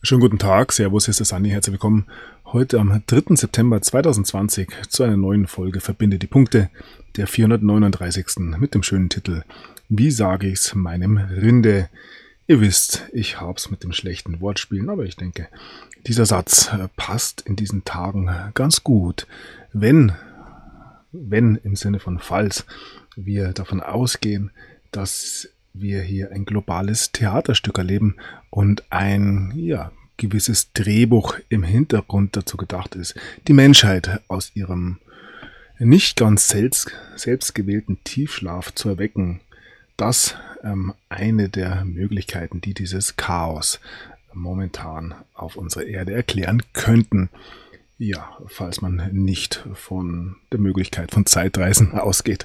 Schönen guten Tag, Servus, hier ist der Sanni, herzlich willkommen heute am 3. September 2020 zu einer neuen Folge Verbinde die Punkte, der 439. mit dem schönen Titel Wie sage ich's meinem Rinde? Ihr wisst, ich hab's mit dem schlechten Wortspielen, aber ich denke, dieser Satz passt in diesen Tagen ganz gut. Wenn im Sinne von falls wir davon ausgehen, dass wir hier ein globales Theaterstück erleben und ein gewisses Drehbuch im Hintergrund dazu gedacht ist, die Menschheit aus ihrem nicht ganz selbst gewählten Tiefschlaf zu erwecken. Das eine der Möglichkeiten, die dieses Chaos momentan auf unserer Erde erklären könnten. Ja, falls man nicht von der Möglichkeit von Zeitreisen ausgeht,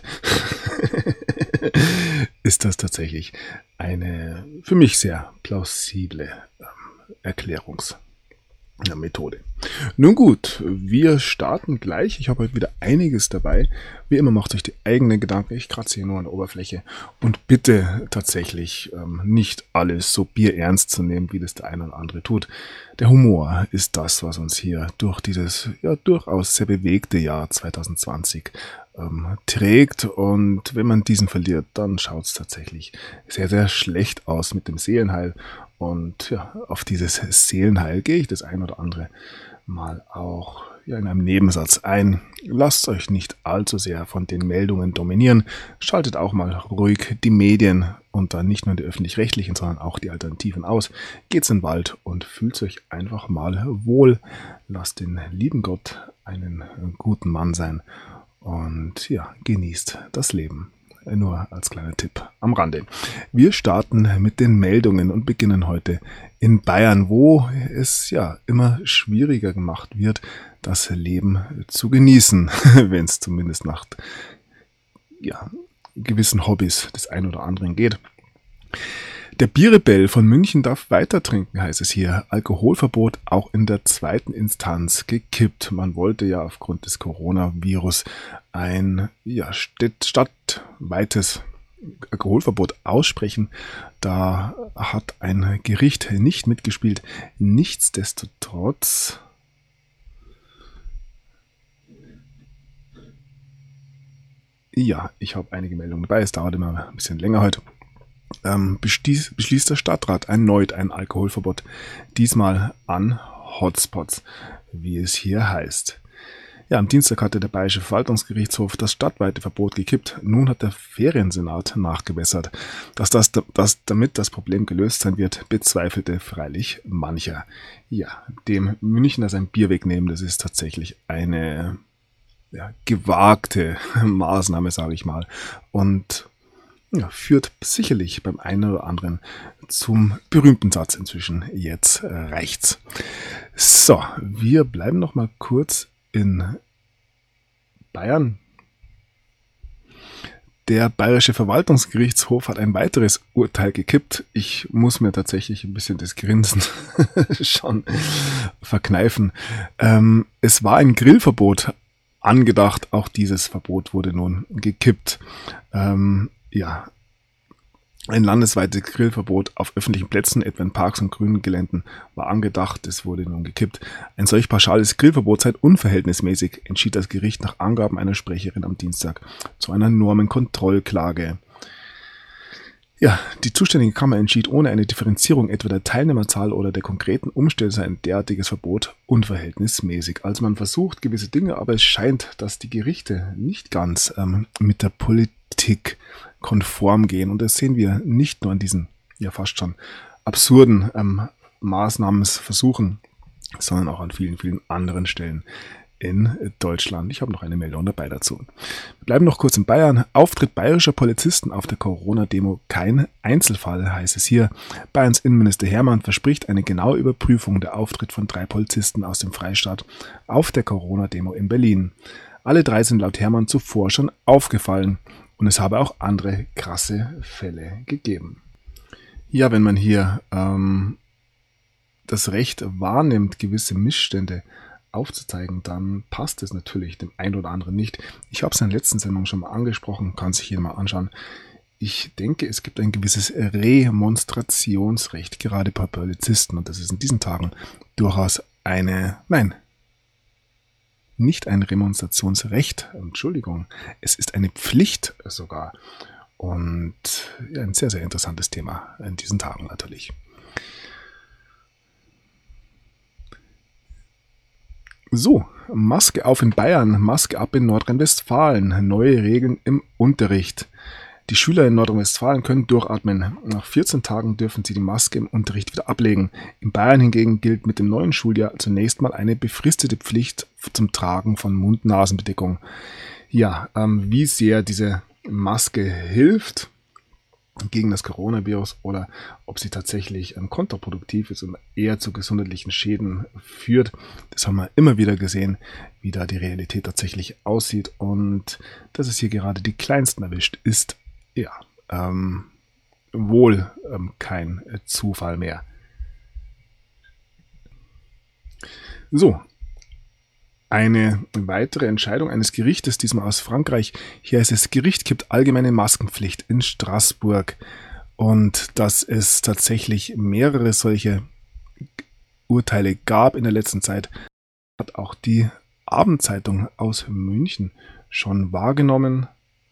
ist das tatsächlich eine für mich sehr plausible Erklärungsmethode. Nun gut, wir starten gleich. Ich habe heute wieder einiges dabei. Wie immer macht euch die eigenen Gedanken. Ich kratze hier nur an der Oberfläche und bitte tatsächlich nicht alles so bierernst zu nehmen, wie das der eine oder andere tut. Der Humor ist das, was uns hier durch dieses durchaus sehr bewegte Jahr 2020 trägt, und wenn man diesen verliert, dann schaut es tatsächlich sehr, sehr schlecht aus mit dem Seelenheil. Und ja, auf dieses Seelenheil gehe ich das ein oder andere Mal auch in einem Nebensatz ein. Lasst euch nicht allzu sehr von den Meldungen dominieren. Schaltet auch mal ruhig die Medien und dann nicht nur die öffentlich-rechtlichen, sondern auch die Alternativen aus. Geht's in den Wald und fühlt euch einfach mal wohl. Lasst den lieben Gott einen guten Mann sein und ja, genießt das Leben. Nur als kleiner Tipp am Rande. Wir starten mit den Meldungen und beginnen heute in Bayern, wo es ja immer schwieriger gemacht wird, das Leben zu genießen, wenn es zumindest nach gewissen Hobbys des einen oder anderen geht. Der Bierrebell von München darf weiter trinken, heißt es hier. Alkoholverbot auch in der zweiten Instanz gekippt. Man wollte ja aufgrund des Coronavirus ein stadtweites Alkoholverbot aussprechen. Da hat ein Gericht nicht mitgespielt. Nichtsdestotrotz ich habe einige Meldungen dabei. Es dauert immer ein bisschen länger heute. Beschließt der Stadtrat erneut ein Alkoholverbot, diesmal an Hotspots, wie es hier heißt. Ja, am Dienstag hatte der Bayerische Verwaltungsgerichtshof das stadtweite Verbot gekippt. Nun hat der Feriensenat nachgebessert. Dass damit das Problem gelöst sein wird, bezweifelte freilich mancher. Ja, dem Münchner sein Bier wegnehmen, das ist tatsächlich eine gewagte Maßnahme, sage ich mal. Und führt sicherlich beim einen oder anderen zum berühmten Satz inzwischen: Jetzt reicht's. So, wir bleiben noch mal kurz in Bayern. Der Bayerische Verwaltungsgerichtshof hat ein weiteres Urteil gekippt. Ich muss mir tatsächlich ein bisschen das Grinsen schon verkneifen. Es war ein Grillverbot angedacht. Auch dieses Verbot wurde nun gekippt. Ein landesweites Grillverbot auf öffentlichen Plätzen, etwa in Parks und grünen Geländen, war angedacht. Es wurde nun gekippt. Ein solch pauschales Grillverbot sei unverhältnismäßig, entschied das Gericht nach Angaben einer Sprecherin am Dienstag zu einer Normenkontrollklage. Ja, die zuständige Kammer entschied, ohne eine Differenzierung etwa der Teilnehmerzahl oder der konkreten Umstände sei ein derartiges Verbot unverhältnismäßig. Also man versucht gewisse Dinge, aber es scheint, dass die Gerichte nicht ganz mit der Politik konform gehen. Und das sehen wir nicht nur an diesen fast schon absurden Maßnahmenversuchen, sondern auch an vielen, vielen anderen Stellen in Deutschland. Ich habe noch eine Meldung dabei dazu. Wir bleiben noch kurz in Bayern. Auftritt bayerischer Polizisten auf der Corona-Demo kein Einzelfall, heißt es hier. Bayerns Innenminister Hermann verspricht eine genaue Überprüfung der Auftritt von 3 Polizisten aus dem Freistaat auf der Corona-Demo in Berlin. Alle 3 sind laut Hermann zuvor schon aufgefallen und es habe auch andere krasse Fälle gegeben. Ja, wenn man hier das Recht wahrnimmt, gewisse Missstände aufzuzeigen, dann passt es natürlich dem einen oder anderen nicht. Ich habe es in der letzten Sendung schon mal angesprochen, kann sich jeder mal anschauen. ich denke, es gibt ein gewisses Remonstrationsrecht, gerade bei Polizisten. Und das ist in diesen Tagen durchaus nicht ein Remonstrationsrecht, Entschuldigung, es ist eine Pflicht sogar. Und ja, ein sehr, sehr interessantes Thema in diesen Tagen natürlich. So, Maske auf in Bayern, Maske ab in Nordrhein-Westfalen, neue Regeln im Unterricht. Die Schüler in Nordrhein-Westfalen können durchatmen. Nach 14 Tagen dürfen sie die Maske im Unterricht wieder ablegen. In Bayern hingegen gilt mit dem neuen Schuljahr zunächst mal eine befristete Pflicht zum Tragen von Mund-Nasen-Bedeckung. Ja, wie sehr diese Maske hilft gegen das Coronavirus oder ob sie tatsächlich kontraproduktiv ist und eher zu gesundheitlichen Schäden führt. Das haben wir immer wieder gesehen, wie da die Realität tatsächlich aussieht. Und dass es hier gerade die Kleinsten erwischt, ist ja wohl kein Zufall mehr. So, eine weitere Entscheidung eines Gerichtes, diesmal aus Frankreich. Hier heißt es, Gericht gibt allgemeine Maskenpflicht in Straßburg. Und dass es tatsächlich mehrere solche Urteile gab in der letzten Zeit, hat auch die Abendzeitung aus München schon wahrgenommen.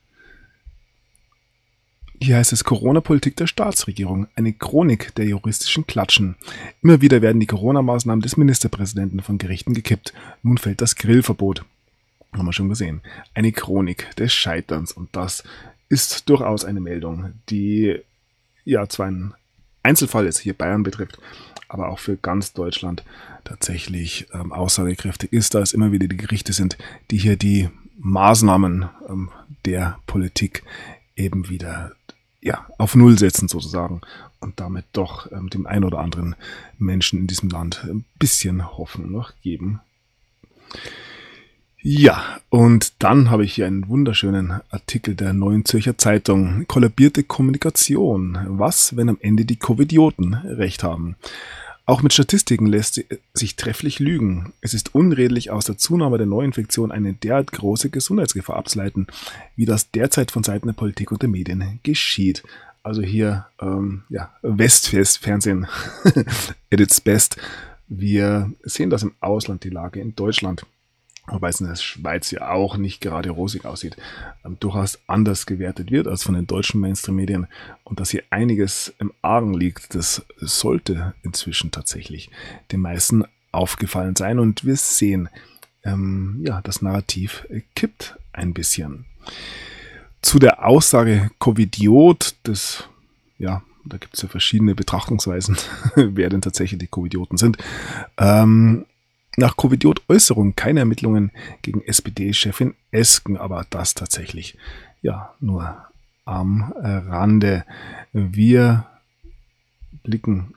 Hier heißt es Corona-Politik der Staatsregierung, eine Chronik der juristischen Klatschen. Immer wieder werden die Corona-Maßnahmen des Ministerpräsidenten von Gerichten gekippt. Nun fällt das Grillverbot. Haben wir schon gesehen. Eine Chronik des Scheiterns. Und das ist durchaus eine Meldung, die ja zwar ein Einzelfall jetzt hier Bayern betrifft, aber auch für ganz Deutschland tatsächlich aussagekräftig ist, da es immer wieder die Gerichte sind, die hier die Maßnahmen der Politik eben wieder auf Null setzen sozusagen und damit doch dem einen oder anderen Menschen in diesem Land ein bisschen Hoffnung noch geben. Ja, und dann habe ich hier einen wunderschönen Artikel der Neuen Zürcher Zeitung. Kollabierte Kommunikation. Was, wenn am Ende die Covidioten recht haben? Auch mit Statistiken lässt sich trefflich lügen. Es ist unredlich, aus der Zunahme der Neuinfektion eine derart große Gesundheitsgefahr abzuleiten, wie das derzeit von Seiten der Politik und der Medien geschieht. Also hier, Westfernsehen at its best. Wir sehen das im Ausland, die Lage in Deutschland, wobei es in der Schweiz ja auch nicht gerade rosig aussieht, durchaus anders gewertet wird als von den deutschen Mainstream-Medien. Und dass hier einiges im Argen liegt, das sollte inzwischen tatsächlich den meisten aufgefallen sein. Und wir sehen, das Narrativ kippt ein bisschen. Zu der Aussage Covidiot, da gibt es ja verschiedene Betrachtungsweisen, wer denn tatsächlich die Covidioten sind. Nach Covidiot-Äußerung keine Ermittlungen gegen SPD-Chefin Esken, aber das tatsächlich nur am Rande. Wir blicken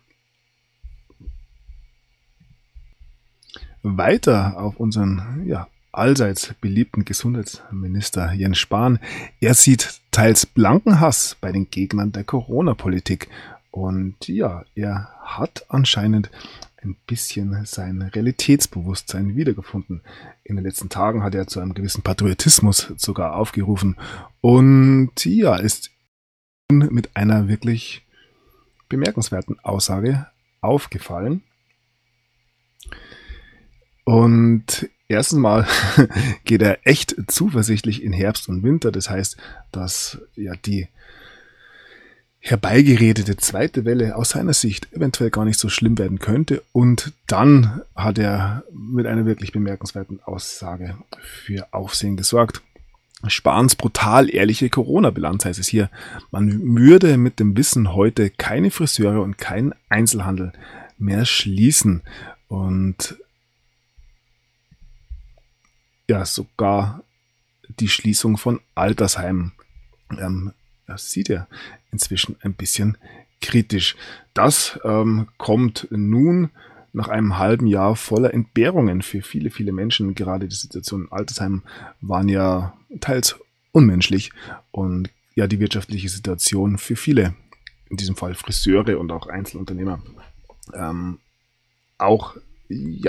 weiter auf unseren allseits beliebten Gesundheitsminister Jens Spahn. Er sieht teils blanken Hass bei den Gegnern der Corona-Politik. Und er hat anscheinend ein bisschen sein Realitätsbewusstsein wiedergefunden. In den letzten Tagen hat er zu einem gewissen Patriotismus sogar aufgerufen und ist mit einer wirklich bemerkenswerten Aussage aufgefallen. Und erstens mal geht er echt zuversichtlich in Herbst und Winter. Das heißt, dass die herbeigeredete zweite Welle aus seiner Sicht eventuell gar nicht so schlimm werden könnte. Und dann hat er mit einer wirklich bemerkenswerten Aussage für Aufsehen gesorgt. Spahns brutal ehrliche Corona-Bilanz heißt es hier. Man würde mit dem Wissen heute keine Friseure und keinen Einzelhandel mehr schließen. Und sogar die Schließung von Altersheimen das sieht er inzwischen ein bisschen kritisch. Das kommt nun nach einem halben Jahr voller Entbehrungen für viele, viele Menschen. Gerade die Situation in Altersheimen waren ja teils unmenschlich und die wirtschaftliche Situation für viele, in diesem Fall Friseure und auch Einzelunternehmer, auch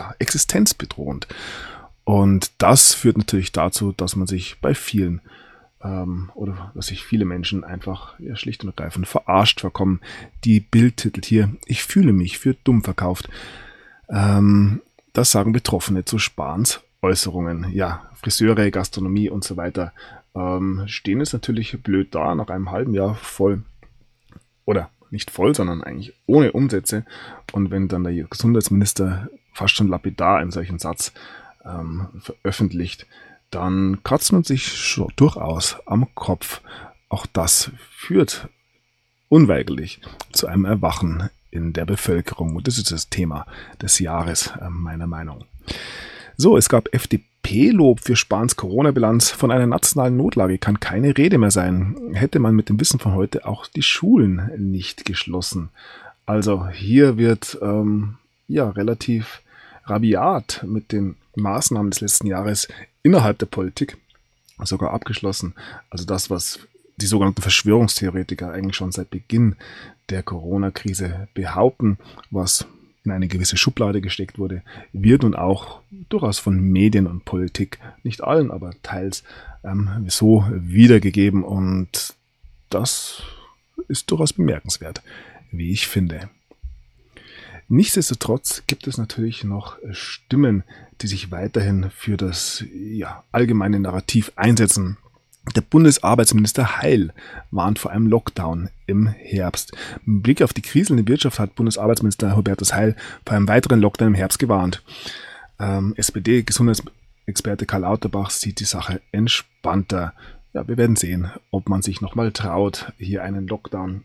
existenzbedrohend. Und das führt natürlich dazu, dass man sich bei vielen oder dass sich viele Menschen einfach schlicht und ergreifend verarscht vorkommen. Die Bild titelt hier: Ich fühle mich für dumm verkauft. Das sagen Betroffene zu Spahns Äußerungen. Ja, Friseure, Gastronomie und so weiter stehen jetzt natürlich blöd da nach einem halben Jahr voll, oder nicht voll, sondern eigentlich ohne Umsätze. Und wenn dann der Gesundheitsminister fast schon lapidar einen solchen Satz veröffentlicht, dann kratzt man sich schon durchaus am Kopf. Auch das führt unweigerlich zu einem Erwachen in der Bevölkerung. Und das ist das Thema des Jahres, meiner Meinung. So, es gab FDP-Lob für Spahns Corona-Bilanz. Von einer nationalen Notlage kann keine Rede mehr sein. Hätte man mit dem Wissen von heute auch die Schulen nicht geschlossen. Also hier wird relativ rabiat mit den Maßnahmen des letzten Jahres innerhalb der Politik sogar abgeschlossen. Also das, was die sogenannten Verschwörungstheoretiker eigentlich schon seit Beginn der Corona-Krise behaupten, was in eine gewisse Schublade gesteckt wurde, wird nun auch durchaus von Medien und Politik, nicht allen, aber teils, so wiedergegeben. Und das ist durchaus bemerkenswert, wie ich finde. Nichtsdestotrotz gibt es natürlich noch Stimmen, die sich weiterhin für das allgemeine Narrativ einsetzen. Der Bundesarbeitsminister Heil warnt vor einem Lockdown im Herbst. Mit Blick auf die kriselnde Wirtschaft hat Bundesarbeitsminister Hubertus Heil vor einem weiteren Lockdown im Herbst gewarnt. SPD-Gesundheitsexperte Karl Lauterbach sieht die Sache entspannter. Ja, wir werden sehen, ob man sich nochmal traut, hier einen Lockdown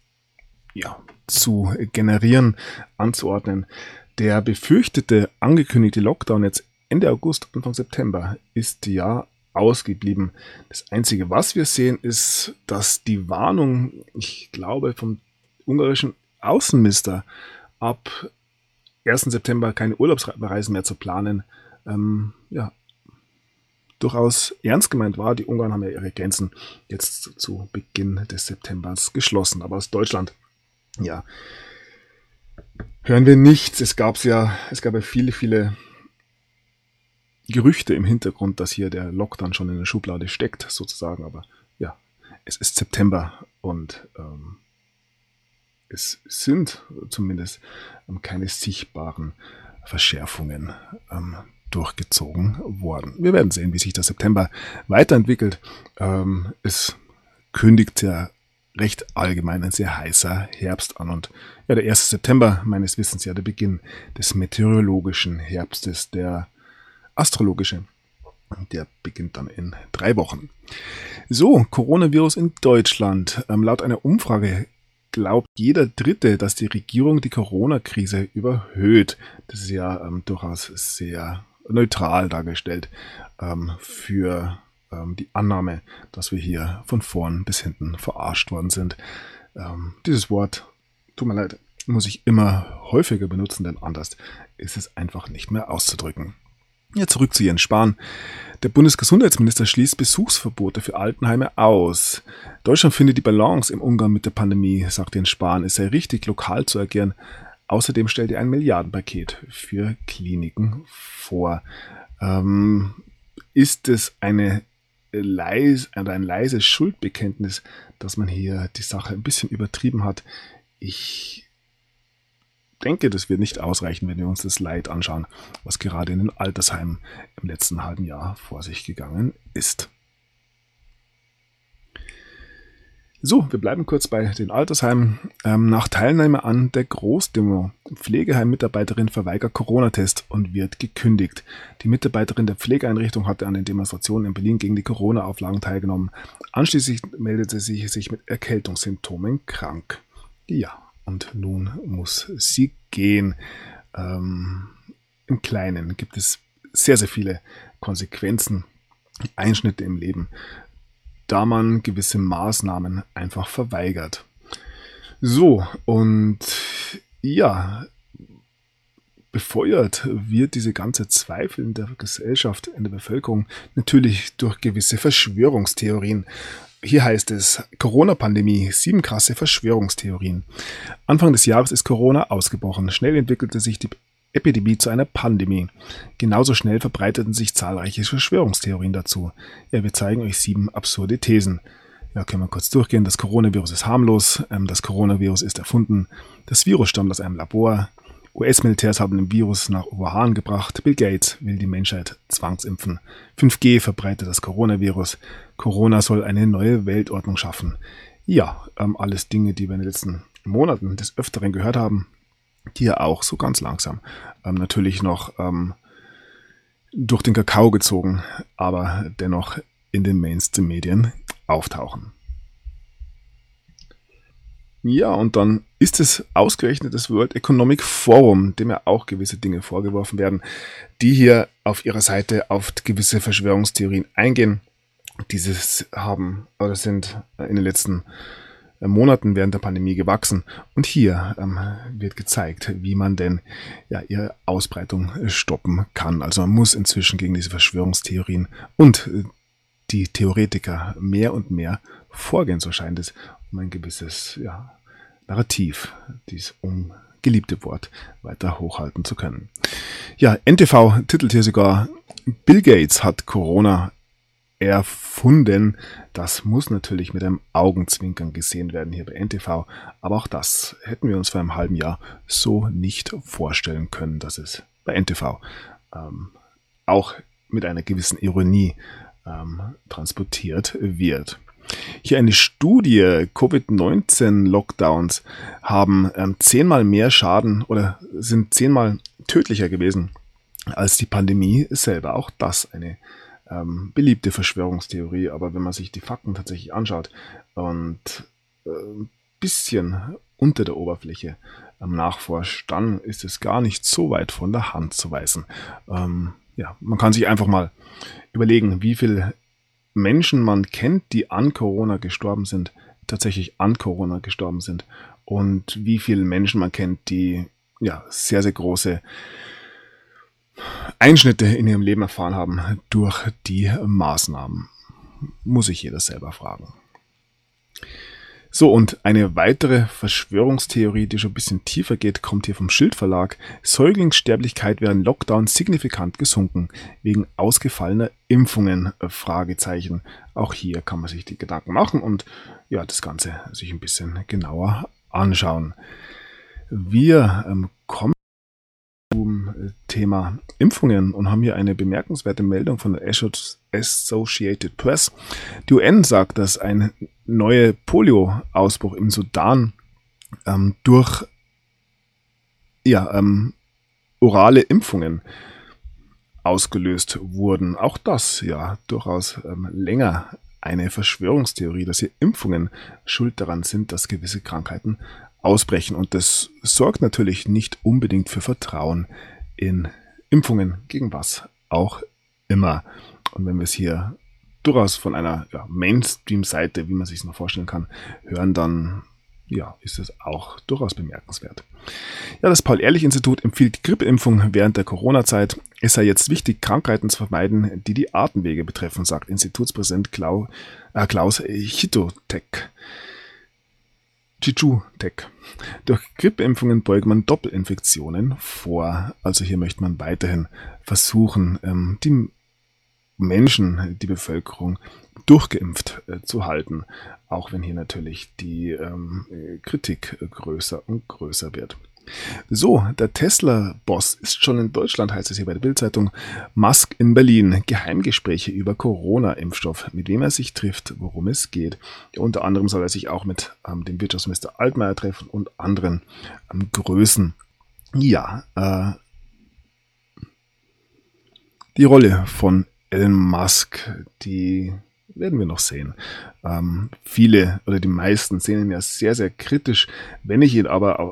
zu generieren, anzuordnen. Der befürchtete, angekündigte Lockdown jetzt Ende August, Anfang September ist ja ausgeblieben. Das Einzige, was wir sehen, ist, dass die Warnung, ich glaube, vom ungarischen Außenminister ab 1. September keine Urlaubsreisen mehr zu planen, durchaus ernst gemeint war. Die Ungarn haben ja ihre Grenzen jetzt zu Beginn des Septembers geschlossen. Aber aus Deutschland, hören wir nichts. Es gab ja viele Gerüchte im Hintergrund, dass hier der Lockdown schon in der Schublade steckt, sozusagen. Aber es ist September und es sind zumindest keine sichtbaren Verschärfungen durchgezogen worden. Wir werden sehen, wie sich der September weiterentwickelt. Es kündigt ja recht allgemein ein sehr heißer Herbst an. Und der 1. September, meines Wissens der Beginn des meteorologischen Herbstes, der astrologische. Der beginnt dann in 3 Wochen. So, Coronavirus in Deutschland. Laut einer Umfrage glaubt jeder Dritte, dass die Regierung die Corona-Krise überhöht. Das ist ja durchaus sehr neutral dargestellt für die Annahme, dass wir hier von vorn bis hinten verarscht worden sind. Dieses Wort, tut mir leid, muss ich immer häufiger benutzen, denn anders ist es einfach nicht mehr auszudrücken. Ja, zurück zu Jens Spahn. Der Bundesgesundheitsminister schließt Besuchsverbote für Altenheime aus. Deutschland findet die Balance im Umgang mit der Pandemie, sagt Jens Spahn. Es sei richtig, lokal zu agieren. Außerdem stellt er ein Milliardenpaket für Kliniken vor. Ist es ein leises Schuldbekenntnis, dass man hier die Sache ein bisschen übertrieben hat? Ich denke, das wird nicht ausreichen, wenn wir uns das Leid anschauen, was gerade in den Altersheimen im letzten halben Jahr vor sich gegangen ist. So, wir bleiben kurz bei den Altersheimen. Nach Teilnahme an der Großdemo. Pflegeheim-Mitarbeiterin verweigert Corona-Test und wird gekündigt. Die Mitarbeiterin der Pflegeeinrichtung hatte an den Demonstrationen in Berlin gegen die Corona-Auflagen teilgenommen. Anschließend meldete sie sich mit Erkältungssymptomen krank. Ja, und nun muss sie gehen. Im Kleinen gibt es sehr, sehr viele Konsequenzen, Einschnitte im Leben, da man gewisse Maßnahmen einfach verweigert. So, und befeuert wird diese ganze Zweifel in der Gesellschaft, in der Bevölkerung natürlich durch gewisse Verschwörungstheorien. Hier heißt es, Corona-Pandemie, 7 krasse Verschwörungstheorien. Anfang des Jahres ist Corona ausgebrochen. Schnell entwickelte sich die Epidemie zu einer Pandemie. Genauso schnell verbreiteten sich zahlreiche Verschwörungstheorien dazu. Ja, wir zeigen euch 7 absurde Thesen. Ja, können wir kurz durchgehen. Das Coronavirus ist harmlos, das Coronavirus ist erfunden, das Virus stammt aus einem Labor, US-Militärs haben den Virus nach Wuhan gebracht, Bill Gates will die Menschheit zwangsimpfen, 5G verbreitet das Coronavirus, Corona soll eine neue Weltordnung schaffen. Ja, alles Dinge, die wir in den letzten Monaten des Öfteren gehört haben, die ja auch so ganz langsam natürlich noch durch den Kakao gezogen, aber dennoch in den Mainstream-Medien auftauchen. Ja, und dann ist es ausgerechnet das World Economic Forum, dem ja auch gewisse Dinge vorgeworfen werden, die hier auf ihrer Seite auf gewisse Verschwörungstheorien eingehen. Dieses sind in den letzten Monaten während der Pandemie gewachsen. Und hier wird gezeigt, wie man denn ihre Ausbreitung stoppen kann. Also man muss inzwischen gegen diese Verschwörungstheorien und die Theoretiker mehr und mehr vorgehen, so scheint es, um ein gewisses Narrativ, dieses geliebte Wort, weiter hochhalten zu können. Ja, NTV titelt hier sogar, Bill Gates hat Corona erfunden. Das muss natürlich mit einem Augenzwinkern gesehen werden hier bei NTV, aber auch das hätten wir uns vor einem halben Jahr so nicht vorstellen können, dass es bei NTV auch mit einer gewissen Ironie transportiert wird. Hier eine Studie, Covid-19-Lockdowns haben 10-mal mehr Schaden oder sind 10-mal tödlicher gewesen als die Pandemie selber. Auch das eine beliebte Verschwörungstheorie, aber wenn man sich die Fakten tatsächlich anschaut und ein bisschen unter der Oberfläche nachforscht, dann ist es gar nicht so weit von der Hand zu weisen. Man kann sich einfach mal überlegen, wie viele Menschen man kennt, die an Corona gestorben sind, tatsächlich an Corona gestorben sind, und wie viele Menschen man kennt, die sehr, sehr große Einschnitte in ihrem Leben erfahren haben durch die Maßnahmen. Muss sich jeder selber fragen. So, und eine weitere Verschwörungstheorie, die schon ein bisschen tiefer geht, kommt hier vom Schild Verlag. Säuglingssterblichkeit während Lockdown signifikant gesunken, wegen ausgefallener Impfungen, Fragezeichen. Auch hier kann man sich die Gedanken machen und das Ganze sich ein bisschen genauer anschauen. Wir kommen zum Thema Impfungen und haben hier eine bemerkenswerte Meldung von der Associated Press. Die UN sagt, dass ein neuer Polio-Ausbruch im Sudan durch orale Impfungen ausgelöst wurden. Auch das durchaus länger eine Verschwörungstheorie, dass hier Impfungen schuld daran sind, dass gewisse Krankheiten ausbrechen. Und das sorgt natürlich nicht unbedingt für Vertrauen in Impfungen, gegen was auch immer. Und wenn wir es hier durchaus von einer Mainstream-Seite, wie man sich es noch vorstellen kann, hören, dann ist es auch durchaus bemerkenswert. Ja, das Paul-Ehrlich-Institut empfiehlt Grippeimpfung während der Corona-Zeit. Es sei jetzt wichtig, Krankheiten zu vermeiden, die die Atemwege betreffen, sagt Institutspräsident Klaus Chichutek. Durch Grippeimpfungen beugt man Doppelinfektionen vor. Also hier möchte man weiterhin versuchen, die Menschen, die Bevölkerung durchgeimpft zu halten, auch wenn hier natürlich die Kritik größer und größer wird. So, der Tesla-Boss ist schon in Deutschland, heißt es hier bei der Bild-Zeitung. Musk in Berlin. Geheimgespräche über Corona-Impfstoff, mit wem er sich trifft, worum es geht. Ja, unter anderem soll er sich auch mit dem Wirtschaftsminister Altmaier treffen und anderen Größen. Ja, die Rolle von Elon Musk, die werden wir noch sehen. Viele oder die meisten sehen ihn ja sehr, sehr kritisch. Wenn ich ihn aber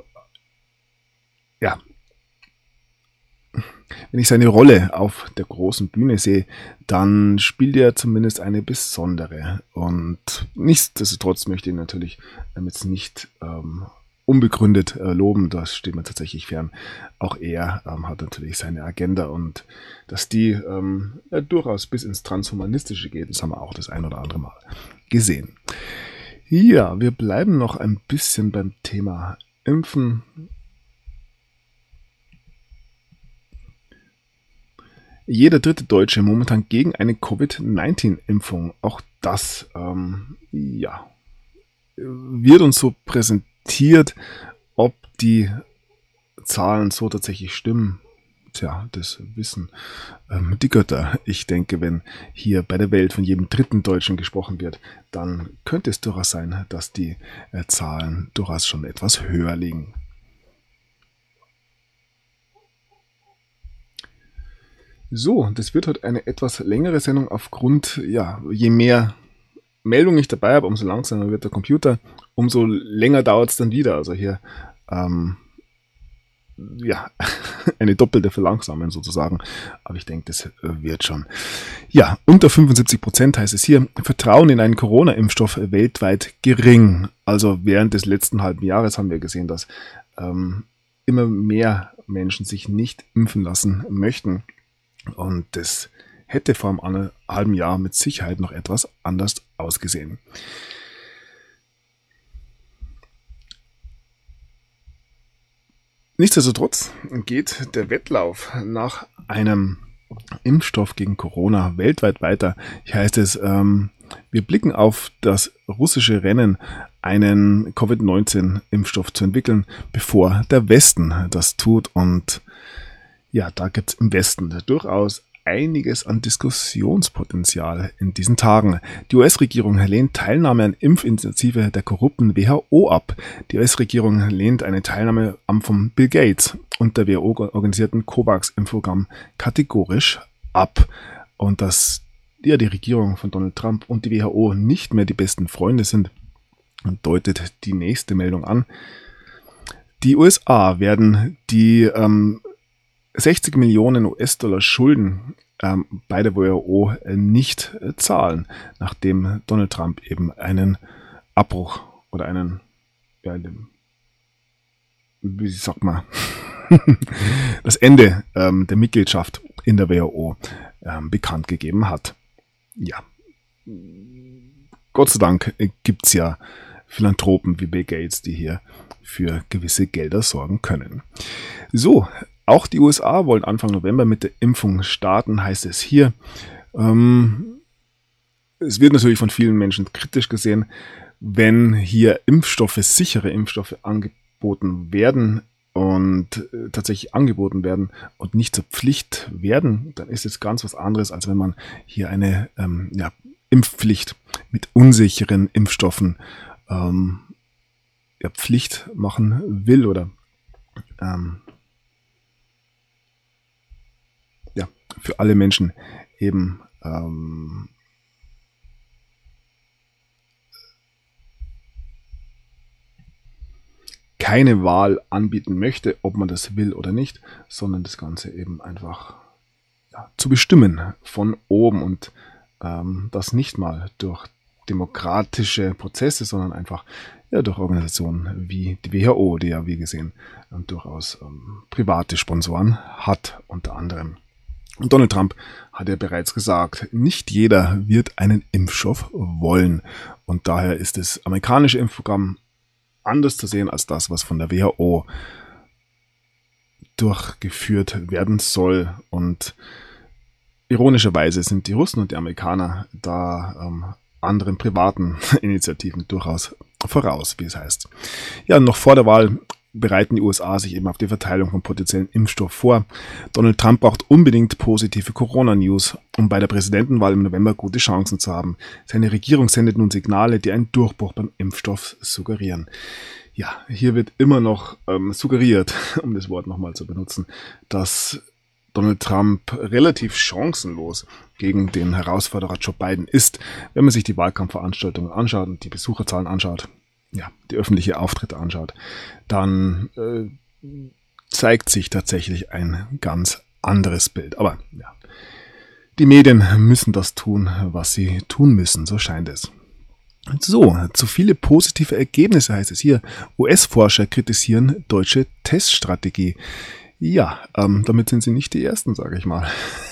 wenn ich seine Rolle auf der großen Bühne sehe, dann spielt er zumindest eine besondere. Und nichtsdestotrotz möchte ich ihn natürlich jetzt nicht unbegründet loben, das steht mir tatsächlich fern. Auch er hat natürlich seine Agenda, und dass die durchaus bis ins Transhumanistische geht, das haben wir auch das ein oder andere Mal gesehen. Ja, wir bleiben noch ein bisschen beim Thema Impfen. jeder dritte Deutsche momentan gegen eine Covid-19-Impfung. Auch das wird uns so präsentiert. Ob die Zahlen so tatsächlich stimmen, tja, das wissen die Götter. Ich denke, wenn hier bei der Welt von jedem dritten Deutschen gesprochen wird, dann könnte es durchaus sein, dass die Zahlen durchaus schon etwas höher liegen. So, das wird heute eine etwas längere Sendung aufgrund, je mehr Meldungen ich dabei habe, umso langsamer wird der Computer, umso länger dauert es dann wieder. Also hier eine doppelte Verlangsamung sozusagen. Aber ich denke, das wird schon. Ja, unter 75% heißt es hier, Vertrauen in einen Corona-Impfstoff weltweit gering. Also während des letzten halben Jahres haben wir gesehen, dass immer mehr Menschen sich nicht impfen lassen möchten. Und das hätte vor einem halben Jahr mit Sicherheit noch etwas anders ausgesehen. Nichtsdestotrotz geht der Wettlauf nach einem Impfstoff gegen Corona weltweit weiter. Hier heißt es, wir blicken auf das russische Rennen, einen Covid-19-Impfstoff zu entwickeln, bevor der Westen das tut. Und ja, da gibt es im Westen durchaus einiges an Diskussionspotenzial in diesen Tagen. Die US-Regierung lehnt Teilnahme an Impfinitiative der korrupten WHO ab. Die US-Regierung lehnt eine Teilnahme am von Bill Gates und der WHO organisierten COVAX-Impfprogramm kategorisch ab. Und dass die Regierung von Donald Trump und die WHO nicht mehr die besten Freunde sind, deutet die nächste Meldung an. Die USA werden die 60 Millionen US-Dollar Schulden bei der WHO nicht zahlen, nachdem Donald Trump eben einen Abbruch oder das Ende der Mitgliedschaft in der WHO bekannt gegeben hat. Ja, Gott sei Dank gibt es ja Philanthropen wie Bill Gates, die hier für gewisse Gelder sorgen können. So, auch die USA wollen Anfang November mit der Impfung starten, heißt es hier. Es wird natürlich von vielen Menschen kritisch gesehen, wenn hier sichere Impfstoffe angeboten werden und tatsächlich angeboten werden und nicht zur Pflicht werden, dann ist es ganz was anderes, als wenn man hier eine Impfpflicht mit unsicheren Impfstoffen Pflicht machen will oder für alle Menschen eben keine Wahl anbieten möchte, ob man das will oder nicht, sondern das Ganze eben einfach zu bestimmen von oben und das nicht mal durch demokratische Prozesse, sondern einfach durch Organisationen wie die WHO, die ja wie gesehen durchaus private Sponsoren hat unter anderem. Und Donald Trump hat ja bereits gesagt, nicht jeder wird einen Impfstoff wollen. Und daher ist das amerikanische Impfprogramm anders zu sehen als das, was von der WHO durchgeführt werden soll. Und ironischerweise sind die Russen und die Amerikaner da anderen privaten Initiativen durchaus voraus, wie es heißt. Ja, noch vor der Wahl bereiten die USA sich eben auf die Verteilung von potenziellen Impfstoff vor. Donald Trump braucht unbedingt positive Corona-News, um bei der Präsidentenwahl im November gute Chancen zu haben. Seine Regierung sendet nun Signale, die einen Durchbruch beim Impfstoff suggerieren. Ja, hier wird immer noch suggeriert, um das Wort nochmal zu benutzen, dass Donald Trump relativ chancenlos gegen den Herausforderer Joe Biden ist, wenn man sich die Wahlkampfveranstaltungen anschaut und die Besucherzahlen anschaut. Ja, die öffentliche Auftritte anschaut, dann zeigt sich tatsächlich ein ganz anderes Bild. Aber ja, die Medien müssen das tun, was sie tun müssen, so scheint es. So, zu viele positive Ergebnisse heißt es hier. US-Forscher kritisieren deutsche Teststrategie. Ja, damit sind sie nicht die Ersten, sage ich mal.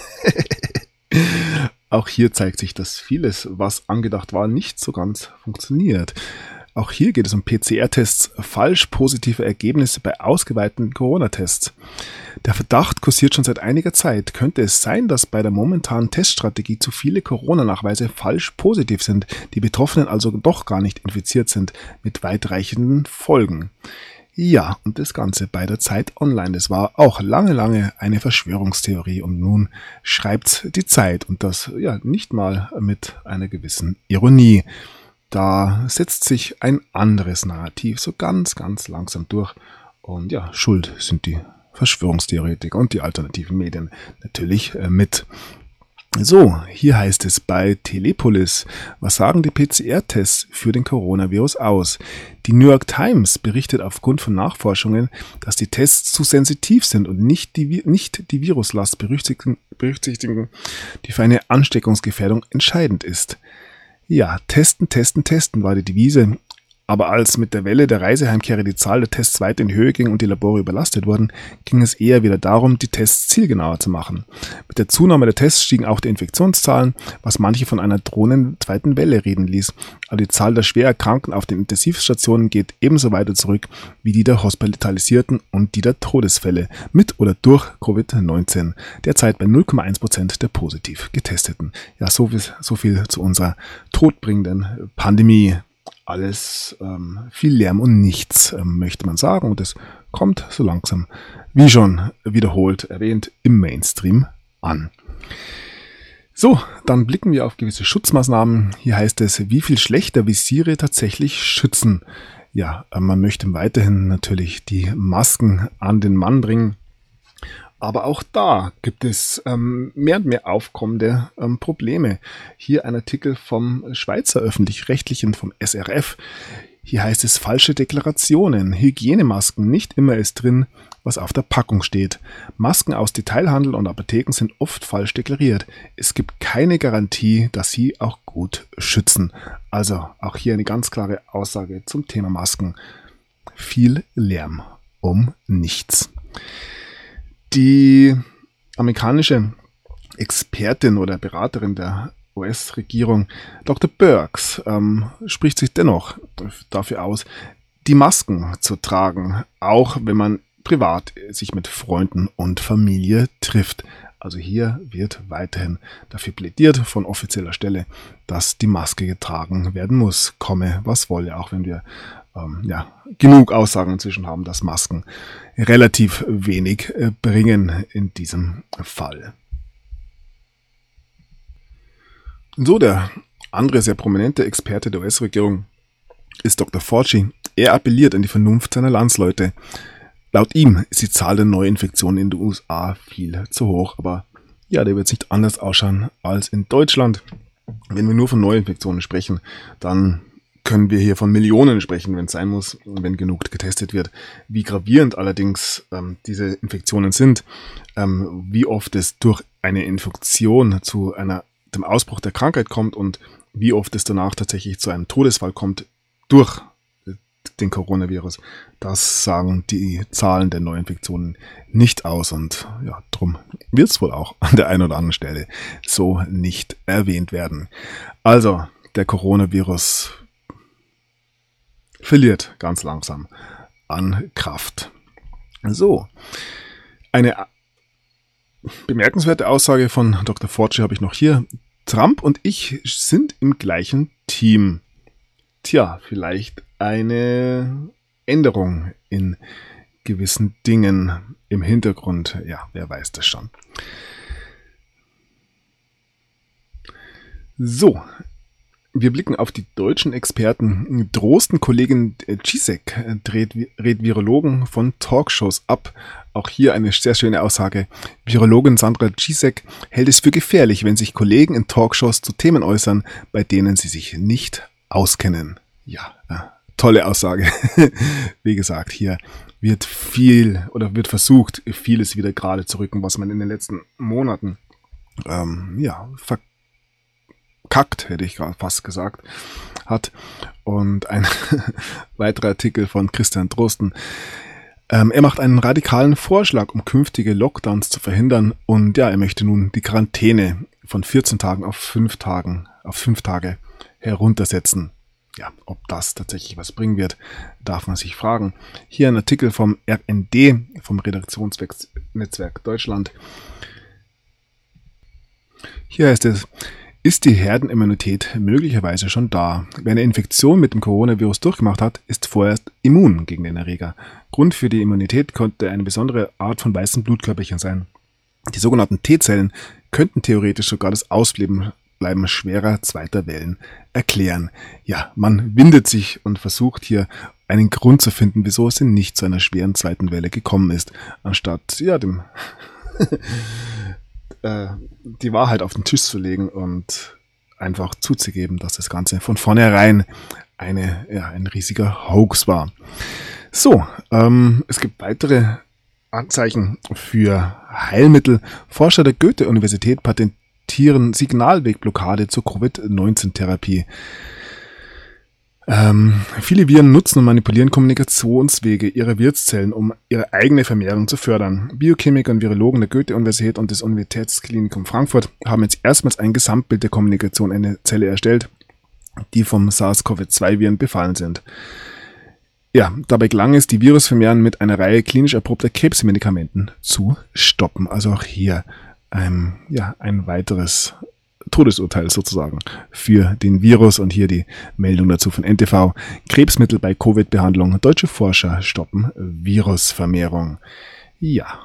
Auch hier zeigt sich, dass vieles, was angedacht war, nicht so ganz funktioniert. Auch hier geht es um PCR-Tests, falsch positive Ergebnisse bei ausgeweiteten Corona-Tests. Der Verdacht kursiert schon seit einiger Zeit. Könnte es sein, dass bei der momentanen Teststrategie zu viele Corona-Nachweise falsch positiv sind, die Betroffenen also doch gar nicht infiziert sind, mit weitreichenden Folgen? Ja, und das Ganze bei der Zeit Online. Das war auch lange eine Verschwörungstheorie und nun schreibt's die Zeit und das ja nicht mal mit einer gewissen Ironie. Da setzt sich ein anderes Narrativ so ganz langsam durch und ja, schuld sind die Verschwörungstheoretiker und die alternativen Medien natürlich mit. So, hier heißt es bei Telepolis, was sagen die PCR-Tests für den Coronavirus aus? Die New York Times berichtet aufgrund von Nachforschungen, dass die Tests zu sensitiv sind und nicht die Viruslast berücksichtigen, die für eine Ansteckungsgefährdung entscheidend ist. Ja, testen war die Devise. Aber als mit der Welle der Reiseheimkehrer die Zahl der Tests weiter in die Höhe ging und die Labore überlastet wurden, ging es eher wieder darum, die Tests zielgenauer zu machen. Mit der Zunahme der Tests stiegen auch die Infektionszahlen, was manche von einer drohenden zweiten Welle reden ließ. Aber die Zahl der schwer Erkrankten auf den Intensivstationen geht ebenso weiter zurück wie die der Hospitalisierten und die der Todesfälle mit oder durch Covid-19, derzeit bei 0,1% der positiv Getesteten. Ja, so viel zu unserer todbringenden Pandemie. Alles viel Lärm und nichts, möchte man sagen. Und es kommt so langsam, wie schon wiederholt erwähnt, im Mainstream an. So, dann blicken wir auf gewisse Schutzmaßnahmen. Hier heißt es, wie viel schlechter Visiere tatsächlich schützen. Ja, man möchte weiterhin natürlich die Masken an den Mann bringen. Aber auch da gibt es mehr und mehr aufkommende Probleme. Hier ein Artikel vom Schweizer Öffentlich-Rechtlichen, vom SRF. Hier heißt es, falsche Deklarationen, Hygienemasken, nicht immer ist drin, was auf der Packung steht. Masken aus Detailhandel und Apotheken sind oft falsch deklariert. Es gibt keine Garantie, dass sie auch gut schützen. Also auch hier eine ganz klare Aussage zum Thema Masken. Viel Lärm um nichts. Die amerikanische Expertin oder Beraterin der US-Regierung, Dr. Birx, spricht sich dennoch dafür aus, die Masken zu tragen, auch wenn man privat sich mit Freunden und Familie trifft. Also hier wird weiterhin dafür plädiert von offizieller Stelle, dass die Maske getragen werden muss, komme was wolle, auch wenn wir genug Aussagen inzwischen haben, dass Masken relativ wenig bringen in diesem Fall. So, der andere sehr prominente Experte der US-Regierung ist Dr. Fauci. Er appelliert an die Vernunft seiner Landsleute. Laut ihm ist die Zahl der Neuinfektionen in den USA viel zu hoch, aber ja, der wird nicht anders ausschauen als in Deutschland. Wenn wir nur von Neuinfektionen sprechen, dann können wir hier von Millionen sprechen, wenn es sein muss, wenn genug getestet wird. Wie gravierend allerdings diese Infektionen sind, wie oft es durch eine Infektion zu dem Ausbruch der Krankheit kommt und wie oft es danach tatsächlich zu einem Todesfall kommt durch den Coronavirus, das sagen die Zahlen der Neuinfektionen nicht aus und ja, drum wird es wohl auch an der einen oder anderen Stelle so nicht erwähnt werden. Also, der Coronavirus verliert ganz langsam an Kraft. So, eine bemerkenswerte Aussage von Dr. Fauci habe ich noch hier. Trump und ich sind im gleichen Team. Tja, vielleicht eine Änderung in gewissen Dingen im Hintergrund. Ja, wer weiß das schon. So, wir blicken auf die deutschen Experten. Drosten-Kollegin Gisek rät Virologen von Talkshows ab. Auch hier eine sehr schöne Aussage. Virologin Sandra Gisek hält es für gefährlich, wenn sich Kollegen in Talkshows zu Themen äußern, bei denen sie sich nicht auskennen. Ja, tolle Aussage. Wie gesagt, hier wird versucht, vieles wieder gerade zu rücken, was man in den letzten Monaten verkackt, hätte ich gerade fast gesagt, hat. Und ein weiterer Artikel von Christian Drosten. Er macht einen radikalen Vorschlag, um künftige Lockdowns zu verhindern. Und ja, er möchte nun die Quarantäne von 14 Tagen auf 5 Tage heruntersetzen. ja, ob das tatsächlich was bringen wird, darf man sich fragen. Hier ein Artikel vom RND, vom Redaktionsnetzwerk Deutschland. Hier heißt es: Ist die Herdenimmunität möglicherweise schon da? Wer eine Infektion mit dem Coronavirus durchgemacht hat, ist vorerst immun gegen den Erreger. Grund für die Immunität könnte eine besondere Art von weißen Blutkörperchen sein. Die sogenannten T-Zellen könnten theoretisch sogar das Ausbleiben schwerer zweiter Wellen erklären. Ja, man windet sich und versucht hier einen Grund zu finden, wieso es denn nicht zu einer schweren zweiten Welle gekommen ist, anstatt dem die Wahrheit auf den Tisch zu legen und einfach zuzugeben, dass das Ganze von vornherein ein riesiger Hoax war. So, es gibt weitere Anzeichen für Heilmittel. Forscher der Goethe-Universität patentieren Signalwegblockade zur Covid-19-Therapie. Viele Viren nutzen und manipulieren Kommunikationswege ihrer Wirtszellen, um ihre eigene Vermehrung zu fördern. Biochemiker und Virologen der Goethe-Universität und des Universitätsklinikum Frankfurt haben jetzt erstmals ein Gesamtbild der Kommunikation einer Zelle erstellt, die vom SARS-CoV-2-Viren befallen sind. Ja, dabei gelang es, die Virusvermehrung mit einer Reihe klinisch erprobter Krebsmedikamenten zu stoppen. Also auch hier ein weiteres Todesurteil sozusagen für den Virus. Und hier die Meldung dazu von NTV. Krebsmittel bei Covid-Behandlung. Deutsche Forscher stoppen Virusvermehrung. Ja.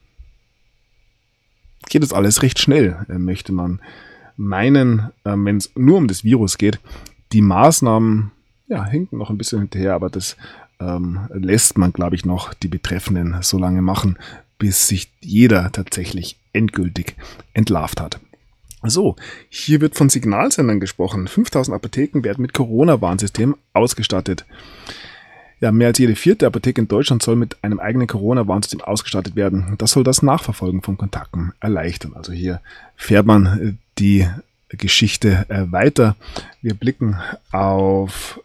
Geht das alles recht schnell, möchte man meinen, wenn es nur um das Virus geht. Die Maßnahmen hinken noch ein bisschen hinterher, aber das lässt man, glaube ich, noch die Betreffenden so lange machen, bis sich jeder tatsächlich endgültig entlarvt hat. So, hier wird von Signalsendern gesprochen. 5000 Apotheken werden mit Corona-Warnsystem ausgestattet. Ja, mehr als jede 4. Apotheke in Deutschland soll mit einem eigenen Corona-Warnsystem ausgestattet werden. Das soll das Nachverfolgen von Kontakten erleichtern. Also hier fährt man die Geschichte weiter. Wir blicken auf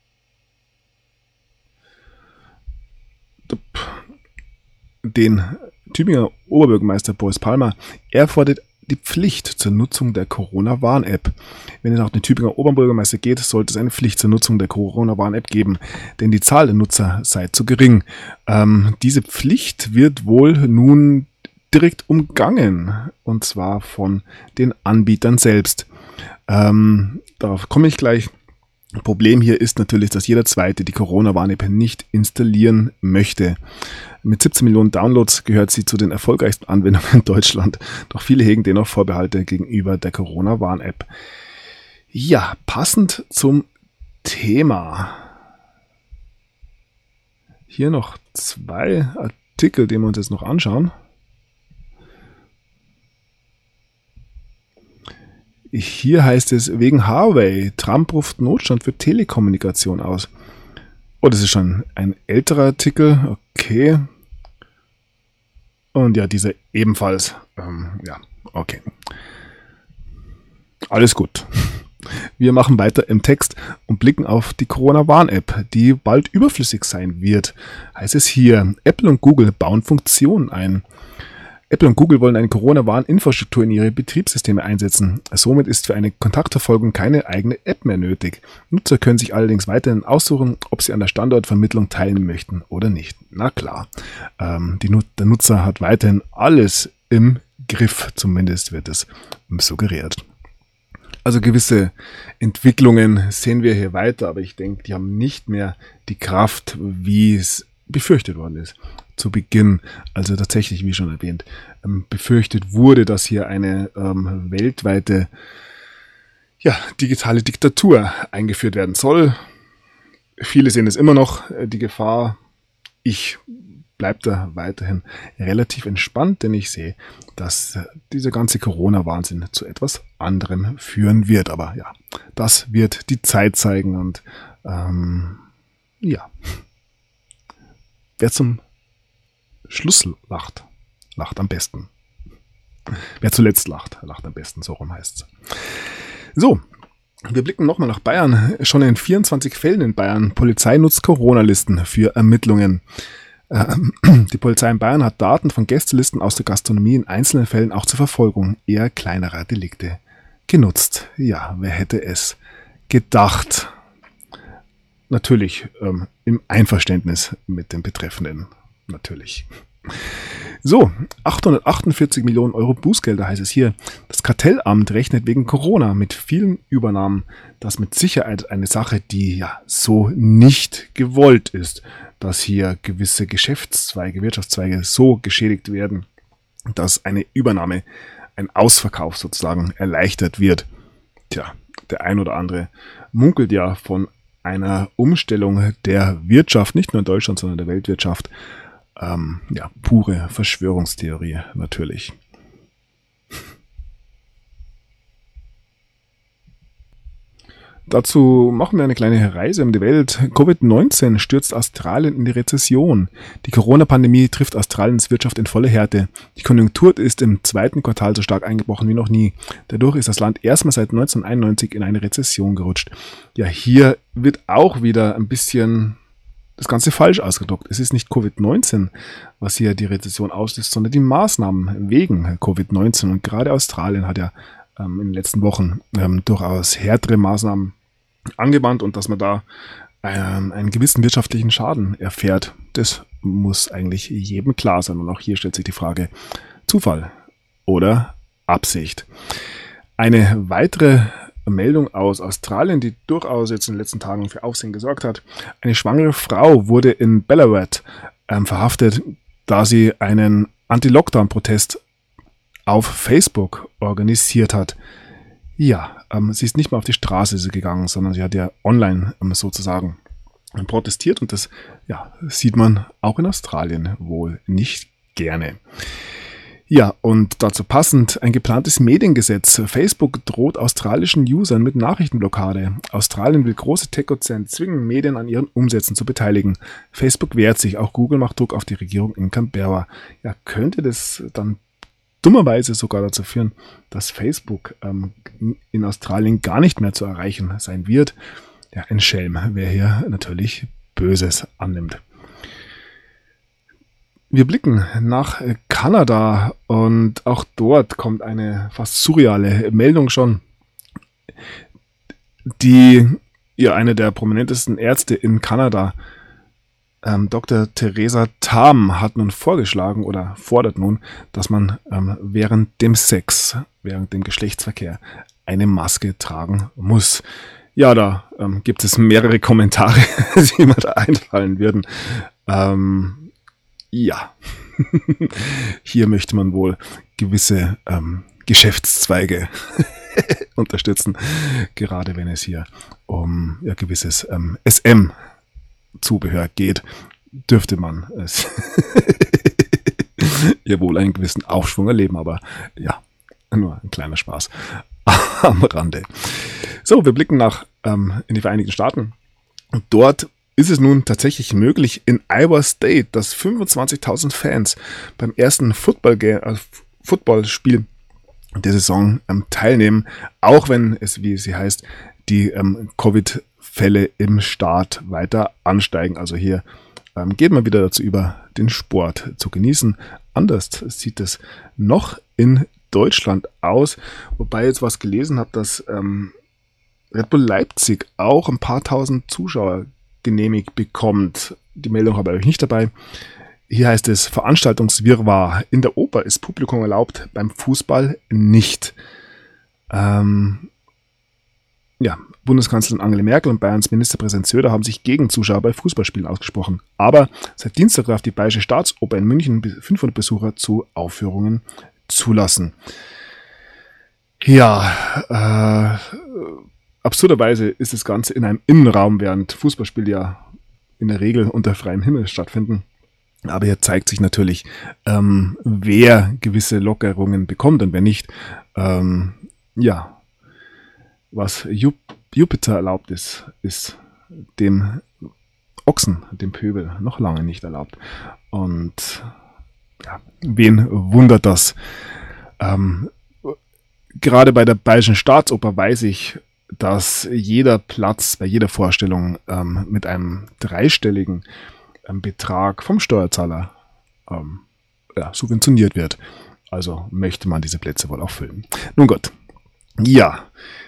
den Tübinger Oberbürgermeister Boris Palmer. Er fordert die Pflicht zur Nutzung der Corona-Warn-App. Wenn es nach dem Tübinger Oberbürgermeister geht, sollte es eine Pflicht zur Nutzung der Corona-Warn-App geben, denn die Zahl der Nutzer sei zu gering. Diese Pflicht wird wohl nun direkt umgangen, und zwar von den Anbietern selbst. Darauf komme ich gleich. Problem hier ist natürlich, dass jeder Zweite die Corona-Warn-App nicht installieren möchte. Mit 17 Millionen Downloads gehört sie zu den erfolgreichsten Anwendungen in Deutschland. Doch viele hegen dennoch Vorbehalte gegenüber der Corona-Warn-App. Ja, passend zum Thema. Hier noch 2 Artikel, die wir uns jetzt noch anschauen. Hier heißt es, wegen Huawei, Trump ruft Notstand für Telekommunikation aus. Oh, das ist schon ein älterer Artikel. Okay. Und ja, dieser ebenfalls. Okay. Alles gut. Wir machen weiter im Text und blicken auf die Corona-Warn-App, die bald überflüssig sein wird. Heißt es hier, Apple und Google bauen Funktionen ein. Apple und Google wollen eine Corona-Warn-Infrastruktur in ihre Betriebssysteme einsetzen. Somit ist für eine Kontaktverfolgung keine eigene App mehr nötig. Nutzer können sich allerdings weiterhin aussuchen, ob sie an der Standortvermittlung teilnehmen möchten oder nicht. Na klar, der Nutzer hat weiterhin alles im Griff, zumindest wird es suggeriert. Also gewisse Entwicklungen sehen wir hier weiter, aber ich denke, die haben nicht mehr die Kraft, wie es befürchtet worden ist. Zu Beginn, also tatsächlich, wie schon erwähnt, befürchtet wurde, dass hier eine weltweite digitale Diktatur eingeführt werden soll. Viele sehen es immer noch, die Gefahr. Ich bleibe da weiterhin relativ entspannt, denn ich sehe, dass dieser ganze Corona-Wahnsinn zu etwas anderem führen wird. Aber ja, das wird die Zeit zeigen und wer zum Schluss lacht am besten. Wer zuletzt lacht am besten, so rum heißt es. So, wir blicken nochmal nach Bayern. Schon in 24 Fällen in Bayern. Polizei nutzt Corona-Listen für Ermittlungen. Die Polizei in Bayern hat Daten von Gästelisten aus der Gastronomie in einzelnen Fällen auch zur Verfolgung eher kleinerer Delikte genutzt. Ja, wer hätte es gedacht? natürlich im Einverständnis mit dem Betreffenden. Natürlich. So, 848 Millionen Euro Bußgelder heißt es hier. Das Kartellamt rechnet wegen Corona mit vielen Übernahmen. Das mit Sicherheit eine Sache, die ja so nicht gewollt ist, dass hier gewisse Geschäftszweige, Wirtschaftszweige so geschädigt werden, dass eine Übernahme, ein Ausverkauf sozusagen erleichtert wird. Tja, der ein oder andere munkelt ja von einer Umstellung der Wirtschaft, nicht nur in Deutschland, sondern der Weltwirtschaft. Pure Verschwörungstheorie natürlich. Dazu machen wir eine kleine Reise um die Welt. Covid-19 stürzt Australien in die Rezession. Die Corona-Pandemie trifft Australiens Wirtschaft in volle Härte. Die Konjunktur ist im zweiten Quartal so stark eingebrochen wie noch nie. Dadurch ist das Land erstmal seit 1991 in eine Rezession gerutscht. Ja, hier wird auch wieder ein bisschen das Ganze falsch ausgedruckt. Es ist nicht Covid-19, was hier die Rezession auslöst, sondern die Maßnahmen wegen Covid-19. Und gerade Australien hat ja in den letzten Wochen durchaus härtere Maßnahmen angewandt und dass man da einen gewissen wirtschaftlichen Schaden erfährt, das muss eigentlich jedem klar sein. Und auch hier stellt sich die Frage, Zufall oder Absicht. Eine weitere Meldung aus Australien, die durchaus jetzt in den letzten Tagen für Aufsehen gesorgt hat. Eine schwangere Frau wurde in Ballarat verhaftet, da sie einen Anti-Lockdown-Protest auf Facebook organisiert hat. Ja, sie ist nicht mehr auf die Straße gegangen, sondern sie hat ja online sozusagen protestiert und das sieht man auch in Australien wohl nicht gerne. Ja, und dazu passend ein geplantes Mediengesetz. Facebook droht australischen Usern mit Nachrichtenblockade. Australien will große Tech-Konzerne zwingen, Medien an ihren Umsätzen zu beteiligen. Facebook wehrt sich, auch Google macht Druck auf die Regierung in Canberra. Ja, könnte das dann dummerweise sogar dazu führen, dass Facebook in Australien gar nicht mehr zu erreichen sein wird. Ja, ein Schelm, wer hier natürlich Böses annimmt. Wir blicken nach Kanada und auch dort kommt eine fast surreale Meldung schon, die eine der prominentesten Ärzte in Kanada, Dr. Theresa Tam, hat nun vorgeschlagen oder fordert nun, dass man während dem Sex, während dem Geschlechtsverkehr eine Maske tragen muss. Ja, da gibt es mehrere Kommentare, die mir da einfallen würden. Ja, hier möchte man wohl gewisse Geschäftszweige unterstützen, gerade wenn es hier um gewisses SM-Zubehör geht, dürfte man es ja wohl einen gewissen Aufschwung erleben, aber ja, nur ein kleiner Spaß am Rande. So, wir blicken in die Vereinigten Staaten. Und dort ist es nun tatsächlich möglich in Iowa State, dass 25.000 Fans beim ersten Footballspiel der Saison teilnehmen, auch wenn es, wie sie heißt, die Covid-Fälle im Staat weiter ansteigen. Also hier geht man wieder dazu über, den Sport zu genießen. Anders sieht es noch in Deutschland aus, wobei ich jetzt was gelesen habe, dass Red Bull Leipzig auch ein paar tausend Zuschauer genehmigt bekommt. Die Meldung habe ich euch nicht dabei. Hier heißt es Veranstaltungswirrwarr. In der Oper ist Publikum erlaubt, beim Fußball nicht. Bundeskanzlerin Angela Merkel und Bayerns Ministerpräsident Söder haben sich gegen Zuschauer bei Fußballspielen ausgesprochen. Aber seit Dienstag darf die Bayerische Staatsoper in München 500 Besucher zu Aufführungen zulassen. Ja, absurderweise ist das Ganze in einem Innenraum, während Fußballspiele ja in der Regel unter freiem Himmel stattfinden. Aber hier zeigt sich natürlich, wer gewisse Lockerungen bekommt und wer nicht. Was Jupiter erlaubt ist, ist dem Ochsen, dem Pöbel, noch lange nicht erlaubt. Und wen wundert das? Gerade bei der Bayerischen Staatsoper weiß ich, dass jeder Platz bei jeder Vorstellung mit einem dreistelligen Betrag vom Steuerzahler subventioniert wird. Also möchte man diese Plätze wohl auch füllen. Nun gut. Ja,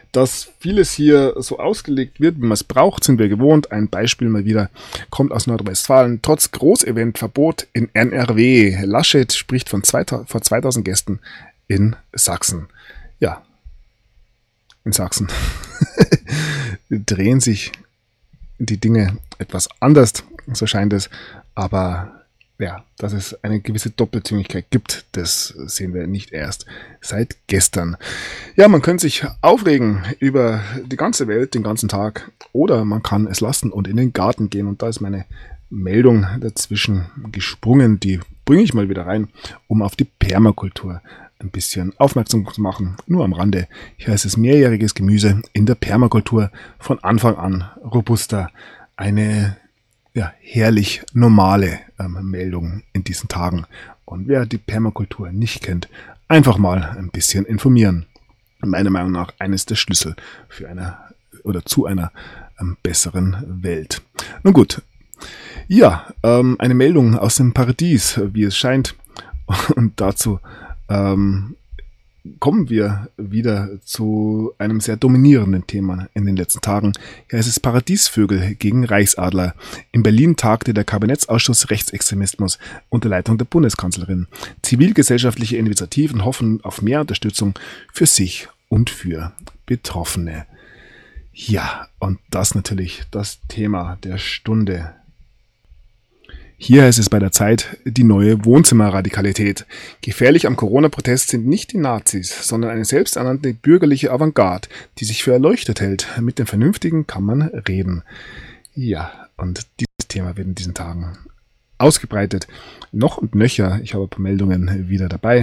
Dass vieles hier so ausgelegt wird, wie man es braucht, sind wir gewohnt. Ein Beispiel mal wieder kommt aus Nordrhein-Westfalen. Trotz Großeventverbot in NRW. Laschet spricht von vor 2000 Gästen in Sachsen. Ja, in Sachsen drehen sich die Dinge etwas anders, so scheint es. Aber ja, dass es eine gewisse Doppelzüngigkeit gibt, das sehen wir nicht erst seit gestern. Ja, man könnte sich aufregen über die ganze Welt den ganzen Tag oder man kann es lassen und in den Garten gehen. Und da ist meine Meldung dazwischen gesprungen, die bringe ich mal wieder rein, um auf die Permakultur ein bisschen aufmerksam zu machen. Nur am Rande. Hier heißt es mehrjähriges Gemüse in der Permakultur von Anfang an robuster. Eine herrlich normale Meldung in diesen Tagen. Und wer die Permakultur nicht kennt, einfach mal ein bisschen informieren. Meiner Meinung nach eines der Schlüssel für zu einer besseren Welt. Nun gut. Ja, eine Meldung aus dem Paradies, wie es scheint. Und dazu kommen wir wieder zu einem sehr dominierenden Thema in den letzten Tagen. Hier heißt es Paradiesvögel gegen Reichsadler. In Berlin tagte der Kabinettsausschuss Rechtsextremismus unter Leitung der Bundeskanzlerin. Zivilgesellschaftliche Initiativen hoffen auf mehr Unterstützung für sich und für Betroffene. Ja, und das natürlich das Thema der Stunde. Hier heißt es bei der Zeit die neue Wohnzimmerradikalität. Gefährlich am Corona-Protest sind nicht die Nazis, sondern eine selbsternannte bürgerliche Avantgarde, die sich für erleuchtet hält. Mit den Vernünftigen kann man reden. Ja, und dieses Thema wird in diesen Tagen ausgebreitet. Noch und nöcher, ich habe ein paar Meldungen wieder dabei.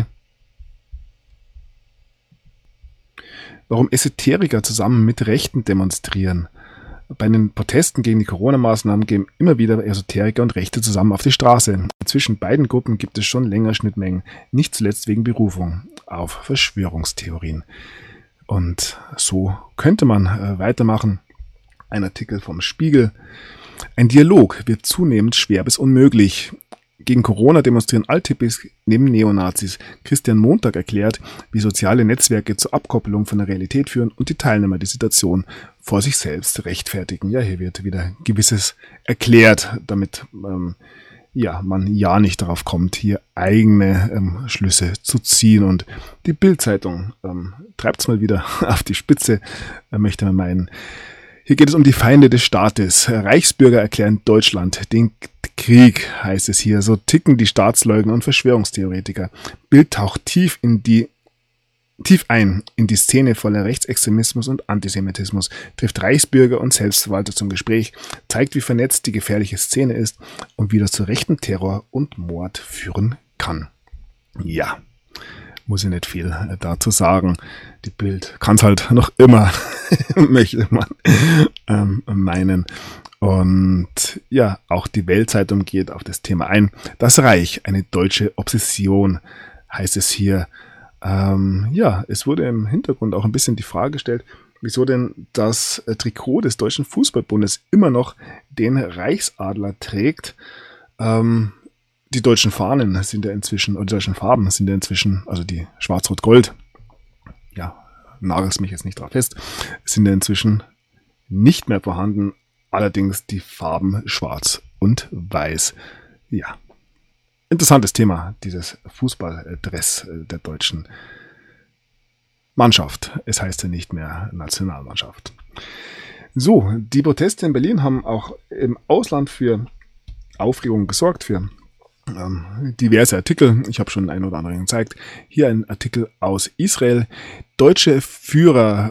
Warum Esoteriker zusammen mit Rechten demonstrieren. Bei den Protesten gegen die Corona-Maßnahmen gehen immer wieder Esoteriker und Rechte zusammen auf die Straße. Zwischen beiden Gruppen gibt es schon länger Schnittmengen, nicht zuletzt wegen Berufung auf Verschwörungstheorien. Und so könnte man weitermachen. Ein Artikel vom Spiegel. Ein Dialog wird zunehmend schwer bis unmöglich. Gegen Corona demonstrieren Althippies neben Neonazis. Christian Montag erklärt, wie soziale Netzwerke zur Abkoppelung von der Realität führen und die Teilnehmer die Situation vor sich selbst rechtfertigen. Ja, hier wird wieder Gewisses erklärt, damit man ja nicht darauf kommt, hier eigene Schlüsse zu ziehen. Und die Bild-Zeitung treibt es mal wieder auf die Spitze, möchte man meinen. Hier geht es um die Feinde des Staates. Reichsbürger erklären Deutschland den Krieg, heißt es hier. So ticken die Staatsleugner und Verschwörungstheoretiker. Bild taucht tief ein in die Szene voller Rechtsextremismus und Antisemitismus, trifft Reichsbürger und Selbstverwalter zum Gespräch, zeigt, wie vernetzt die gefährliche Szene ist und wie das zu rechtem Terror und Mord führen kann. Ja, muss ich nicht viel dazu sagen. Die Bild kann es halt noch immer, möchte man meinen. Und ja, auch die Weltzeitung geht auf das Thema ein. Das Reich, eine deutsche Obsession, heißt es hier. Es wurde im Hintergrund auch ein bisschen die Frage gestellt, wieso denn das Trikot des Deutschen Fußballbundes immer noch den Reichsadler trägt. Die deutschen Fahnen sind ja inzwischen, oder die deutschen Farben sind ja inzwischen, also die Schwarz-Rot-Gold, ja, nagel's mich jetzt nicht drauf fest, sind ja inzwischen nicht mehr vorhanden, allerdings die Farben Schwarz und Weiß. Ja, interessantes Thema, dieses Fußballdress der deutschen Mannschaft. Es heißt ja nicht mehr Nationalmannschaft. So, die Proteste in Berlin haben auch im Ausland für Aufregung gesorgt, für diverse Artikel. Ich habe schon einen oder anderen gezeigt. Hier ein Artikel aus Israel. Deutsche Führer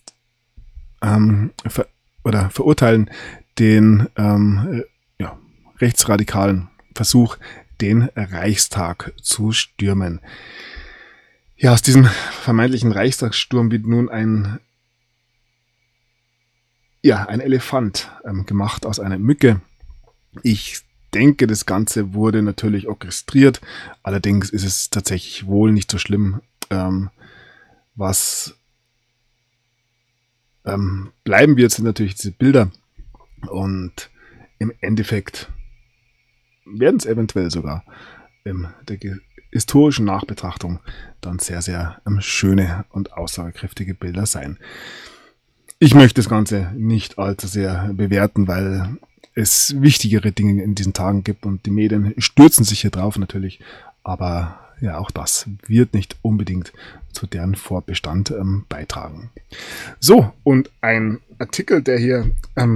verurteilen den rechtsradikalen Versuch, den Reichstag zu stürmen. Ja, aus diesem vermeintlichen Reichstagssturm wird nun ein Elefant gemacht aus einer Mücke. Ich denke, das Ganze wurde natürlich orchestriert. Allerdings ist es tatsächlich wohl nicht so schlimm. Was bleiben wird, sind natürlich diese Bilder. Und im Endeffekt werden es eventuell sogar in der historischen Nachbetrachtung dann sehr, sehr schöne und aussagekräftige Bilder sein. Ich möchte das Ganze nicht allzu sehr bewerten, weil es wichtigere Dinge in diesen Tagen gibt und die Medien stürzen sich hier drauf natürlich. Aber ja, auch das wird nicht unbedingt zu deren Fortbestand beitragen. So, und ein Artikel, der hier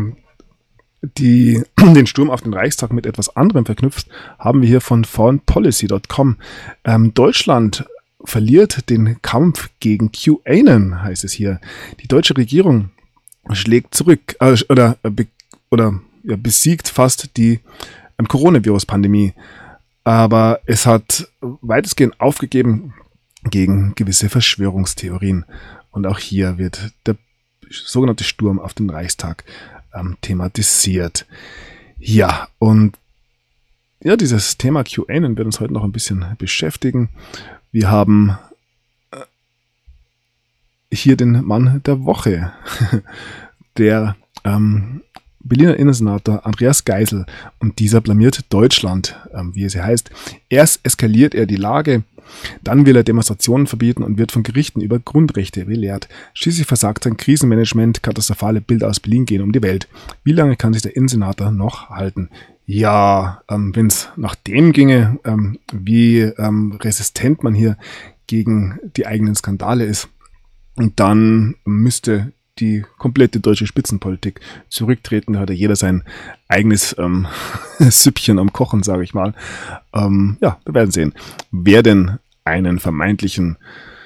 den Sturm auf den Reichstag mit etwas anderem verknüpft, haben wir hier von foreignpolicy.com. Deutschland verliert den Kampf gegen QAnon, heißt es hier. Die deutsche Regierung schlägt zurück besiegt fast die Coronavirus-Pandemie. Aber es hat weitestgehend aufgegeben gegen gewisse Verschwörungstheorien. Und auch hier wird der sogenannte Sturm auf den Reichstag thematisiert. Ja, und ja, dieses Thema QAnon wird uns heute noch ein bisschen beschäftigen. Wir haben hier den Mann der Woche, der Berliner Innensenator Andreas Geisel, und dieser blamiert Deutschland, wie es hier heißt. Erst eskaliert er die Lage, dann will er Demonstrationen verbieten und wird von Gerichten über Grundrechte belehrt. Schließlich versagt sein Krisenmanagement, katastrophale Bilder aus Berlin gehen um die Welt. Wie lange kann sich der Innensenator noch halten? Ja, wenn es nach dem ginge, wie resistent man hier gegen die eigenen Skandale ist, und dann müsste die komplette deutsche Spitzenpolitik zurücktreten. Da hat ja jeder sein eigenes Süppchen am Kochen, sage ich mal. Ja, wir werden sehen, wer denn einen vermeintlichen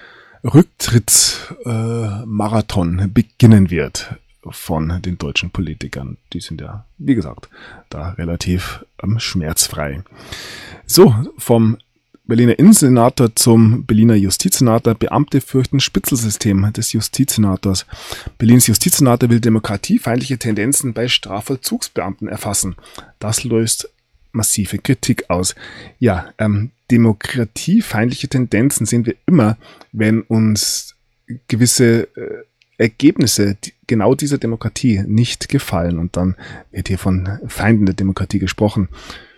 Rücktrittsmarathon beginnen wird von den deutschen Politikern. Die sind ja, wie gesagt, da relativ schmerzfrei. So, vom Berliner Innensenator zum Berliner Justizsenator. Beamte fürchten Spitzelsystem des Justizsenators. Berlins Justizsenator will demokratiefeindliche Tendenzen bei Strafvollzugsbeamten erfassen. Das löst massive Kritik aus. Ja, demokratiefeindliche Tendenzen sehen wir immer, wenn uns gewisse Ergebnisse genau dieser Demokratie nicht gefallen. Und dann wird hier von Feinden der Demokratie gesprochen.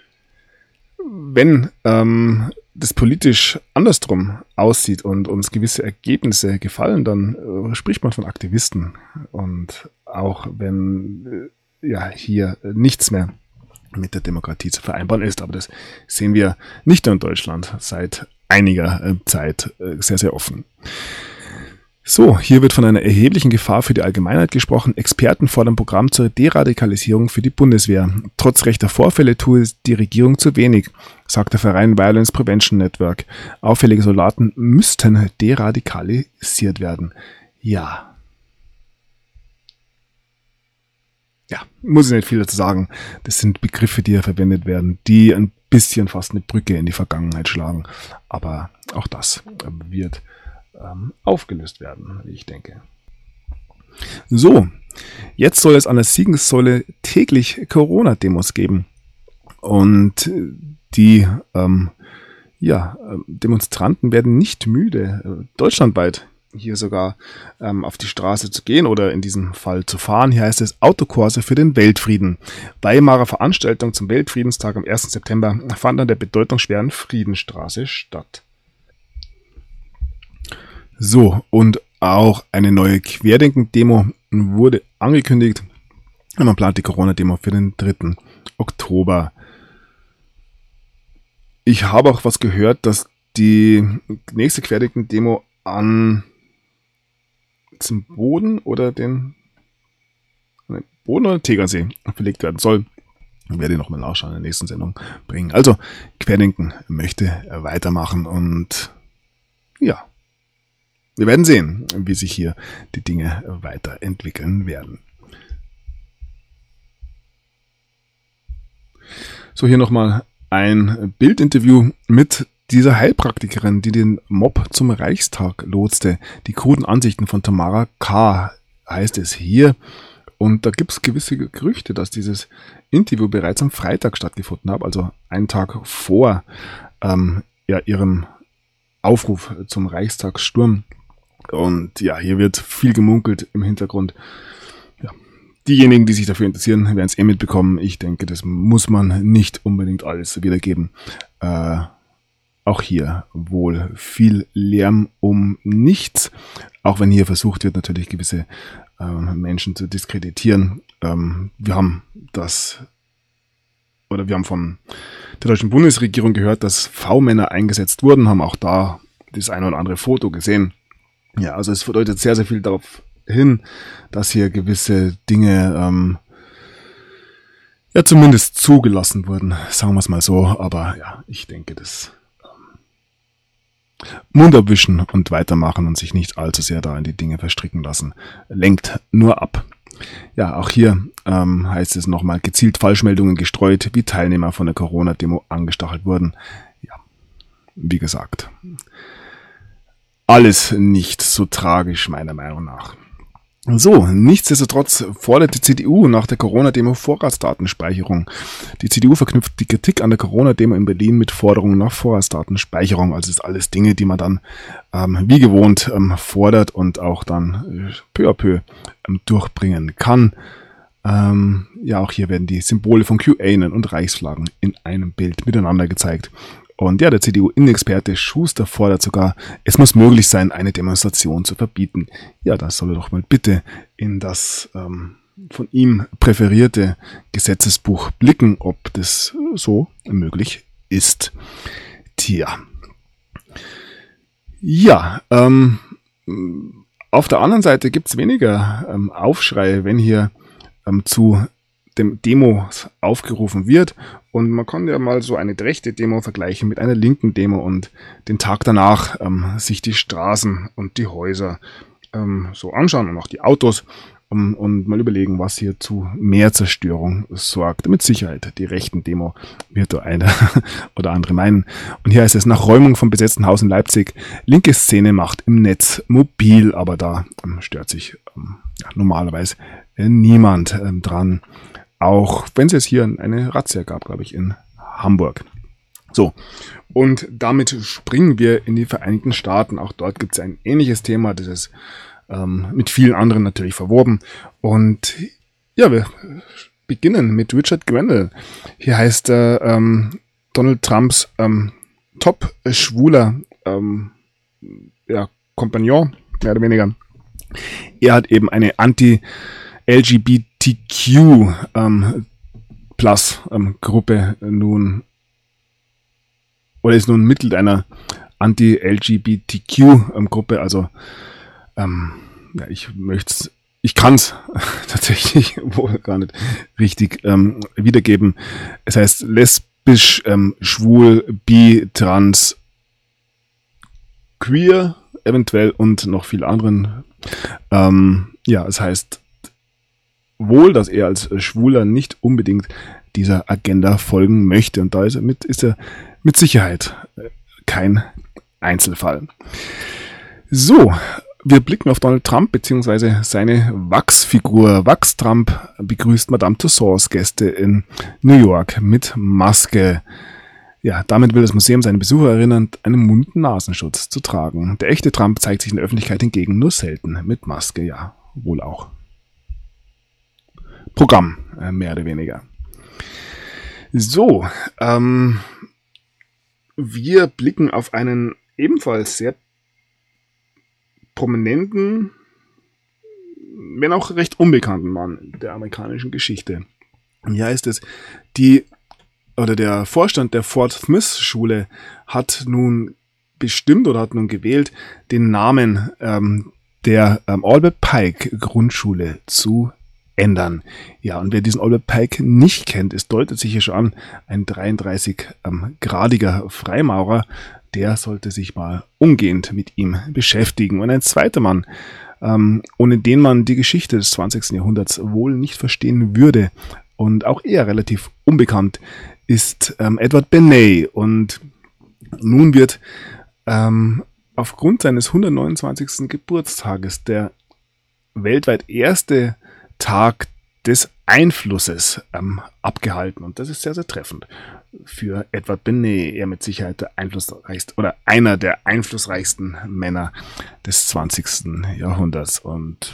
Wenn das politisch andersrum aussieht und uns gewisse Ergebnisse gefallen, dann spricht man von Aktivisten. Und auch wenn hier nichts mehr mit der Demokratie zu vereinbaren ist, aber das sehen wir nicht nur in Deutschland seit einiger Zeit sehr, sehr offen. So, hier wird von einer erheblichen Gefahr für die Allgemeinheit gesprochen. Experten fordern Programm zur Deradikalisierung für die Bundeswehr. Trotz rechter Vorfälle tue die Regierung zu wenig, sagt der Verein Violence Prevention Network. Auffällige Soldaten müssten deradikalisiert werden. Ja, muss ich nicht viel dazu sagen. Das sind Begriffe, die hier verwendet werden, die ein bisschen fast eine Brücke in die Vergangenheit schlagen. Aber auch das wird aufgelöst werden, wie ich denke. So, jetzt soll es an der Siegessäule täglich Corona-Demos geben. Und die Demonstranten werden nicht müde, deutschlandweit hier sogar auf die Straße zu gehen oder in diesem Fall zu fahren. Hier heißt es Autokurse für den Weltfrieden. Weimarer Veranstaltung zum Weltfriedenstag am 1. September fand an der bedeutungsschweren Friedenstraße statt. So, und auch eine neue Querdenken-Demo wurde angekündigt. Man plant die Corona-Demo für den 3. Oktober. Ich habe auch was gehört, dass die nächste Querdenken-Demo zum Boden oder Tegernsee verlegt werden soll. Ich werde nochmal nachschauen in der nächsten Sendung bringen. Also, Querdenken möchte weitermachen und ja, wir werden sehen, wie sich hier die Dinge weiterentwickeln werden. So, hier nochmal ein Bildinterview mit dieser Heilpraktikerin, die den Mob zum Reichstag lotste. Die kruden Ansichten von Tamara K. heißt es hier. Und da gibt es gewisse Gerüchte, dass dieses Interview bereits am Freitag stattgefunden hat, also einen Tag vor ihrem Aufruf zum Reichstagssturm. Und ja, hier wird viel gemunkelt im Hintergrund. Ja, diejenigen, die sich dafür interessieren, werden es mitbekommen. Ich denke, das muss man nicht unbedingt alles wiedergeben. Auch hier wohl viel Lärm um nichts. Auch wenn hier versucht wird, natürlich gewisse Menschen zu diskreditieren. Wir haben von der deutschen Bundesregierung gehört, dass V-Männer eingesetzt wurden, haben auch da das ein oder andere Foto gesehen. Ja, also es bedeutet sehr, sehr viel darauf hin, dass hier gewisse Dinge ja zumindest zugelassen wurden, sagen wir es mal so. Aber ja, ich denke, das Mund abwischen und weitermachen und sich nicht allzu sehr da in die Dinge verstricken lassen, lenkt nur ab. Ja, auch hier heißt es nochmal, gezielt Falschmeldungen gestreut, wie Teilnehmer von der Corona-Demo angestachelt wurden. Ja, wie gesagt, alles nicht so tragisch, meiner Meinung nach. So, nichtsdestotrotz fordert die CDU nach der Corona-Demo Vorratsdatenspeicherung. Die CDU verknüpft die Kritik an der Corona-Demo in Berlin mit Forderungen nach Vorratsdatenspeicherung. Also das ist alles Dinge, die man dann wie gewohnt fordert und auch dann peu à peu durchbringen kann. Ja, auch hier werden die Symbole von QAnon und Reichsflaggen in einem Bild miteinander gezeigt. Und ja, der CDU-Innenexperte Schuster fordert sogar, es muss möglich sein, eine Demonstration zu verbieten. Ja, das soll er doch mal bitte in das von ihm präferierte Gesetzesbuch blicken, ob das so möglich ist. Tja. Ja, auf der anderen Seite gibt's weniger Aufschrei, wenn hier zu dem Demos aufgerufen wird. Und man kann ja mal so eine rechte Demo vergleichen mit einer linken Demo und den Tag danach sich die Straßen und die Häuser so anschauen und auch die Autos und mal überlegen, was hier zu mehr Zerstörung sorgt. Mit Sicherheit die rechten Demo wird da einer oder andere meinen. Und hier heißt es, nach Räumung vom besetzten Haus in Leipzig, linke Szene macht im Netz mobil, aber da stört sich normalerweise niemand dran. Auch wenn es jetzt hier eine Razzia gab, glaube ich, in Hamburg. So, und damit springen wir in die Vereinigten Staaten. Auch dort gibt es ein ähnliches Thema, das ist mit vielen anderen natürlich verwoben. Und ja, wir beginnen mit Richard Grenell. Hier heißt Donald Trumps top-schwuler Kompagnon, mehr oder weniger. Er hat eben eine Anti-LGBTQ Plus Gruppe nun, oder ist nun Mitglied einer Anti-LGBTQ Gruppe, also ich kann es tatsächlich wohl gar nicht richtig wiedergeben. Es heißt lesbisch, schwul, bi, trans, queer, eventuell und noch viele anderen. Es heißt wohl, dass er als Schwuler nicht unbedingt dieser Agenda folgen möchte. Und da ist er mit Sicherheit kein Einzelfall. So, wir blicken auf Donald Trump bzw. seine Wachsfigur. Wachs-Trump begrüßt Madame Tussauds Gäste in New York mit Maske. Ja, damit will das Museum seine Besucher erinnern, einen Mund-Nasenschutz zu tragen. Der echte Trump zeigt sich in der Öffentlichkeit hingegen nur selten mit Maske. Ja, wohl auch Programm, mehr oder weniger. So, wir blicken auf einen ebenfalls sehr prominenten, wenn auch recht unbekannten Mann der amerikanischen Geschichte. Hier heißt es, der Vorstand der Fort Smith Schule hat nun bestimmt oder hat nun gewählt, den Namen der Albert Pike Grundschule zu ändern. Ja, und wer diesen Albert Pike nicht kennt, es deutet sich hier schon an, ein 33-gradiger Freimaurer, der sollte sich mal umgehend mit ihm beschäftigen. Und ein zweiter Mann, ohne den man die Geschichte des 20. Jahrhunderts wohl nicht verstehen würde und auch eher relativ unbekannt, ist Edward Bernay. Und nun wird aufgrund seines 129. Geburtstages der weltweit erste Tag des Einflusses abgehalten. Und das ist sehr, sehr treffend für Edward Bernay. Er mit Sicherheit der einflussreichste oder einer der einflussreichsten Männer des 20. Jahrhunderts. Und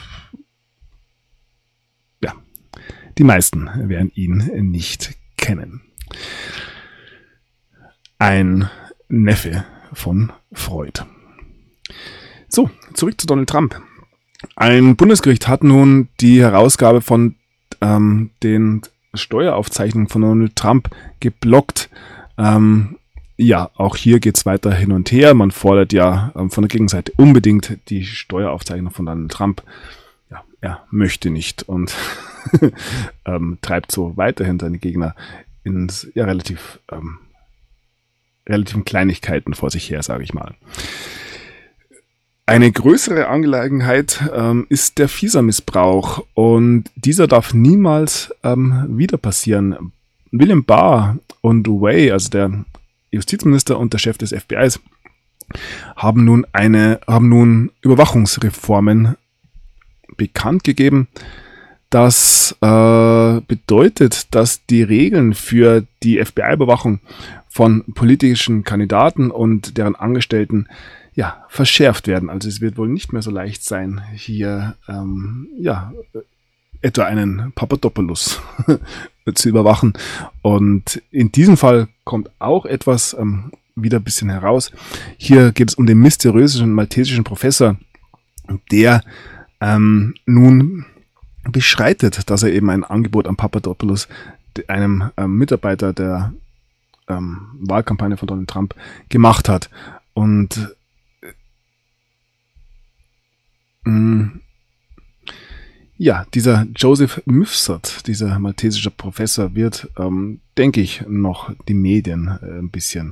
ja, die meisten werden ihn nicht kennen. Ein Neffe von Freud. So, zurück zu Donald Trump. Ein Bundesgericht hat nun die Herausgabe von den Steueraufzeichnungen von Donald Trump geblockt. Ja, auch hier geht es weiter hin und her. Man fordert ja von der Gegenseite unbedingt die Steueraufzeichnung von Donald Trump. Ja, er möchte nicht und treibt so weiterhin seine Gegner ins relativen Kleinigkeiten vor sich her, sage ich mal. Eine größere Angelegenheit ist der Visa-Missbrauch und dieser darf niemals wieder passieren. William Barr und Wray, also der Justizminister und der Chef des FBIs, haben nun Überwachungsreformen bekannt gegeben. Das bedeutet, dass die Regeln für die FBI-Überwachung von politischen Kandidaten und deren Angestellten verschärft werden. Also es wird wohl nicht mehr so leicht sein, hier etwa einen Papadopoulos zu überwachen. Und in diesem Fall kommt auch etwas wieder ein bisschen heraus. Hier geht es um den mysteriösen maltesischen Professor, der nun beschreitet, dass er eben ein Angebot an Papadopoulos, einem Mitarbeiter der Wahlkampagne von Donald Trump, gemacht hat. Und dieser Joseph Mifsud, dieser maltesische Professor, wird, denke ich, noch die Medien ein bisschen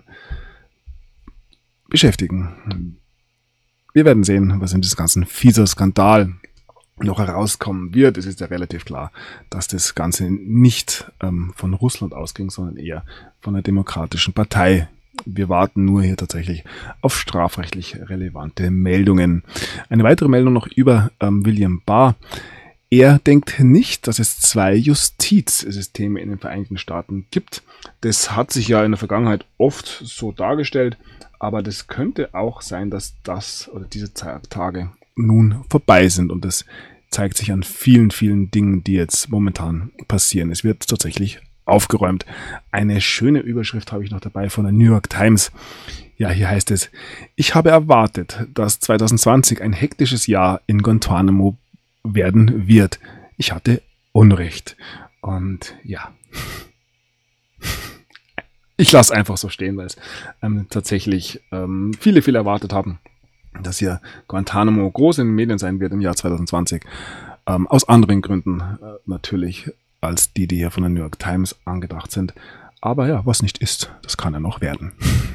beschäftigen. Wir werden sehen, was in diesem ganzen Visa-Skandal noch herauskommen wird. Es ist ja relativ klar, dass das Ganze nicht von Russland ausging, sondern eher von der Demokratischen Partei. Wir warten nur hier tatsächlich auf strafrechtlich relevante Meldungen. Eine weitere Meldung noch über William Barr. Er denkt nicht, dass es 2 Justizsysteme in den Vereinigten Staaten gibt. Das hat sich ja in der Vergangenheit oft so dargestellt, aber das könnte auch sein, dass diese Tage nun vorbei sind und das zeigt sich an vielen, vielen Dingen, die jetzt momentan passieren. Es wird tatsächlich aufgeräumt. Eine schöne Überschrift habe ich noch dabei von der New York Times. Ja, hier heißt es: Ich habe erwartet, dass 2020 ein hektisches Jahr in Guantanamo werden wird. Ich hatte Unrecht. Und ja, ich lasse einfach so stehen, weil es tatsächlich viele erwartet haben, dass hier Guantanamo groß in den Medien sein wird im Jahr 2020. Aus anderen Gründen natürlich als die hier von der New York Times angedacht sind. Aber ja, was nicht ist, das kann ja noch werden.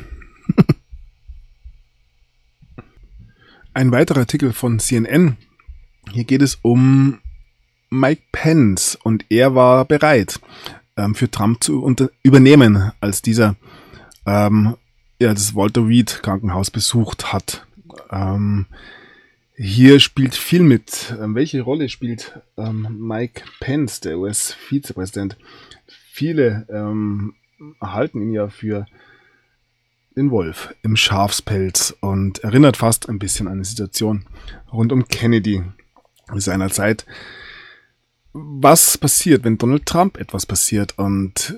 Ein weiterer Artikel von CNN. Hier geht es um Mike Pence und er war bereit, für Trump zu übernehmen, als dieser das Walter Reed Krankenhaus besucht hat. Hier spielt viel mit. Welche Rolle spielt Mike Pence, der US-Vizepräsident? Viele halten ihn ja für den Wolf im Schafspelz und erinnert fast ein bisschen an eine Situation rund um Kennedy seinerzeit. Was passiert, wenn Donald Trump etwas passiert? Und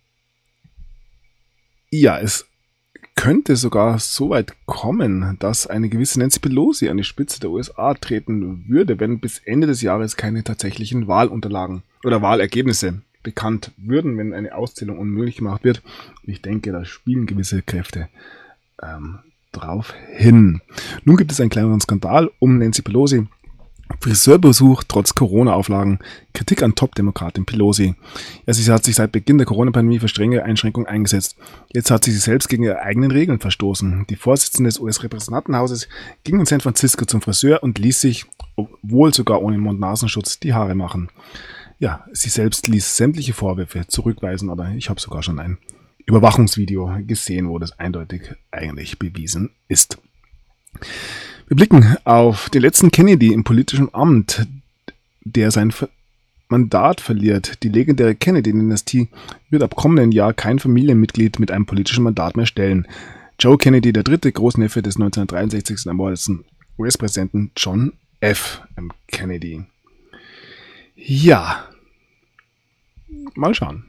ja, es könnte sogar so weit kommen, dass eine gewisse Nancy Pelosi an die Spitze der USA treten würde, wenn bis Ende des Jahres keine tatsächlichen Wahlunterlagen oder Wahlergebnisse bekannt würden, wenn eine Auszählung unmöglich gemacht wird. Ich denke, da spielen gewisse Kräfte drauf hin. Nun gibt es einen kleineren Skandal um Nancy Pelosi. Friseurbesuch trotz Corona-Auflagen, Kritik an Top-Demokratin Pelosi. Ja, sie hat sich seit Beginn der Corona-Pandemie für strenge Einschränkungen eingesetzt. Jetzt hat sie sich selbst gegen ihre eigenen Regeln verstoßen. Die Vorsitzende des US-Repräsentantenhauses ging in San Francisco zum Friseur und ließ sich, obwohl sogar ohne Mund-Nasenschutz, die Haare machen. Ja, sie selbst ließ sämtliche Vorwürfe zurückweisen, aber ich habe sogar schon ein Überwachungsvideo gesehen, wo das eindeutig eigentlich bewiesen ist. Wir blicken auf den letzten Kennedy im politischen Amt, der sein Mandat verliert. Die legendäre Kennedy-Dynastie wird ab kommenden Jahr kein Familienmitglied mit einem politischen Mandat mehr stellen. Joe Kennedy, der dritte Großneffe des 1963. ermordeten US-Präsidenten John F. Kennedy. Ja, mal schauen.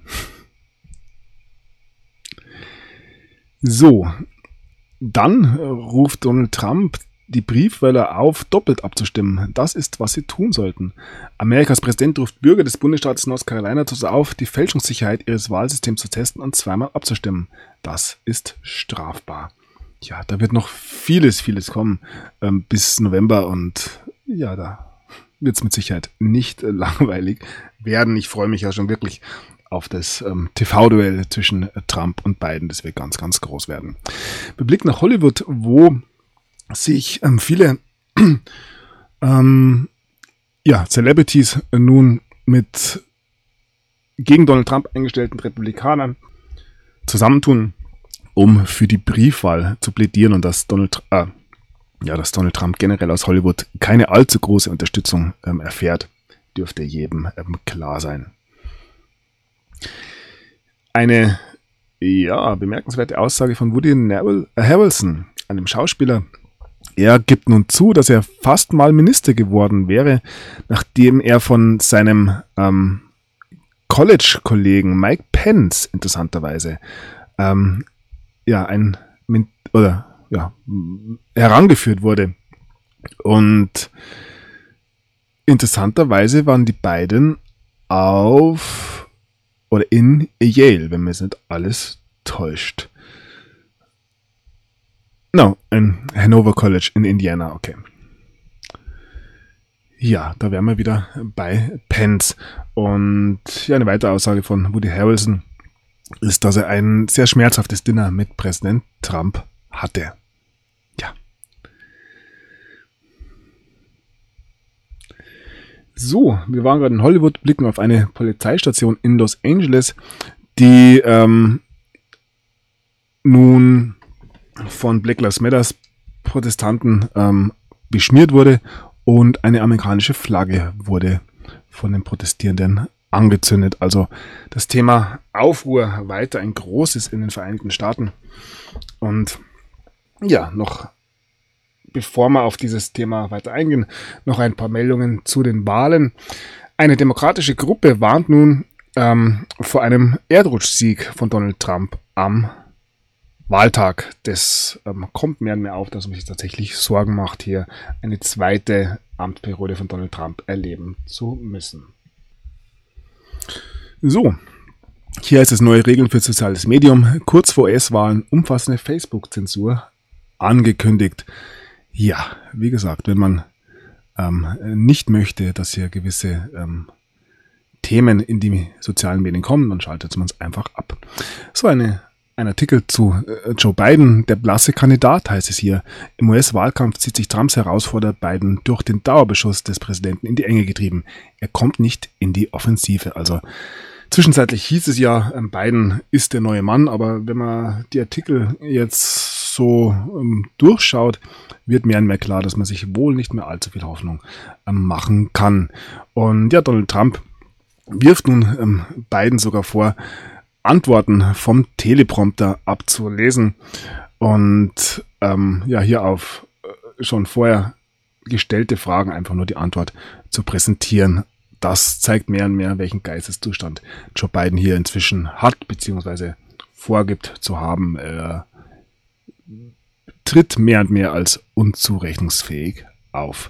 So, dann ruft Donald Trump die Briefwähler auf, doppelt abzustimmen. Das ist, was sie tun sollten. Amerikas Präsident ruft Bürger des Bundesstaates North Carolina dazu auf, die Fälschungssicherheit ihres Wahlsystems zu testen und zweimal abzustimmen. Das ist strafbar. Ja, da wird noch vieles kommen bis November und ja, da wird es mit Sicherheit nicht langweilig werden. Ich freue mich ja schon wirklich auf das TV-Duell zwischen Trump und Biden. Das wird ganz groß werden. Wir blicken nach Hollywood, wo sich viele Celebrities nun mit gegen Donald Trump eingestellten Republikanern zusammentun, um für die Briefwahl zu plädieren und dass Donald Trump generell aus Hollywood keine allzu große Unterstützung erfährt, dürfte jedem klar sein. Eine bemerkenswerte Aussage von Woody Harrelson, einem Schauspieler. Er gibt nun zu, dass er fast mal Minister geworden wäre, nachdem er von seinem College-Kollegen Mike Pence interessanterweise herangeführt wurde. Und interessanterweise waren die beiden in Yale, wenn mir es nicht alles täuscht. In Hanover College in Indiana, okay. Ja, da wären wir wieder bei Pence. Und ja, eine weitere Aussage von Woody Harrelson ist, dass er ein sehr schmerzhaftes Dinner mit Präsident Trump hatte. Ja. So, wir waren gerade in Hollywood, blicken auf eine Polizeistation in Los Angeles, die nun von Black Lives Matter Protestanten beschmiert wurde und eine amerikanische Flagge wurde von den Protestierenden angezündet. Also das Thema Aufruhr weiter ein großes in den Vereinigten Staaten. Und ja, noch bevor wir auf dieses Thema weiter eingehen, noch ein paar Meldungen zu den Wahlen. Eine demokratische Gruppe warnt nun vor einem Erdrutschsieg von Donald Trump am Wahltag. Das kommt mehr und mehr auf, dass man sich tatsächlich Sorgen macht, hier eine zweite Amtsperiode von Donald Trump erleben zu müssen. So, hier ist es neue Regeln für soziales Medium. Kurz vor US-Wahlen umfassende Facebook-Zensur angekündigt. Ja, wie gesagt, wenn man nicht möchte, dass hier gewisse Themen in die sozialen Medien kommen, dann schaltet man es einfach ab. So, ein Artikel zu Joe Biden, der blasse Kandidat, heißt es hier. Im US-Wahlkampf sieht sich Trumps Herausforderer Biden durch den Dauerbeschuss des Präsidenten in die Enge getrieben. Er kommt nicht in die Offensive. Also zwischenzeitlich hieß es ja, Biden ist der neue Mann, aber wenn man die Artikel jetzt so durchschaut, wird mehr und mehr klar, dass man sich wohl nicht mehr allzu viel Hoffnung machen kann. Und ja, Donald Trump wirft nun Biden sogar vor, Antworten vom Teleprompter abzulesen und hier auf schon vorher gestellte Fragen einfach nur die Antwort zu präsentieren. Das zeigt mehr und mehr, welchen Geisteszustand Joe Biden hier inzwischen hat, beziehungsweise vorgibt zu haben. Er tritt mehr und mehr als unzurechnungsfähig auf.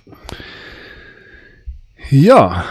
Ja.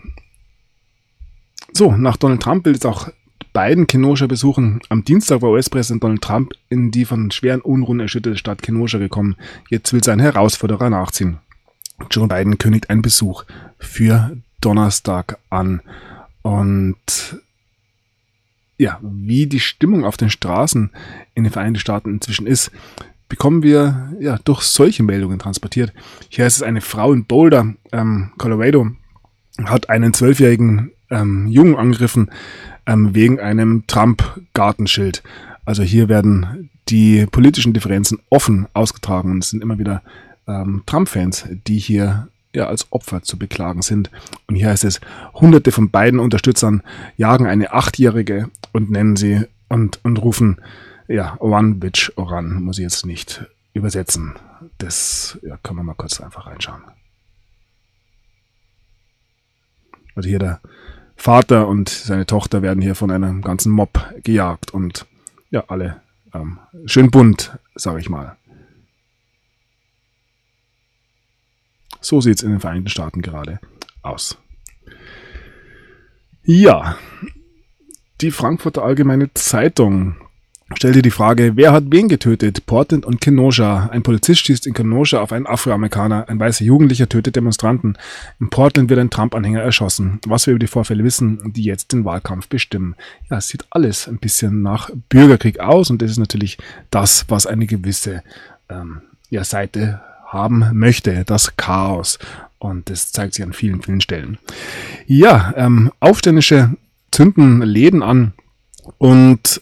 So, nach Donald Trump will jetzt auch Biden Kenosha besuchen. Am Dienstag war US-Präsident Donald Trump in die von schweren Unruhen erschütterte Stadt Kenosha gekommen. Jetzt will sein Herausforderer nachziehen. Joe Biden kündigt einen Besuch für Donnerstag an. Und ja, wie die Stimmung auf den Straßen in den Vereinigten Staaten inzwischen ist, bekommen wir ja durch solche Meldungen transportiert. Hier ist es eine Frau in Boulder, Colorado, hat einen 12-jährigen Jungen angegriffen wegen einem Trump-Gartenschild. Also hier werden die politischen Differenzen offen ausgetragen und es sind immer wieder Trump-Fans, die hier ja als Opfer zu beklagen sind. Und hier heißt es, Hunderte von beiden Unterstützern jagen eine 8-Jährige und nennen sie und rufen, ja, One Bitch Oran, muss ich jetzt nicht übersetzen. Das können wir mal kurz einfach reinschauen. Also hier der Vater und seine Tochter werden hier von einem ganzen Mob gejagt und ja, alle schön bunt, sage ich mal. So sieht es in den Vereinigten Staaten gerade aus. Ja, die Frankfurter Allgemeine Zeitung stellte die Frage, wer hat wen getötet? Portland und Kenosha. Ein Polizist schießt in Kenosha auf einen Afroamerikaner. Ein weißer Jugendlicher tötet Demonstranten. In Portland wird ein Trump-Anhänger erschossen. Was wir über die Vorfälle wissen, die jetzt den Wahlkampf bestimmen. Ja, es sieht alles ein bisschen nach Bürgerkrieg aus und das ist natürlich das, was eine gewisse Seite haben möchte. Das Chaos. Und das zeigt sich an vielen, vielen Stellen. Ja, Aufständische zünden Läden an und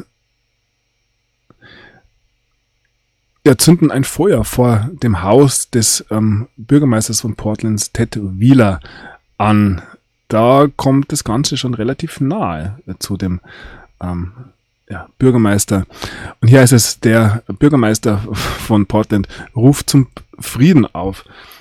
zünden ein Feuer vor dem Haus des Bürgermeisters von Portlands, Ted Wheeler, an. Da kommt das Ganze schon relativ nahe zu dem Bürgermeister. Und hier heißt es, der Bürgermeister von Portland ruft zum Frieden auf.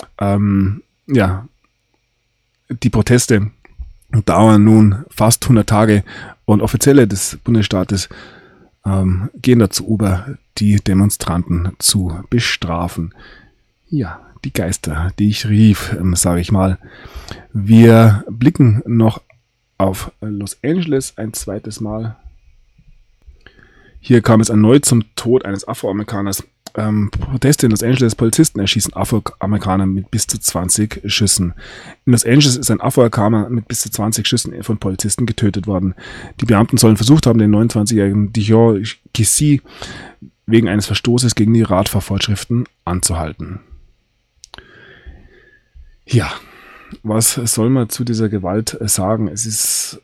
Die Proteste dauern nun fast 100 Tage und Offizielle des Bundesstaates gehen dazu über, die Demonstranten zu bestrafen. Ja, die Geister, die ich rief, sage ich mal. Wir blicken noch auf Los Angeles ein zweites Mal. Hier kam es erneut zum Tod eines Afroamerikaners. Proteste in Los Angeles, Polizisten erschießen Afroamerikaner mit bis zu 20 Schüssen. In Los Angeles ist ein Afroamerikaner mit bis zu 20 Schüssen von Polizisten getötet worden. Die Beamten sollen versucht haben, den 29-jährigen Dijon Kissy wegen eines Verstoßes gegen die Radfahrvorschriften anzuhalten. Ja, was soll man zu dieser Gewalt sagen? Es ist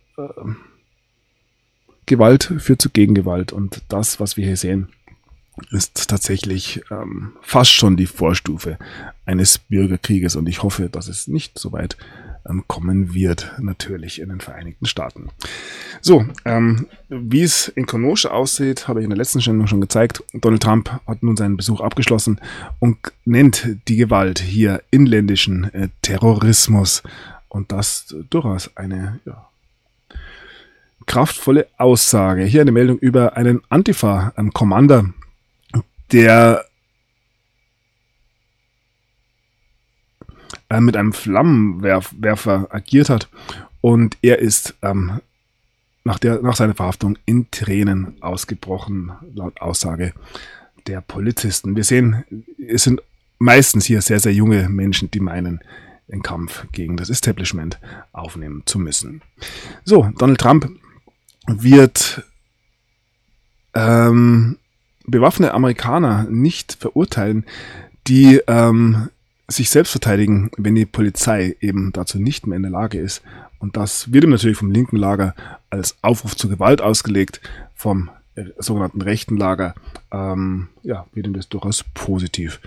Gewalt führt zu Gegengewalt und das, was wir hier sehen, ist tatsächlich fast schon die Vorstufe eines Bürgerkrieges und ich hoffe, dass es nicht so weit kommen wird, natürlich in den Vereinigten Staaten. So, wie es in Kenosha aussieht, habe ich in der letzten Sendung schon gezeigt. Donald Trump hat nun seinen Besuch abgeschlossen und nennt die Gewalt hier inländischen Terrorismus und das durchaus eine kraftvolle Aussage. Hier eine Meldung über einen Antifa-Commander, der mit einem Flammenwerfer agiert hat und er ist nach seiner Verhaftung in Tränen ausgebrochen, laut Aussage der Polizisten. Wir sehen, es sind meistens hier sehr, sehr junge Menschen, die meinen, den Kampf gegen das Establishment aufnehmen zu müssen. So, Donald Trump wird bewaffnete Amerikaner nicht verurteilen, die sich selbst verteidigen, wenn die Polizei eben dazu nicht mehr in der Lage ist. Und das wird ihm natürlich vom linken Lager als Aufruf zur Gewalt ausgelegt, vom sogenannten rechten Lager wird ihm das durchaus positiv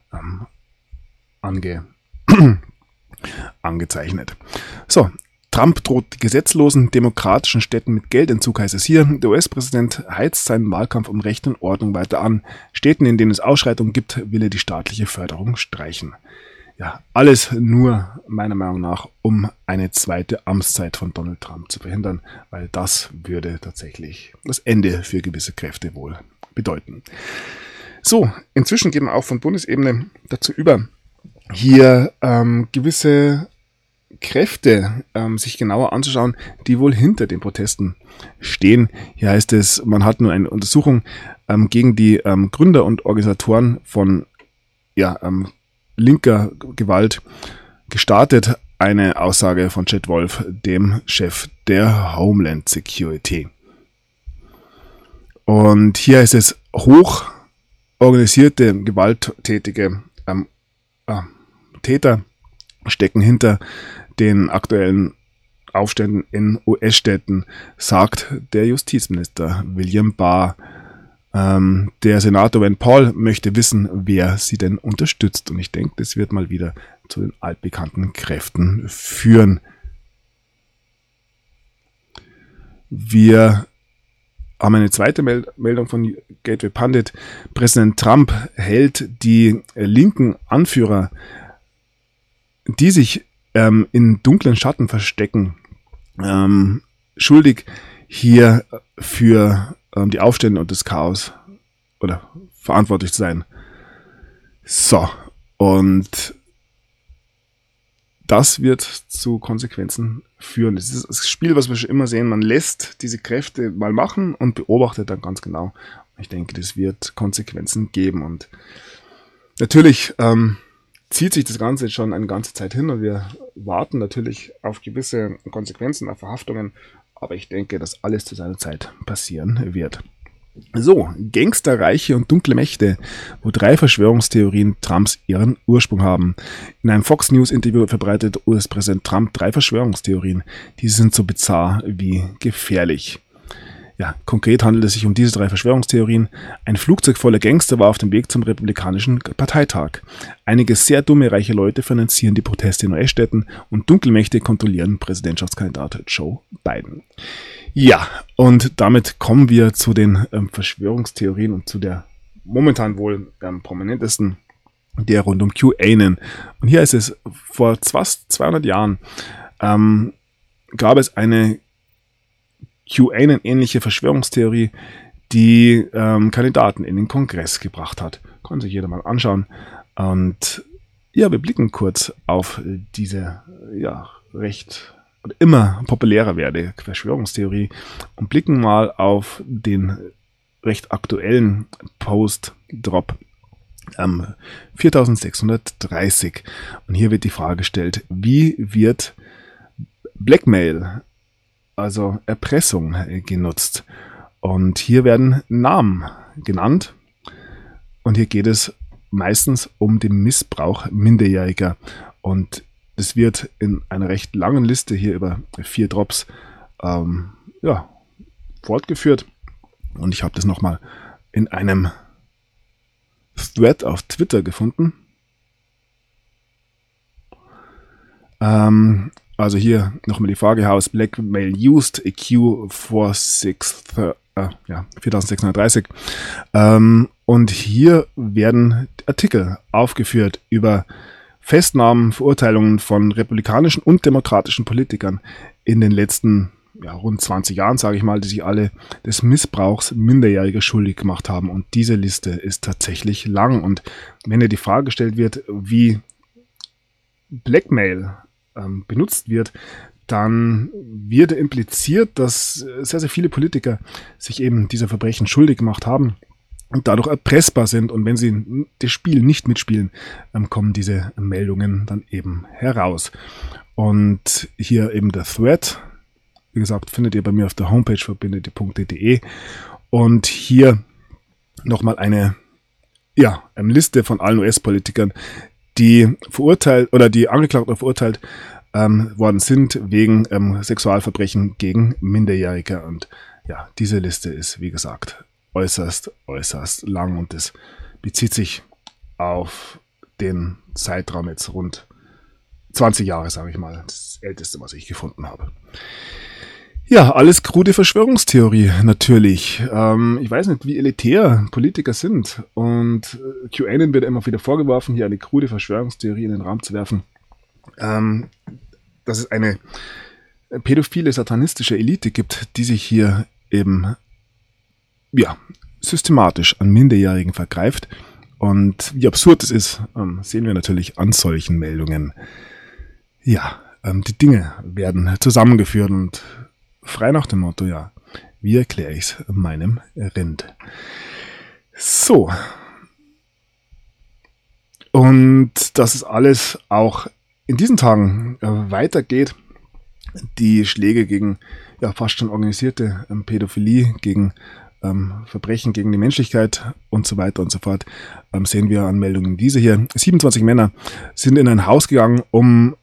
angezeichnet. So, Trump droht gesetzlosen demokratischen Städten mit Geldentzug, heißt es hier. Der US-Präsident heizt seinen Wahlkampf um Recht und Ordnung weiter an. Städten, in denen es Ausschreitungen gibt, will er die staatliche Förderung streichen. Ja, alles nur meiner Meinung nach, um eine zweite Amtszeit von Donald Trump zu verhindern, weil das würde tatsächlich das Ende für gewisse Kräfte wohl bedeuten. So, inzwischen gehen wir auch von Bundesebene dazu über, hier gewisse Kräfte sich genauer anzuschauen, die wohl hinter den Protesten stehen. Hier heißt es, man hat nur eine Untersuchung gegen die Gründer und Organisatoren von linker Gewalt gestartet. Eine Aussage von Chad Wolf, dem Chef der Homeland Security. Und hier heißt es, hoch organisierte, gewalttätige Täter stecken hinter den aktuellen Aufständen in US-Städten, sagt der Justizminister William Barr. Der Senator Rand Paul möchte wissen, wer sie denn unterstützt. Und ich denke, das wird mal wieder zu den altbekannten Kräften führen. Wir haben eine zweite Meldung von Gateway Pundit. Präsident Trump hält die linken Anführer, die sich in dunklen Schatten verstecken, schuldig, hier für die Aufstände und das Chaos oder verantwortlich zu sein. So, und das wird zu Konsequenzen führen. Das ist das Spiel, was wir schon immer sehen. Man lässt diese Kräfte mal machen und beobachtet dann ganz genau. Ich denke, das wird Konsequenzen geben. Und natürlich zieht sich das Ganze jetzt schon eine ganze Zeit hin und wir warten natürlich auf gewisse Konsequenzen, auf Verhaftungen. Aber ich denke, dass alles zu seiner Zeit passieren wird. So, Gangster, Reiche und dunkle Mächte, wo 3 Verschwörungstheorien Trumps ihren Ursprung haben. In einem Fox News Interview verbreitet US-Präsident Trump 3 Verschwörungstheorien. Diese sind so bizarr wie gefährlich. Ja, konkret handelt es sich um diese 3 Verschwörungstheorien. Ein Flugzeug voller Gangster war auf dem Weg zum Republikanischen Parteitag. Einige sehr dumme reiche Leute finanzieren die Proteste in US-Städten und dunkle Mächte kontrollieren Präsidentschaftskandidat Joe Biden. Ja, und damit kommen wir zu den Verschwörungstheorien und zu der momentan wohl prominentesten, der rund um QAnon. Und hier ist es, vor fast 200 Jahren gab es eine QAnon-ähnliche Verschwörungstheorie, die Kandidaten in den Kongress gebracht hat. Kann sich jeder mal anschauen. Und ja, wir blicken kurz auf diese recht und immer populärer werde Verschwörungstheorie und blicken mal auf den recht aktuellen Post-Drop 4630. Und hier wird die Frage gestellt, wie wird Blackmail, also Erpressung, genutzt? Und hier werden Namen genannt und hier geht es meistens um den Missbrauch Minderjähriger und es wird in einer recht langen Liste hier über 4 Drops fortgeführt. Und ich habe das nochmal in einem Thread auf Twitter gefunden. Also hier nochmal die Frage, how is Blackmail used? EQ 4630. Und hier werden Artikel aufgeführt über Festnahmen, Verurteilungen von republikanischen und demokratischen Politikern in den letzten rund 20 Jahren, sage ich mal, die sich alle des Missbrauchs Minderjähriger schuldig gemacht haben. Und diese Liste ist tatsächlich lang. Und wenn dir die Frage gestellt wird, wie Blackmail benutzt wird, dann wird impliziert, dass sehr, sehr viele Politiker sich eben dieser Verbrechen schuldig gemacht haben und dadurch erpressbar sind. Und wenn sie das Spiel nicht mitspielen, kommen diese Meldungen dann eben heraus. Und hier eben der Thread, wie gesagt, findet ihr bei mir auf der Homepage verbindet.de. Und hier nochmal eine Liste von allen US-Politikern, die verurteilt oder die angeklagt oder verurteilt worden sind wegen Sexualverbrechen gegen Minderjährige. Und ja, diese Liste ist, wie gesagt, äußerst lang und es bezieht sich auf den Zeitraum jetzt rund 20 Jahre, sage ich mal. Das älteste, was ich gefunden habe. Ja, alles krude Verschwörungstheorie natürlich. Ich weiß nicht, wie elitär Politiker sind und QAnon wird immer wieder vorgeworfen, hier eine krude Verschwörungstheorie in den Raum zu werfen. Dass es eine pädophile, satanistische Elite gibt, die sich hier eben systematisch an Minderjährigen vergreift. Und wie absurd es ist, sehen wir natürlich an solchen Meldungen. Ja, die Dinge werden zusammengeführt und frei nach dem Motto, wie erkläre ich es meinem Rind? So. Und dass es alles auch in diesen Tagen weitergeht, die Schläge gegen fast schon organisierte Pädophilie, gegen Verbrechen gegen die Menschlichkeit und so weiter und so fort, sehen wir an Meldungen diese hier. 27 Männer sind in ein Haus gegangen, um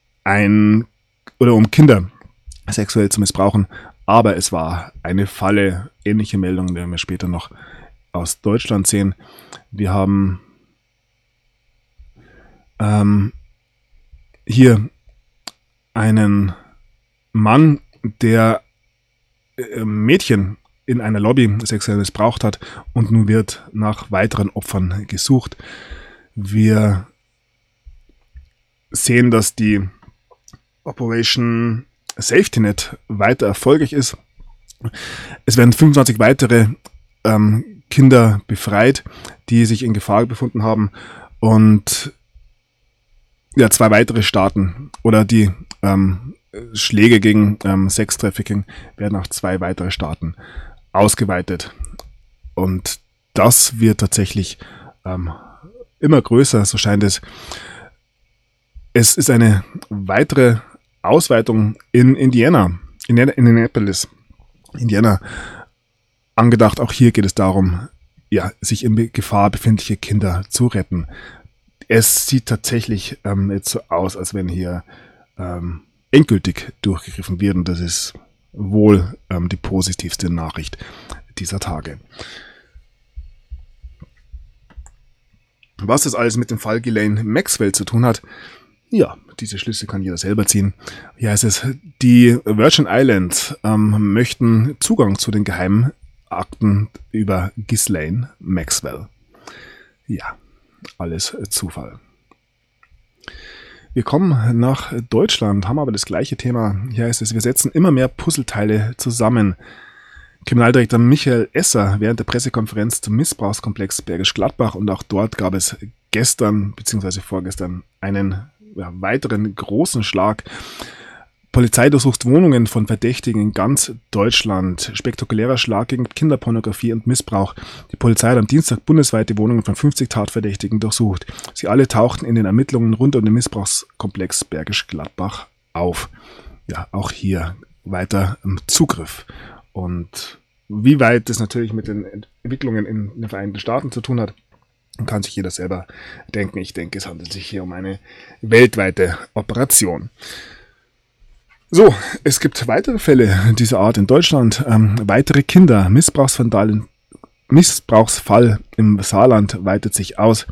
Kinder sexuell zu missbrauchen, aber es war eine Falle. Ähnliche Meldungen werden wir später noch aus Deutschland sehen. Wir haben hier einen Mann, der Mädchen in einer Lobby sexuell missbraucht hat und nun wird nach weiteren Opfern gesucht. Wir sehen, dass die Operation Safety Net weiter erfolgreich ist. Es werden 25 weitere Kinder befreit, die sich in Gefahr befunden haben und 2 weitere Staaten oder die Schläge gegen Sextrafficking werden auf 2 weitere Staaten ausgeweitet. Und das wird tatsächlich immer größer, so scheint es. Es ist eine weitere Ausweitung in Indiana, in Indianapolis, Indiana, angedacht. Auch hier geht es darum, sich in Gefahr befindliche Kinder zu retten. Es sieht tatsächlich jetzt so aus, als wenn hier endgültig durchgegriffen wird. Und das ist wohl die positivste Nachricht dieser Tage. Was das alles mit dem Fall Ghislaine Maxwell zu tun hat, diese Schlüsse kann jeder selber ziehen. Hier heißt es, die Virgin Islands möchten Zugang zu den geheimen Akten über Ghislaine Maxwell. Ja, alles Zufall. Wir kommen nach Deutschland, haben aber das gleiche Thema. Hier heißt es, wir setzen immer mehr Puzzleteile zusammen. Kriminaldirektor Michael Esser während der Pressekonferenz zum Missbrauchskomplex Bergisch Gladbach, und auch dort gab es gestern bzw. vorgestern einen weiteren großen Schlag. Polizei durchsucht Wohnungen von Verdächtigen in ganz Deutschland. Spektakulärer Schlag gegen Kinderpornografie und Missbrauch. Die Polizei hat am Dienstag bundesweit die Wohnungen von 50 Tatverdächtigen durchsucht. Sie alle tauchten in den Ermittlungen rund um den Missbrauchskomplex Bergisch Gladbach auf. Ja, auch hier weiter Zugriff. Und wie weit das natürlich mit den Entwicklungen in den Vereinigten Staaten zu tun hat, kann sich jeder selber denken. Ich denke, es handelt sich hier um eine weltweite Operation. So, es gibt weitere Fälle dieser Art in Deutschland. Weitere Kinder, Missbrauchsfall im Saarland weitet sich aus.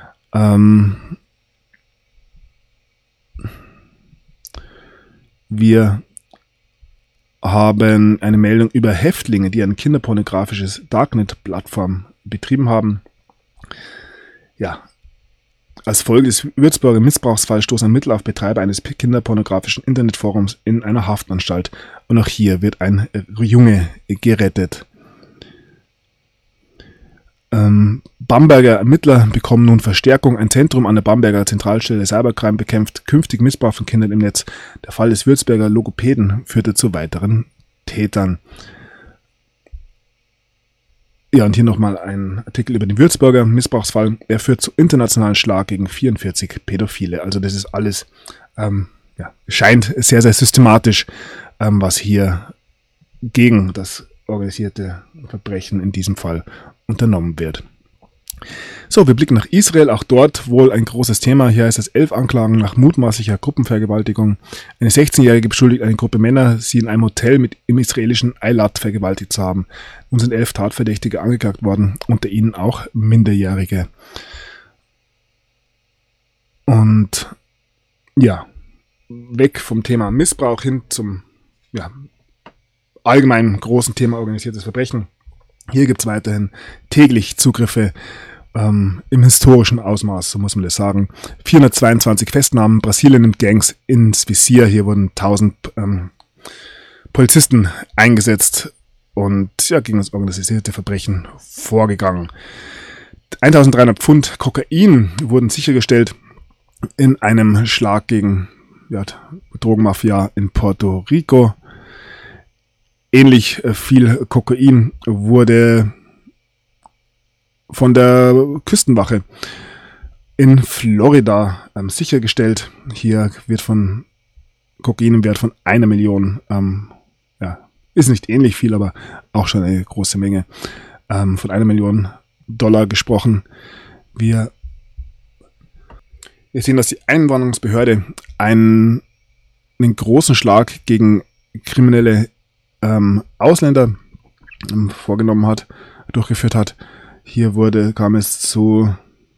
Wir haben eine Meldung über Häftlinge, die ein kinderpornografisches Darknet-Plattform betrieben haben. Ja, als Folge des Würzburger Missbrauchsfalls stoßen Ermittler auf Betreiber eines kinderpornografischen Internetforums in einer Haftanstalt. Und auch hier wird ein Junge gerettet. Bamberger Ermittler bekommen nun Verstärkung. Ein Zentrum an der Bamberger Zentralstelle Cybercrime bekämpft künftig Missbrauch von Kindern im Netz. Der Fall des Würzburger Logopäden führte zu weiteren Tätern. Ja, und hier nochmal ein Artikel über den Würzburger Missbrauchsfall. Er führt zu internationalen Schlag gegen 44 Pädophile. Also das ist alles, scheint sehr, sehr systematisch, was hier gegen das organisierte Verbrechen in diesem Fall unternommen wird. So, wir blicken nach Israel, auch dort wohl ein großes Thema. Hier heißt es 11 Anklagen nach mutmaßlicher Gruppenvergewaltigung. Eine 16-Jährige beschuldigt eine Gruppe Männer, sie in einem Hotel im israelischen Eilat vergewaltigt zu haben. Nun sind 11 Tatverdächtige angeklagt worden, unter ihnen auch Minderjährige. Und ja, weg vom Thema Missbrauch hin zum allgemeinen großen Thema organisiertes Verbrechen. Hier gibt es weiterhin täglich Zugriffe im historischen Ausmaß, so muss man das sagen. 422 Festnahmen, Brasilien nimmt Gangs ins Visier. Hier wurden 1000 Polizisten eingesetzt und gegen das organisierte Verbrechen vorgegangen. 1300 Pfund Kokain wurden sichergestellt in einem Schlag gegen Drogenmafia in Puerto Rico. Ähnlich viel Kokain wurde von der Küstenwache in Florida sichergestellt. Hier wird von Kokain im Wert von 1 Million, ist nicht ähnlich viel, aber auch schon eine große Menge, von 1 Million Dollar gesprochen. Wir sehen, dass die Einwanderungsbehörde einen großen Schlag gegen kriminelle Ausländer durchgeführt hat. Hier kam es zu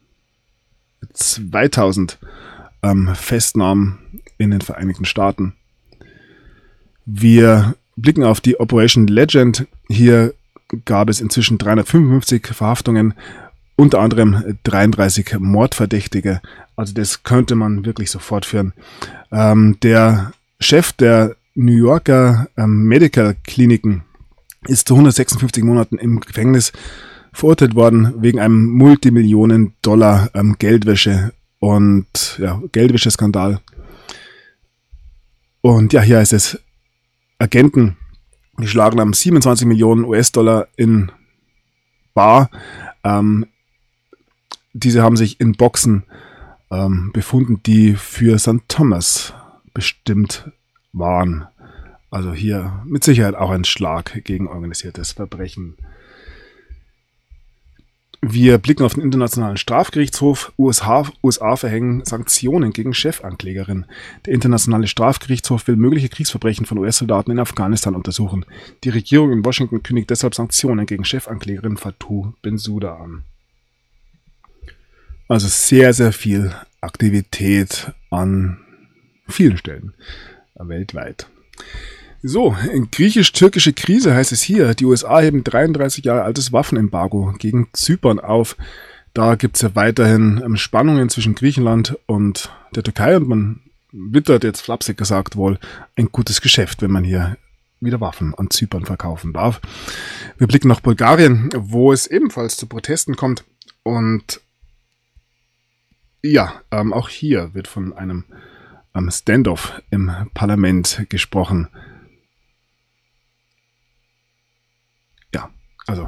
2000 Festnahmen in den Vereinigten Staaten. Wir blicken auf die Operation Legend. Hier gab es inzwischen 355 Verhaftungen, unter anderem 33 Mordverdächtige. Also das könnte man wirklich so fortführen. Der Chef der New Yorker Medical Kliniken ist zu 156 Monaten im Gefängnis verurteilt worden wegen einem Multimillionen-Dollar Geldwäsche und ja, Geldwäscheskandal. Und ja, hier heißt es, Agenten geschlagen haben 27 Millionen US-Dollar in bar. Diese haben sich in Boxen befunden, die für St. Thomas bestimmt waren. Also hier mit Sicherheit auch ein Schlag gegen organisiertes Verbrechen. Wir blicken auf den Internationalen Strafgerichtshof. USA verhängen Sanktionen gegen Chefanklägerin. Der Internationale Strafgerichtshof will mögliche Kriegsverbrechen von US-Soldaten in Afghanistan untersuchen. Die Regierung in Washington kündigt deshalb Sanktionen gegen Chefanklägerin Fatou Bensouda an. Also sehr, sehr viel Aktivität an vielen Stellen weltweit. So, griechisch-türkische Krise heißt es hier. Die USA heben 33 Jahre altes Waffenembargo gegen Zypern auf. Da gibt es ja weiterhin Spannungen zwischen Griechenland und der Türkei und man wittert jetzt flapsig gesagt wohl ein gutes Geschäft, wenn man hier wieder Waffen an Zypern verkaufen darf. Wir blicken nach Bulgarien, wo es ebenfalls zu Protesten kommt und ja, auch hier wird von einem Standoff im Parlament gesprochen. Also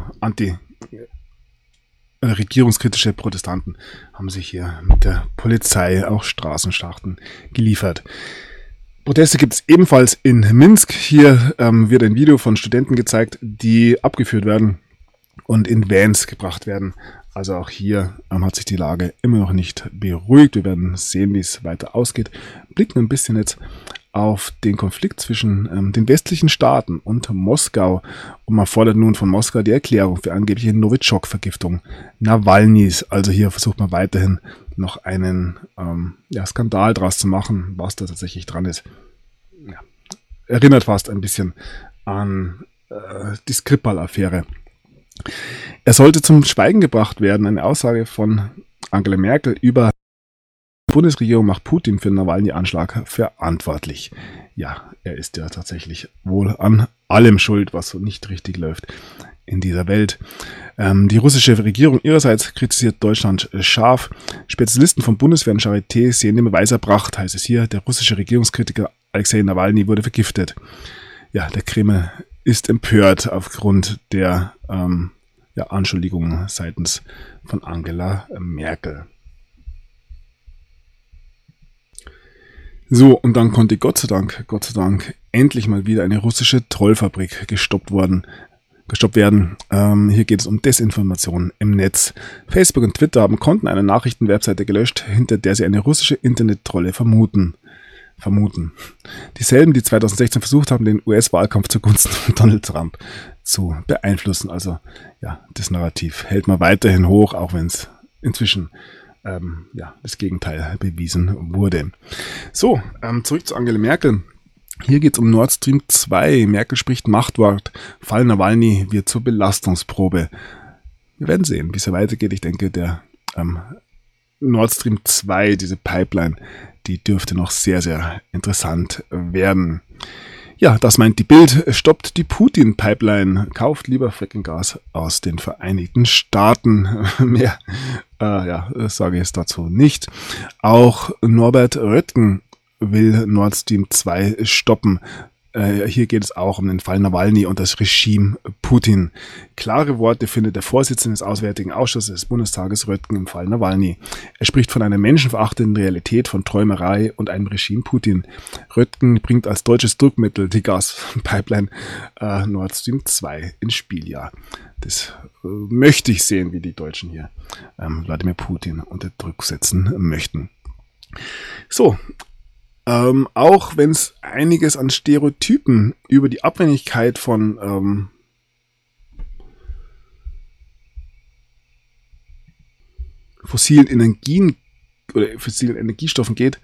regierungskritische Protestanten haben sich hier mit der Polizei auch Straßenschlachten geliefert. Proteste gibt es ebenfalls in Minsk. Hier wird ein Video von Studenten gezeigt, die abgeführt werden und in Vans gebracht werden. Also auch hier hat sich die Lage immer noch nicht beruhigt. Wir werden sehen, wie es weiter ausgeht. Blicken ein bisschen jetzt auf den Konflikt zwischen den westlichen Staaten und Moskau. Und man fordert nun von Moskau die Erklärung für angebliche Novichok-Vergiftung Nawalnys. Also hier versucht man weiterhin noch einen Skandal draus zu machen, was da tatsächlich dran ist. Ja, erinnert fast ein bisschen an die Skripal-Affäre. Er sollte zum Schweigen gebracht werden. Eine Aussage von Angela Merkel über die Bundesregierung macht Putin für den Nawalny-Anschlag verantwortlich. Ja, er ist ja tatsächlich wohl an allem schuld, was so nicht richtig läuft in dieser Welt. Die russische Regierung ihrerseits kritisiert Deutschland scharf. Spezialisten vom Bundeswehr und Charité sehen den Beweis erbracht, heißt es hier. Der russische Regierungskritiker Alexei Nawalny wurde vergiftet. Ja, der Kreml ist empört aufgrund der Anschuldigungen seitens von Angela Merkel. So, und dann konnte Gott sei Dank, endlich mal wieder eine russische Trollfabrik gestoppt werden. Hier geht es um Desinformation im Netz. Facebook und Twitter haben Konten einer Nachrichtenwebseite gelöscht, hinter der sie eine russische Internettrolle vermuten. Dieselben, die 2016 versucht haben, den US-Wahlkampf zugunsten von Donald Trump zu beeinflussen. Also ja, das Narrativ hält man weiterhin hoch, auch wenn es inzwischen das Gegenteil bewiesen wurde. So, zurück zu Angela Merkel. Hier geht es um Nord Stream 2. Merkel spricht Machtwort. Fall Nawalny wird zur Belastungsprobe. Wir werden sehen, wie es weitergeht. Ich denke, der Nord Stream 2, diese Pipeline, die dürfte noch sehr, sehr interessant werden. Ja, das meint die Bild. Stoppt die Putin-Pipeline. Kauft lieber Fracking-Gas aus den Vereinigten Staaten. Mehr sage ich es dazu nicht. Auch Norbert Röttgen will Nord Stream 2 stoppen. Hier geht es auch um den Fall Nawalny und das Regime Putin. Klare Worte findet der Vorsitzende des Auswärtigen Ausschusses des Bundestages Röttgen im Fall Nawalny. Er spricht von einer menschenverachtenden Realität, von Träumerei und einem Regime Putin. Röttgen bringt als deutsches Druckmittel die Gaspipeline Nord Stream 2 ins Spiel. Ja, das möchte ich sehen, wie die Deutschen hier Wladimir Putin unter Druck setzen möchten. So, auch wenn es einiges an Stereotypen über die Abhängigkeit von fossilen Energien oder fossilen Energiestoffen geht,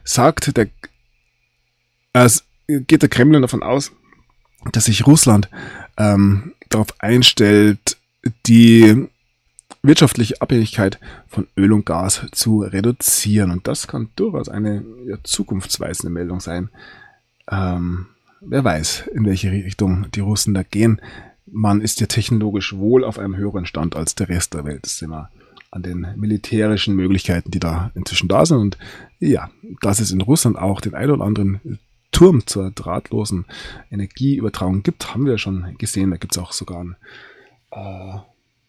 geht der Kreml davon aus, dass sich Russland darauf einstellt, die wirtschaftliche Abhängigkeit von Öl und Gas zu reduzieren. Und das kann durchaus eine zukunftsweisende Meldung sein. Wer weiß, in welche Richtung die Russen da gehen. Man ist ja technologisch wohl auf einem höheren Stand als der Rest der Welt. Das ist immer an den militärischen Möglichkeiten, die da inzwischen da sind. Und ja, dass es in Russland auch den einen oder anderen Turm zur drahtlosen Energieübertragung gibt, haben wir schon gesehen. Da gibt es auch sogar einen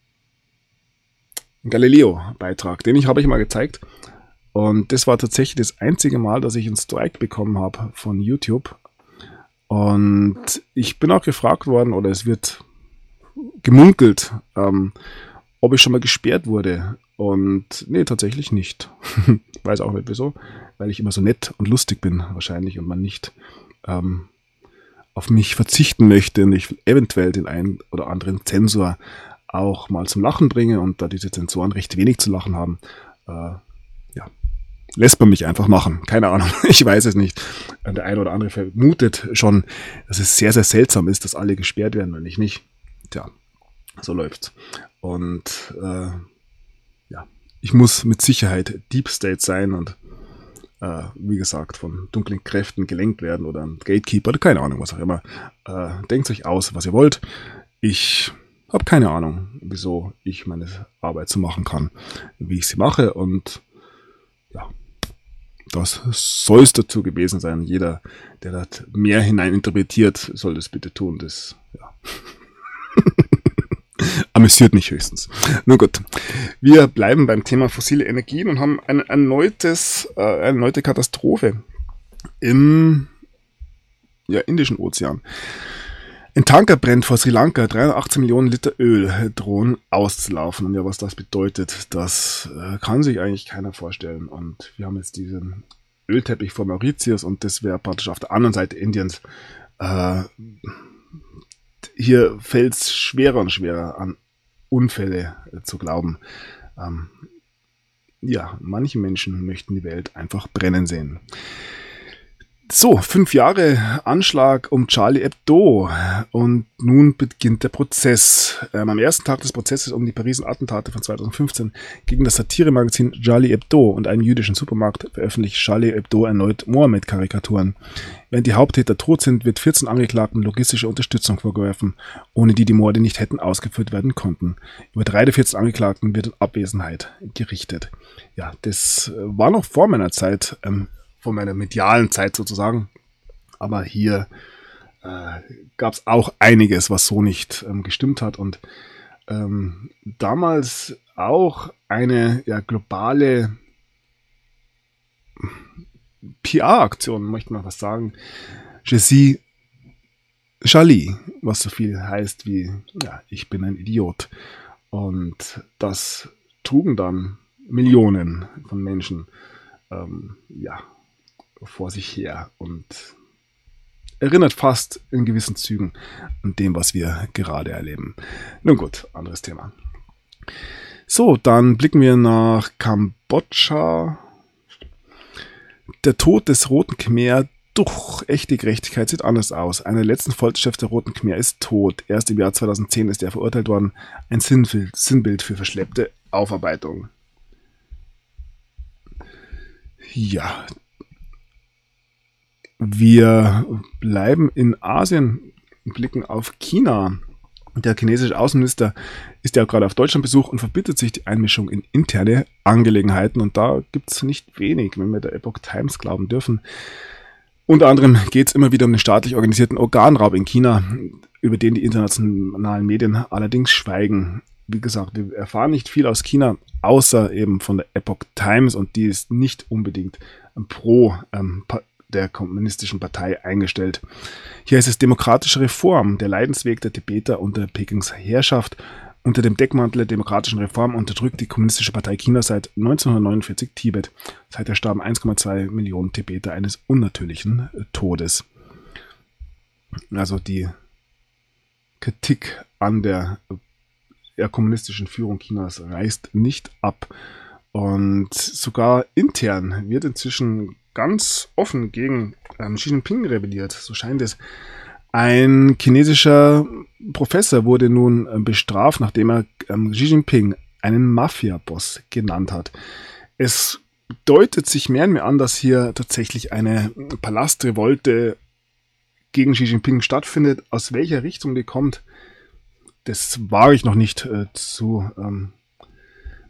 Galileo-Beitrag, den habe ich mal gezeigt. Und das war tatsächlich das einzige Mal, dass ich einen Strike bekommen habe von YouTube. Und ich bin auch gefragt worden, oder es wird gemunkelt, ob ich schon mal gesperrt wurde. Und nee, tatsächlich nicht. Weiß auch nicht wieso, weil ich immer so nett und lustig bin wahrscheinlich und man nicht auf mich verzichten möchte und ich eventuell den einen oder anderen Zensor auch mal zum Lachen bringe und da diese Zensoren recht wenig zu lachen haben, lässt man mich einfach machen. Keine Ahnung, ich weiß es nicht. Der eine oder andere vermutet schon, dass es sehr, sehr seltsam ist, dass alle gesperrt werden, wenn ich nicht. Tja, so läuft's. Und ich muss mit Sicherheit Deep State sein und wie gesagt, von dunklen Kräften gelenkt werden oder ein Gatekeeper oder keine Ahnung, was auch immer. Denkt euch aus, was ihr wollt. Ich habe keine Ahnung, wieso ich meine Arbeit so machen kann, wie ich sie mache. Und ja, das soll es dazu gewesen sein. Jeder, der da mehr hineininterpretiert, soll das bitte tun. Das, ja. Amüsiert mich höchstens. Nun gut, wir bleiben beim Thema fossile Energien und haben eine erneute Katastrophe im Indischen Ozean. Ein Tanker brennt vor Sri Lanka, 318 Millionen Liter Öl drohen auszulaufen. Und ja, was das bedeutet, das kann sich eigentlich keiner vorstellen. Und wir haben jetzt diesen Ölteppich vor Mauritius und das wäre praktisch auf der anderen Seite Indiens. Hier fällt es schwerer und schwerer an Unfälle zu glauben. Manche Menschen möchten die Welt einfach brennen sehen. So, 5 Jahre Anschlag um Charlie Hebdo und nun beginnt der Prozess. Am ersten Tag des Prozesses um die Pariser Attentate von 2015 gegen das Satiremagazin Charlie Hebdo und einen jüdischen Supermarkt veröffentlicht Charlie Hebdo erneut Mohammed-Karikaturen. Während die Haupttäter tot sind, wird 14 Angeklagten logistische Unterstützung vorgeworfen, ohne die Morde nicht hätten ausgeführt werden konnten. Über 3 der 14 Angeklagten wird in Abwesenheit gerichtet. Ja, das war noch vor meiner Zeit, von meiner medialen Zeit sozusagen. Aber hier gab es auch einiges, was so nicht gestimmt hat. Und damals auch eine globale PR-Aktion, möchte man fast sagen. Je suis Charlie, was so viel heißt wie, ich bin ein Idiot. Und das trugen dann Millionen von Menschen vor sich her und erinnert fast in gewissen Zügen an dem, was wir gerade erleben. Nun gut, anderes Thema. So, dann blicken wir nach Kambodscha. Der Tod des Roten Khmer durch echte Gerechtigkeit sieht anders aus. Einer der letzten Folterchefs der Roten Khmer ist tot. Erst im Jahr 2010 ist er verurteilt worden. Ein Sinnbild für verschleppte Aufarbeitung. Ja, wir bleiben in Asien, blicken auf China. Der chinesische Außenminister ist ja gerade auf Deutschlandbesuch und verbittet sich die Einmischung in interne Angelegenheiten. Und da gibt es nicht wenig, wenn wir der Epoch Times glauben dürfen. Unter anderem geht es immer wieder um den staatlich organisierten Organraub in China, über den die internationalen Medien allerdings schweigen. Wie gesagt, wir erfahren nicht viel aus China, außer eben von der Epoch Times, und die ist nicht unbedingt pro der kommunistischen Partei eingestellt. Hier ist es demokratische Reform, der Leidensweg der Tibeter unter Pekings Herrschaft. Unter dem Deckmantel der demokratischen Reform unterdrückt die Kommunistische Partei China seit 1949 Tibet. Seither starben 1,2 Millionen Tibeter eines unnatürlichen Todes. Also die Kritik an der kommunistischen Führung Chinas reißt nicht ab. Und sogar intern wird inzwischen ganz offen gegen Xi Jinping rebelliert. So scheint es. Ein chinesischer Professor wurde nun bestraft, nachdem er Xi Jinping einen Mafia-Boss genannt hat. Es deutet sich mehr und mehr an, dass hier tatsächlich eine Palastrevolte gegen Xi Jinping stattfindet. Aus welcher Richtung die kommt, das wage ich noch nicht zu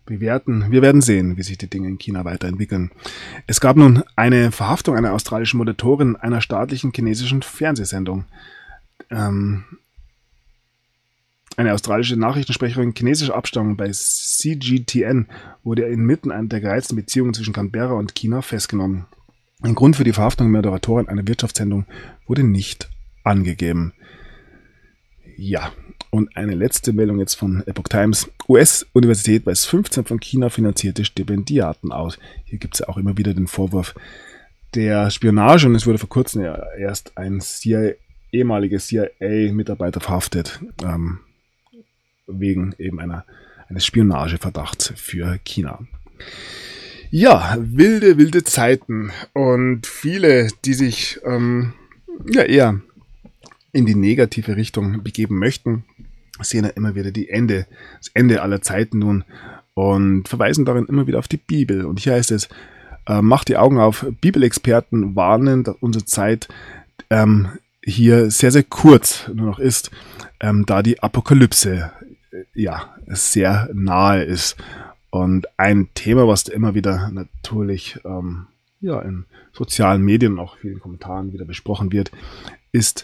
bewerten. Wir werden sehen, wie sich die Dinge in China weiterentwickeln. Es gab nun eine Verhaftung einer australischen Moderatorin einer staatlichen chinesischen Fernsehsendung. Eine australische Nachrichtensprecherin chinesischer Abstammung bei CGTN wurde inmitten der gereizten Beziehungen zwischen Canberra und China festgenommen. Ein Grund für die Verhaftung der Moderatorin einer Wirtschaftssendung wurde nicht angegeben. Ja, und eine letzte Meldung jetzt von Epoch Times. US-Universität weist 15 von China finanzierte Stipendiaten aus. Hier gibt es ja auch immer wieder den Vorwurf der Spionage und es wurde vor kurzem ja erst ein ehemaliger CIA-Mitarbeiter verhaftet, wegen eben eines Spionageverdachts für China. Ja, wilde Zeiten und viele, die sich eher in die negative Richtung begeben möchten, sehen ja immer wieder das Ende aller Zeiten nun und verweisen darin immer wieder auf die Bibel. Und hier heißt es, macht die Augen auf, Bibelexperten warnen, dass unsere Zeit hier sehr, sehr kurz nur noch ist, da die Apokalypse sehr nahe ist. Und ein Thema, was immer wieder natürlich in sozialen Medien und auch vielen Kommentaren wieder besprochen wird, ist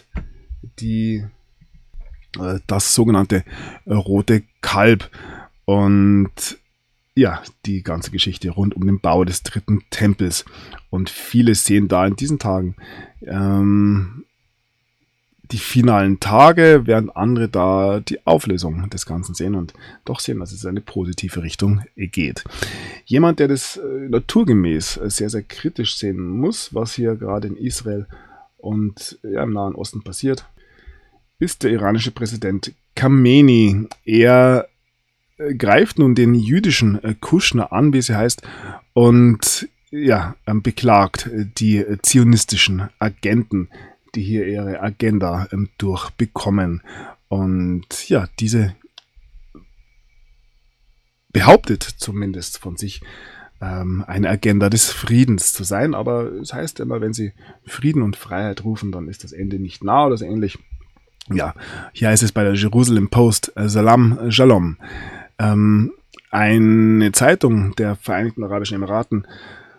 das sogenannte rote Kalb und ja, die ganze Geschichte rund um den Bau des dritten Tempels. Und viele sehen da in diesen Tagen die finalen Tage, während andere da die Auflösung des Ganzen sehen und doch sehen, dass es in eine positive Richtung geht. Jemand, der das naturgemäß sehr, sehr kritisch sehen muss, was hier gerade in Israel und im Nahen Osten passiert, ist der iranische Präsident Khamenei. Er greift nun den jüdischen Kushner an, wie es heißt, und beklagt die zionistischen Agenten, die hier ihre Agenda durchbekommen. Und ja, diese behauptet zumindest von sich, eine Agenda des Friedens zu sein. Aber es heißt immer, wenn sie Frieden und Freiheit rufen, dann ist das Ende nicht nah oder so ähnlich. Ja, hier heißt es bei der Jerusalem Post, Salam Shalom. Eine Zeitung der Vereinigten Arabischen Emiraten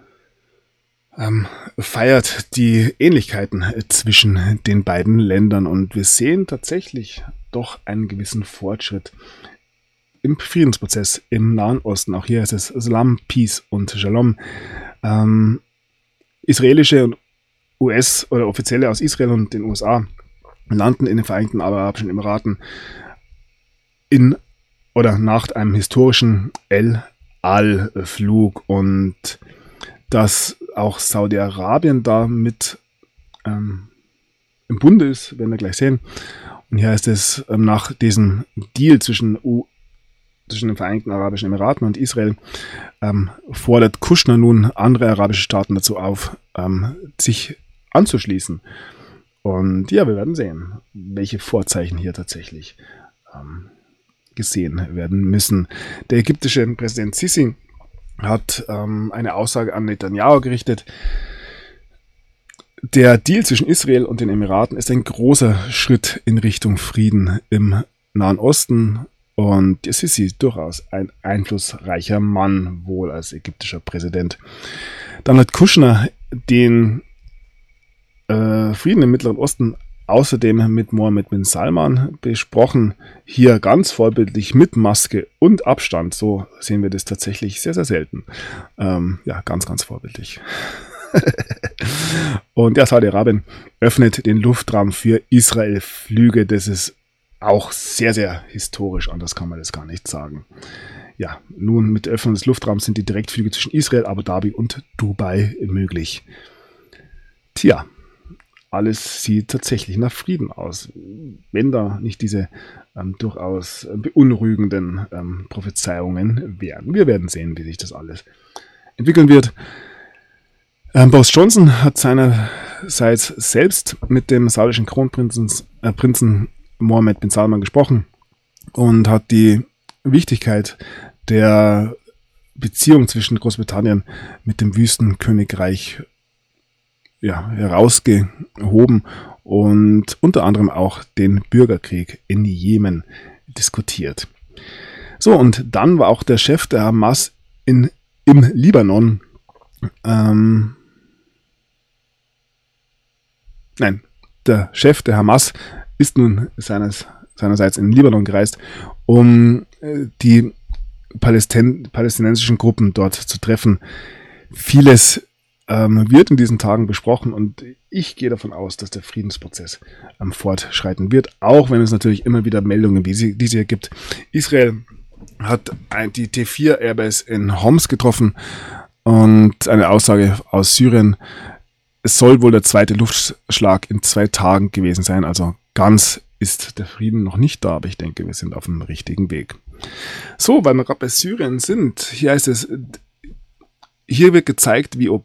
feiert die Ähnlichkeiten zwischen den beiden Ländern und wir sehen tatsächlich doch einen gewissen Fortschritt im Friedensprozess im Nahen Osten. Auch hier heißt es Salam, Peace und Shalom. Israelische und US- oder Offizielle aus Israel und den USA landen in den Vereinigten Arabischen Emiraten nach einem historischen El Al-Flug und dass auch Saudi-Arabien da mit im Bunde ist, werden wir gleich sehen. Und hier heißt es, nach diesem Deal zwischen den Vereinigten Arabischen Emiraten und Israel fordert Kushner nun andere arabische Staaten dazu auf, sich anzuschließen. Und ja, wir werden sehen, welche Vorzeichen hier tatsächlich gesehen werden müssen. Der ägyptische Präsident Sisi hat eine Aussage an Netanyahu gerichtet. Der Deal zwischen Israel und den Emiraten ist ein großer Schritt in Richtung Frieden im Nahen Osten und Sisi durchaus ein einflussreicher Mann, wohl als ägyptischer Präsident. Dann hat Kushner den Frieden im Mittleren Osten außerdem mit Mohammed bin Salman besprochen. Hier ganz vorbildlich mit Maske und Abstand. So sehen wir das tatsächlich sehr, sehr selten. Ganz, ganz vorbildlich. Und Saudi-Arabien öffnet den Luftraum für Israel-Flüge. Das ist auch sehr, sehr historisch. Anders kann man das gar nicht sagen. Ja, nun mit der Öffnung des Luftraums sind die Direktflüge zwischen Israel, Abu Dhabi und Dubai möglich. Tja, alles sieht tatsächlich nach Frieden aus, wenn da nicht diese durchaus beunruhigenden Prophezeiungen wären. Wir werden sehen, wie sich das alles entwickeln wird. Boris Johnson hat seinerseits selbst mit dem saudischen Kronprinzen Mohammed bin Salman gesprochen und hat die Wichtigkeit der Beziehung zwischen Großbritannien mit dem Wüstenkönigreich herausgehoben und unter anderem auch den Bürgerkrieg in Jemen diskutiert. So, und dann war auch der Chef der Hamas im Libanon. Der Chef der Hamas ist nun seinerseits in den Libanon gereist, um die palästinensischen Gruppen dort zu treffen. Vieles wird in diesen Tagen besprochen und ich gehe davon aus, dass der Friedensprozess fortschreiten wird, auch wenn es natürlich immer wieder Meldungen wie diese gibt. Israel hat die T4 Airbase in Homs getroffen und eine Aussage aus Syrien, es soll wohl der zweite Luftschlag in 2 Tagen gewesen sein, also ganz ist der Frieden noch nicht da, aber ich denke, wir sind auf dem richtigen Weg. So, weil wir gerade bei Syrien sind, hier wird gezeigt, wie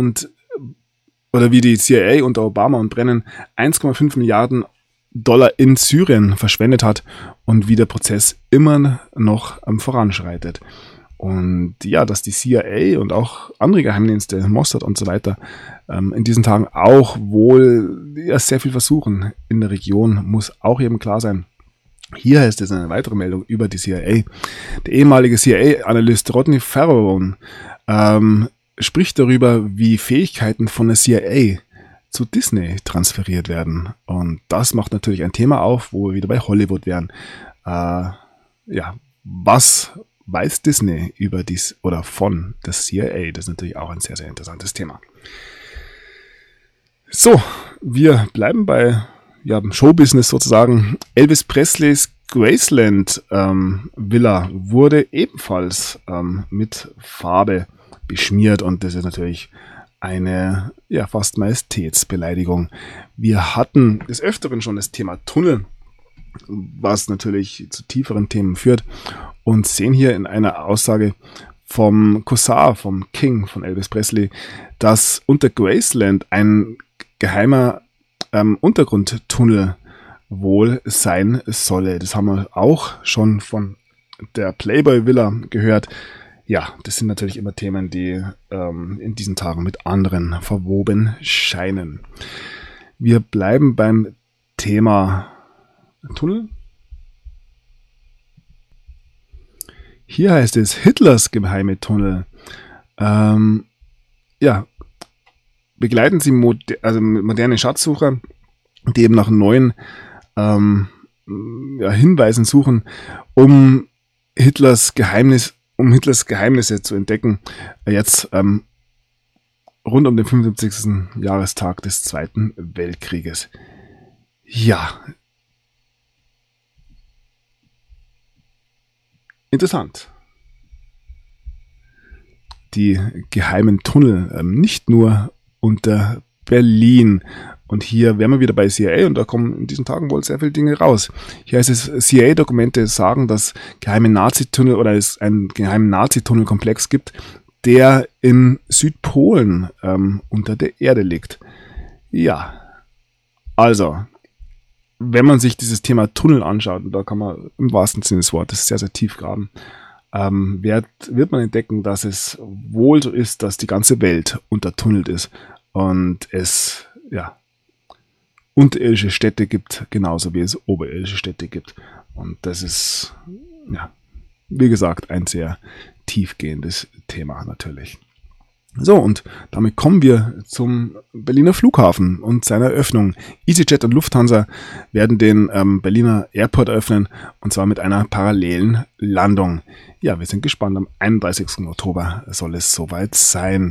wie die CIA unter Obama und Brennan 1,5 Milliarden Dollar in Syrien verschwendet hat und wie der Prozess immer noch voranschreitet. Und ja, dass die CIA und auch andere Geheimdienste, Mossad und so weiter, in diesen Tagen auch wohl sehr viel versuchen in der Region, muss auch jedem klar sein. Hier heißt es eine weitere Meldung über die CIA. Der ehemalige CIA-Analyst Rodney Farrell spricht darüber, wie Fähigkeiten von der CIA zu Disney transferiert werden. Und das macht natürlich ein Thema auf, wo wir wieder bei Hollywood wären. Was weiß Disney über dies oder von der CIA? Das ist natürlich auch ein sehr, sehr interessantes Thema. So, wir bleiben bei Showbusiness sozusagen. Elvis Presleys Graceland Villa wurde ebenfalls mit Farbe beschmiert und das ist natürlich eine fast Majestätsbeleidigung. Wir hatten des Öfteren schon das Thema Tunnel, was natürlich zu tieferen Themen führt und sehen hier in einer Aussage vom Cousin, vom King von Elvis Presley, dass unter Graceland ein geheimer Untergrundtunnel wohl sein solle. Das haben wir auch schon von der Playboy Villa gehört. Ja, das sind natürlich immer Themen, die in diesen Tagen mit anderen verwoben scheinen. Wir bleiben beim Thema Tunnel. Hier heißt es Hitlers geheime Tunnel. Begleiten Sie moderne Schatzsucher, die eben nach neuen Hinweisen suchen, um Hitlers Geheimnisse zu entdecken, jetzt rund um den 75. Jahrestag des Zweiten Weltkrieges. Ja, interessant. Die geheimen Tunnel, nicht nur unter Berlin. Und hier wären wir wieder bei CIA und da kommen in diesen Tagen wohl sehr viele Dinge raus. Hier heißt es, CIA-Dokumente sagen, dass geheime Nazi-Tunnel oder es einen geheimen Nazi-Tunnelkomplex gibt, der in Südpolen unter der Erde liegt. Ja, also, wenn man sich dieses Thema Tunnel anschaut, und da kann man im wahrsten Sinne des Wortes sehr, sehr tief graben, wird man entdecken, dass es wohl so ist, dass die ganze Welt untertunnelt ist und es unterirdische Städte gibt, genauso wie es oberirdische Städte gibt. Und das ist, wie gesagt, ein sehr tiefgehendes Thema natürlich. So, und damit kommen wir zum Berliner Flughafen und seiner Eröffnung. EasyJet und Lufthansa werden den Berliner Airport eröffnen, und zwar mit einer parallelen Landung. Ja, wir sind gespannt. Am 31. Oktober soll es soweit sein.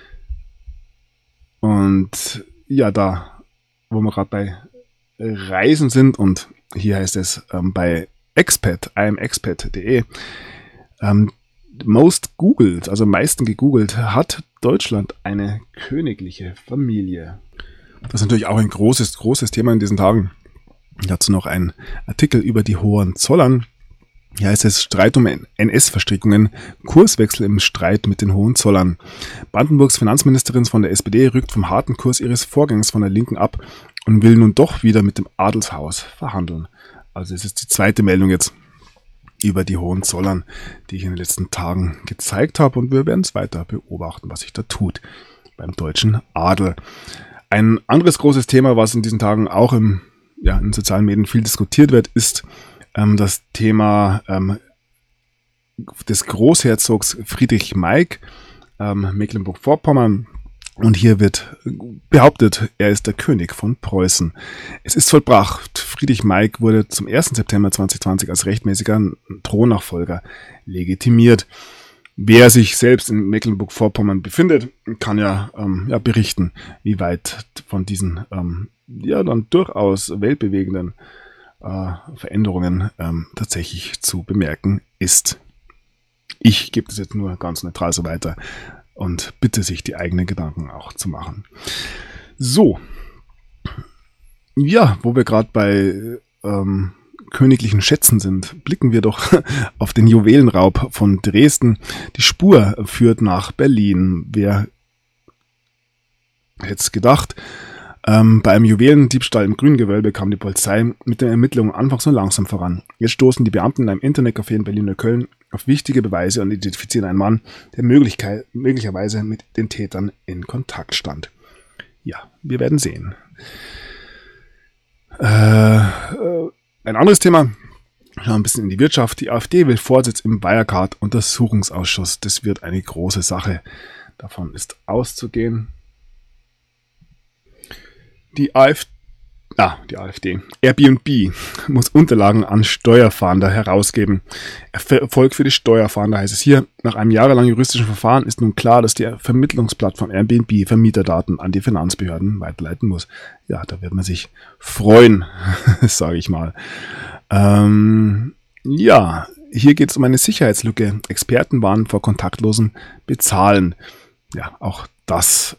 Und ja, da, wo wir gerade bei Reisen sind, und hier heißt es bei Expat, imexpat.de, most googled, also am meisten gegoogelt, hat Deutschland eine königliche Familie. Das ist natürlich auch ein großes Thema in diesen Tagen. Dazu noch ein Artikel über die Hohenzollern. Hier heißt es Streit um NS-Verstrickungen, Kurswechsel im Streit mit den Hohenzollern. Brandenburgs Finanzministerin von der SPD rückt vom harten Kurs ihres Vorgängers von der Linken ab und will nun doch wieder mit dem Adelshaus verhandeln. Also es ist die zweite Meldung jetzt über die Hohenzollern, die ich in den letzten Tagen gezeigt habe, und wir werden es weiter beobachten, was sich da tut beim deutschen Adel. Ein anderes großes Thema, was in diesen Tagen auch in sozialen Medien viel diskutiert wird, ist das Thema des Großherzogs Friedrich Maik, Mecklenburg-Vorpommern. Und hier wird behauptet, er ist der König von Preußen. Es ist vollbracht. Friedrich Maik wurde zum 1. September 2020 als rechtmäßiger Thronnachfolger legitimiert. Wer sich selbst in Mecklenburg-Vorpommern befindet, kann ja berichten, wie weit von diesen dann durchaus weltbewegenden Veränderungen tatsächlich zu bemerken ist. Ich gebe das jetzt nur ganz neutral so weiter und bitte sich die eigenen Gedanken auch zu machen. So, ja, wo wir gerade bei königlichen Schätzen sind, blicken wir doch auf den Juwelenraub von Dresden. Die Spur führt nach Berlin. Wer hätte es gedacht? Bei einem Juwelendiebstahl im Grüngewölbe kam die Polizei mit den Ermittlungen anfangs nur langsam voran. Jetzt stoßen die Beamten in einem Internetcafé in Berlin-Neukölln auf wichtige Beweise und identifizieren einen Mann, der möglicherweise mit den Tätern in Kontakt stand. Ja, wir werden sehen. Ein anderes Thema, schauen wir ein bisschen in die Wirtschaft. Die AfD will Vorsitz im Wirecard-Untersuchungsausschuss. Das wird eine große Sache. Davon ist auszugehen. Die AfD. Airbnb muss Unterlagen an Steuerfahnder herausgeben. Erfolg für die Steuerfahnder heißt es hier. Nach einem jahrelangen juristischen Verfahren ist nun klar, dass die Vermittlungsplattform Airbnb Vermieterdaten an die Finanzbehörden weiterleiten muss. Ja, da wird man sich freuen, sage ich mal. Hier geht es um eine Sicherheitslücke. Experten warnen vor kontaktlosem Bezahlen. Ja, auch das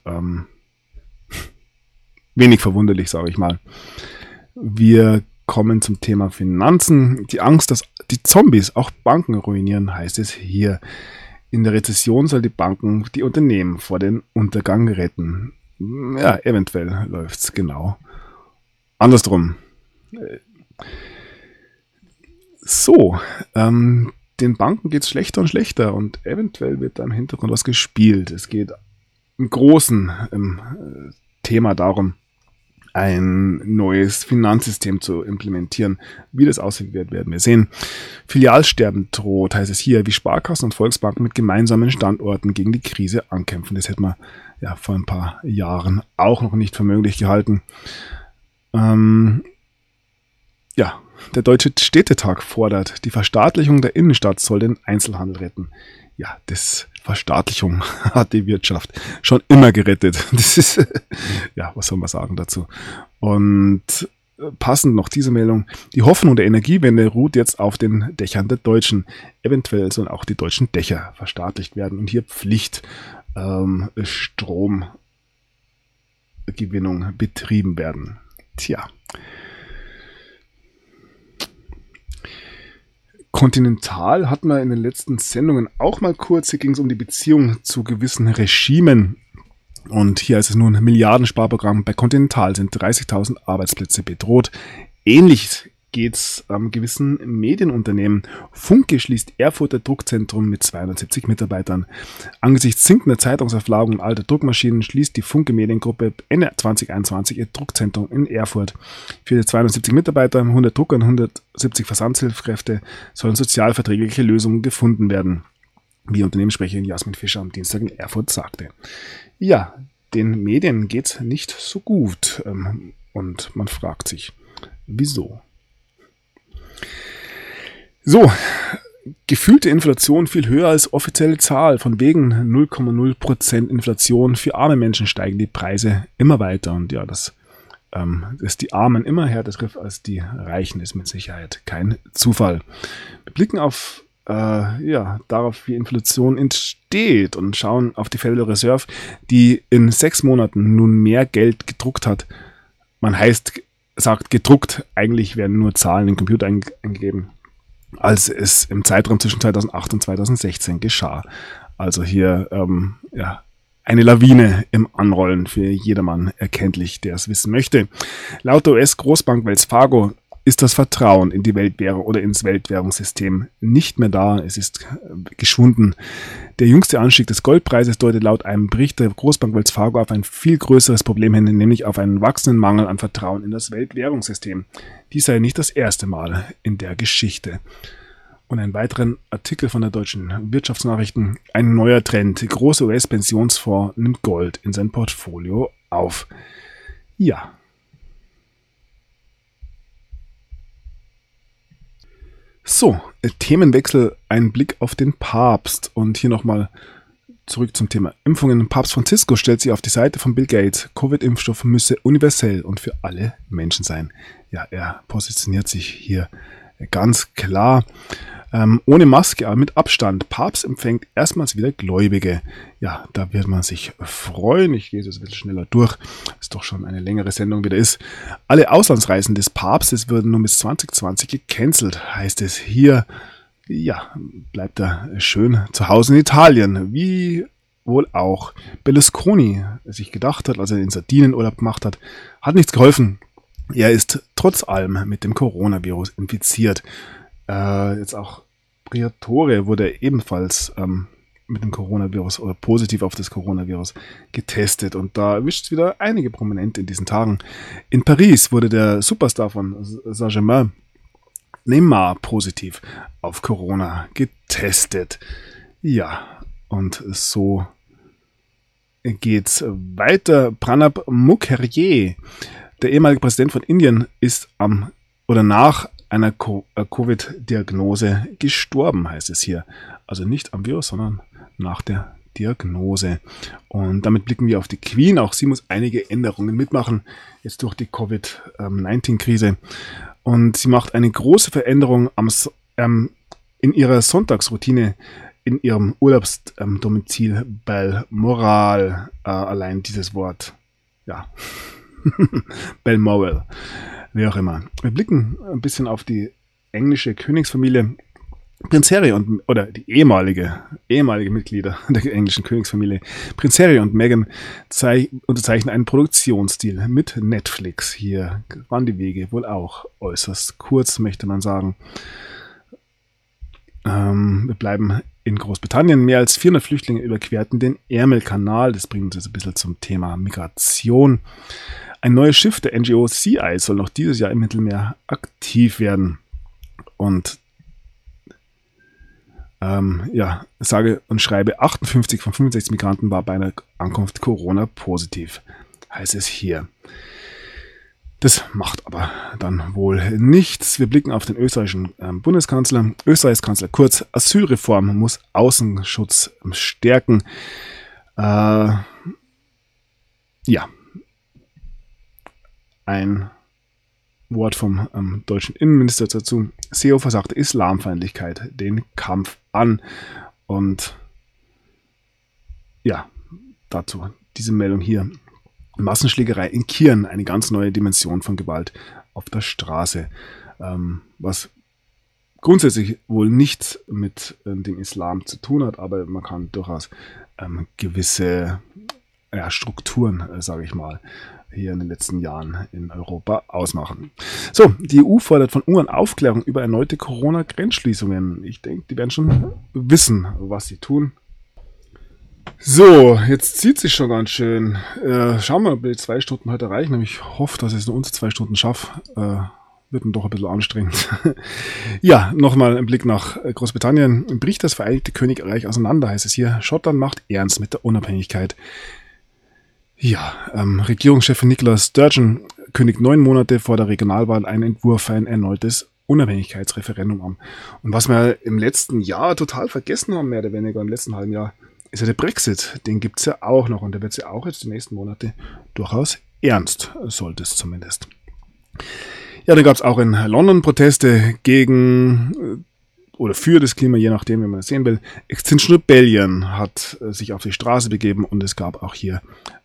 wenig verwunderlich, sage ich mal. Wir kommen zum Thema Finanzen. Die Angst, dass die Zombies auch Banken ruinieren, heißt es hier. In der Rezession soll die Banken die Unternehmen vor den Untergang retten. Ja, eventuell läuft es genau andersrum. Den Banken geht es schlechter und schlechter und eventuell wird da im Hintergrund was gespielt. Es geht im großen Thema darum, ein neues Finanzsystem zu implementieren. Wie das aussehen wird, werden wir sehen. Filialsterben droht, heißt es hier, wie Sparkassen und Volksbanken mit gemeinsamen Standorten gegen die Krise ankämpfen. Das hätte man ja vor ein paar Jahren auch noch nicht für möglich gehalten. Der Deutsche Städtetag fordert, die Verstaatlichung der Innenstadt soll den Einzelhandel retten. Ja, Verstaatlichung hat die Wirtschaft schon immer gerettet. Das ist, was soll man sagen dazu? Und passend noch diese Meldung, die Hoffnung der Energiewende ruht jetzt auf den Dächern der Deutschen. Eventuell sollen auch die deutschen Dächer verstaatlicht werden und hier Pflicht Stromgewinnung betrieben werden. Tja. Continental hatten wir in den letzten Sendungen auch mal kurz. Hier ging es um die Beziehung zu gewissen Regimen. Und hier ist es nun ein Milliardensparprogramm. Bei Continental sind 30.000 Arbeitsplätze bedroht. Ähnlich geht es gewissen Medienunternehmen. Funke schließt Erfurter Druckzentrum mit 270 Mitarbeitern. Angesichts sinkender Zeitungsauflagen und alter Druckmaschinen schließt die Funke Mediengruppe Ende 2021 ihr Druckzentrum in Erfurt. Für die 270 Mitarbeiter, 100 Drucker und 170 Versandhilfskräfte sollen sozialverträgliche Lösungen gefunden werden, wie Unternehmenssprecherin Jasmin Fischer am Dienstag in Erfurt sagte. Ja, den Medien geht's nicht so gut und man fragt sich, wieso? So, gefühlte Inflation viel höher als offizielle Zahl. Von wegen 0,0% Inflation. Für arme Menschen steigen die Preise immer weiter. Und ja, dass die Armen immer härter trifft als die Reichen, ist mit Sicherheit kein Zufall. Wir blicken auf darauf, wie Inflation entsteht und schauen auf die Federal Reserve, die in 6 Monaten nun mehr Geld gedruckt hat. Sagt gedruckt, eigentlich werden nur Zahlen in den Computer eingegeben, als es im Zeitraum zwischen 2008 und 2016 geschah. Also hier eine Lawine im Anrollen für jedermann erkenntlich, der es wissen möchte. Laut der US-Großbank Wells Fargo ist das Vertrauen in die Weltwährung oder ins Weltwährungssystem nicht mehr da. Es ist geschwunden. Der jüngste Anstieg des Goldpreises deutet laut einem Bericht der Großbank Wells Fargo auf ein viel größeres Problem hin, nämlich auf einen wachsenden Mangel an Vertrauen in das Weltwährungssystem. Dies sei nicht das erste Mal in der Geschichte. Und einen weiteren Artikel von der Deutschen Wirtschaftsnachrichten. Ein neuer Trend. Großer US-Pensionsfonds nimmt Gold in sein Portfolio auf. Ja. So, Themenwechsel, ein Blick auf den Papst. Und hier nochmal zurück zum Thema Impfungen. Papst Franziskus stellt sich auf die Seite von Bill Gates. Covid-Impfstoff müsse universell und für alle Menschen sein. Ja, er positioniert sich hier ganz klar. Ohne Maske, aber mit Abstand. Papst empfängt erstmals wieder Gläubige. Ja, da wird man sich freuen. Ich gehe es ein bisschen schneller durch. Ist doch schon eine längere Sendung wieder ist. Alle Auslandsreisen des Papstes würden nur bis 2020 gecancelt, heißt es hier. Ja, bleibt er schön zu Hause in Italien. Wie wohl auch Berlusconi sich gedacht hat, als er in Sardinien Urlaub gemacht hat, hat nichts geholfen. Er ist trotz allem mit dem Coronavirus infiziert. Jetzt auch Briatore wurde ebenfalls mit dem Coronavirus oder positiv auf das Coronavirus getestet. Und da erwischt es wieder einige Prominente in diesen Tagen. In Paris wurde der Superstar von Saint-Germain, Neymar, positiv auf Corona getestet. Ja, und so geht's weiter. Pranab Mukherjee, der ehemalige Präsident von Indien, ist nach einer Covid-Diagnose gestorben, heißt es hier. Also nicht am Virus, sondern nach der Diagnose. Und damit blicken wir auf die Queen. Auch sie muss einige Änderungen mitmachen, jetzt durch die Covid-19-Krise. Und sie macht eine große Veränderung in ihrer Sonntagsroutine in ihrem Urlaubsdomizil Balmoral. Allein dieses Wort, ja, Balmoral. Wie auch immer. Wir blicken ein bisschen auf die englische Königsfamilie. Prinz Harry oder die ehemalige Mitglieder der englischen Königsfamilie. Prinz Harry und Meghan unterzeichnen einen Produktionsdeal mit Netflix. Hier waren die Wege wohl auch äußerst kurz, möchte man sagen. Wir bleiben in Großbritannien. Mehr als 400 Flüchtlinge überquerten den Ärmelkanal. Das bringt uns jetzt ein bisschen zum Thema Migration. Ein neues Schiff der NGO CI soll noch dieses Jahr im Mittelmeer aktiv werden. Und sage und schreibe, 58 von 65 Migranten war bei einer Ankunft Corona positiv, heißt es hier. Das macht aber dann wohl nichts. Wir blicken auf den österreichischen Bundeskanzler. Österreichs Kanzler Kurz, Asylreform muss Außenschutz stärken. Ein Wort vom deutschen Innenminister dazu. Seehofer sagte Islamfeindlichkeit den Kampf an. Und ja, dazu diese Meldung hier. Massenschlägerei in Kirn, eine ganz neue Dimension von Gewalt auf der Straße. Was grundsätzlich wohl nichts mit dem Islam zu tun hat, aber man kann durchaus gewisse Strukturen, sage ich mal, hier in den letzten Jahren in Europa ausmachen. So, die EU fordert von Ungarn Aufklärung über erneute Corona-Grenzschließungen. Ich denke, die werden schon wissen, was sie tun. So, jetzt zieht sich schon ganz schön. Schauen wir, ob wir die 2 Stunden heute erreichen. Ich hoffe, dass ich es nur unter 2 Stunden schaffe. Wird dann doch ein bisschen anstrengend. Ja, nochmal ein Blick nach Großbritannien. Bricht das Vereinigte Königreich auseinander, heißt es hier. Schottland macht ernst mit der Unabhängigkeit. Ja, Regierungschef Nicola Sturgeon kündigt 9 Monate vor der Regionalwahl einen Entwurf für ein erneutes Unabhängigkeitsreferendum an. Und was wir im letzten Jahr total vergessen haben, mehr oder weniger im letzten halben Jahr, ist ja der Brexit. Den gibt es ja auch noch und der wird ja auch jetzt die nächsten Monate durchaus ernst, sollte es zumindest. Ja, dann gab es auch in London Proteste gegen oder für das Klima, je nachdem, wie man es sehen will. Extinction Rebellion hat sich auf die Straße begeben und es gab auch hier,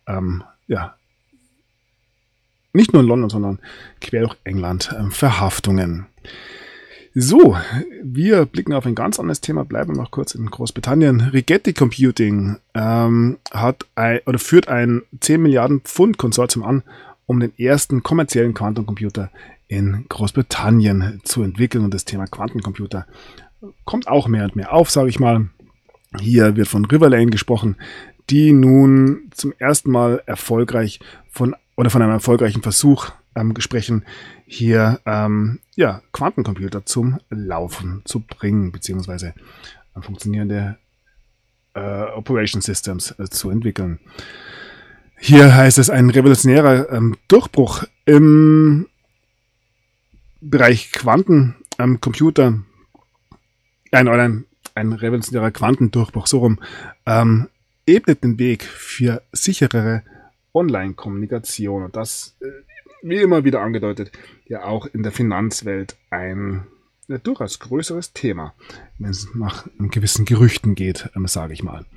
nicht nur in London, sondern quer durch England Verhaftungen. So, wir blicken auf ein ganz anderes Thema, bleiben noch kurz in Großbritannien. Rigetti Computing führt ein 10 Milliarden Pfund Konsortium an, um den ersten kommerziellen Quantencomputer in Großbritannien zu entwickeln. Und das Thema Quantencomputer kommt auch mehr und mehr auf, sage ich mal. Hier wird von Riverlane gesprochen, die nun zum ersten Mal erfolgreich von oder von einem erfolgreichen Versuch sprechen, hier Quantencomputer zum Laufen zu bringen, beziehungsweise funktionierende Operation Systems zu entwickeln. Hier heißt es ein revolutionärer Durchbruch im Bereich Quantencomputer, ein revolutionärer Quantendurchbruch, so rum, ebnet den Weg für sicherere Online-Kommunikation. Und das, wie immer wieder angedeutet, ja auch in der Finanzwelt ein durchaus größeres Thema, wenn es nach gewissen Gerüchten geht, sage ich mal.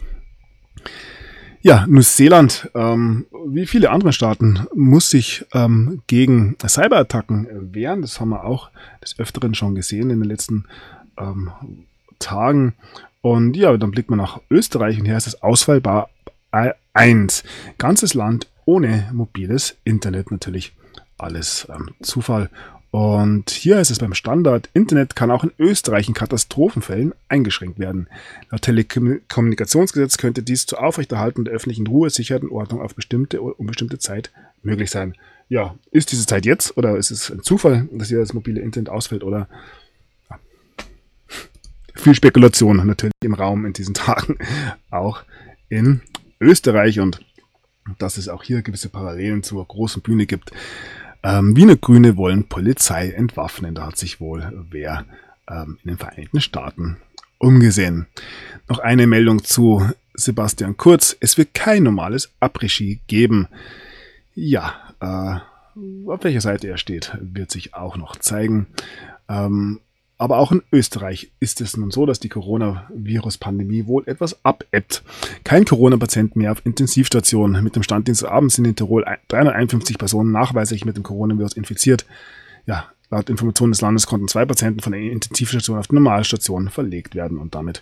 Ja, Neuseeland, wie viele andere Staaten, muss sich gegen Cyberattacken wehren. Das haben wir auch des Öfteren schon gesehen in den letzten Tagen. Und ja, dann blickt man nach Österreich und hier ist es ausfallbar 1. Ganzes Land ohne mobiles Internet, natürlich alles Zufall. Und hier ist es beim Standard, Internet kann auch in Österreich in Katastrophenfällen eingeschränkt werden. Laut Telekommunikationsgesetz könnte dies zur Aufrechterhaltung der öffentlichen Ruhe, Sicherheit und Ordnung auf bestimmte oder unbestimmte Zeit möglich sein. Ja, ist diese Zeit jetzt oder ist es ein Zufall, dass hier das mobile Internet ausfällt oder ja. Viel Spekulation natürlich im Raum in diesen Tagen, auch in Österreich und dass es auch hier gewisse Parallelen zur großen Bühne gibt. Wiener Grüne wollen Polizei entwaffnen. Da hat sich wohl wer in den Vereinigten Staaten umgesehen. Noch eine Meldung zu Sebastian Kurz. Es wird kein normales Après-Ski geben. Ja, auf welcher Seite er steht, wird sich auch noch zeigen. Aber auch in Österreich ist es nun so, dass die Coronavirus-Pandemie wohl etwas abebbt. Kein Corona-Patient mehr auf Intensivstationen. Mit dem Stand Dienstagabend sind in Tirol 351 Personen nachweislich mit dem Coronavirus infiziert. Ja, laut Informationen des Landes konnten 2 Patienten von der Intensivstation auf die Normalstation verlegt werden und damit,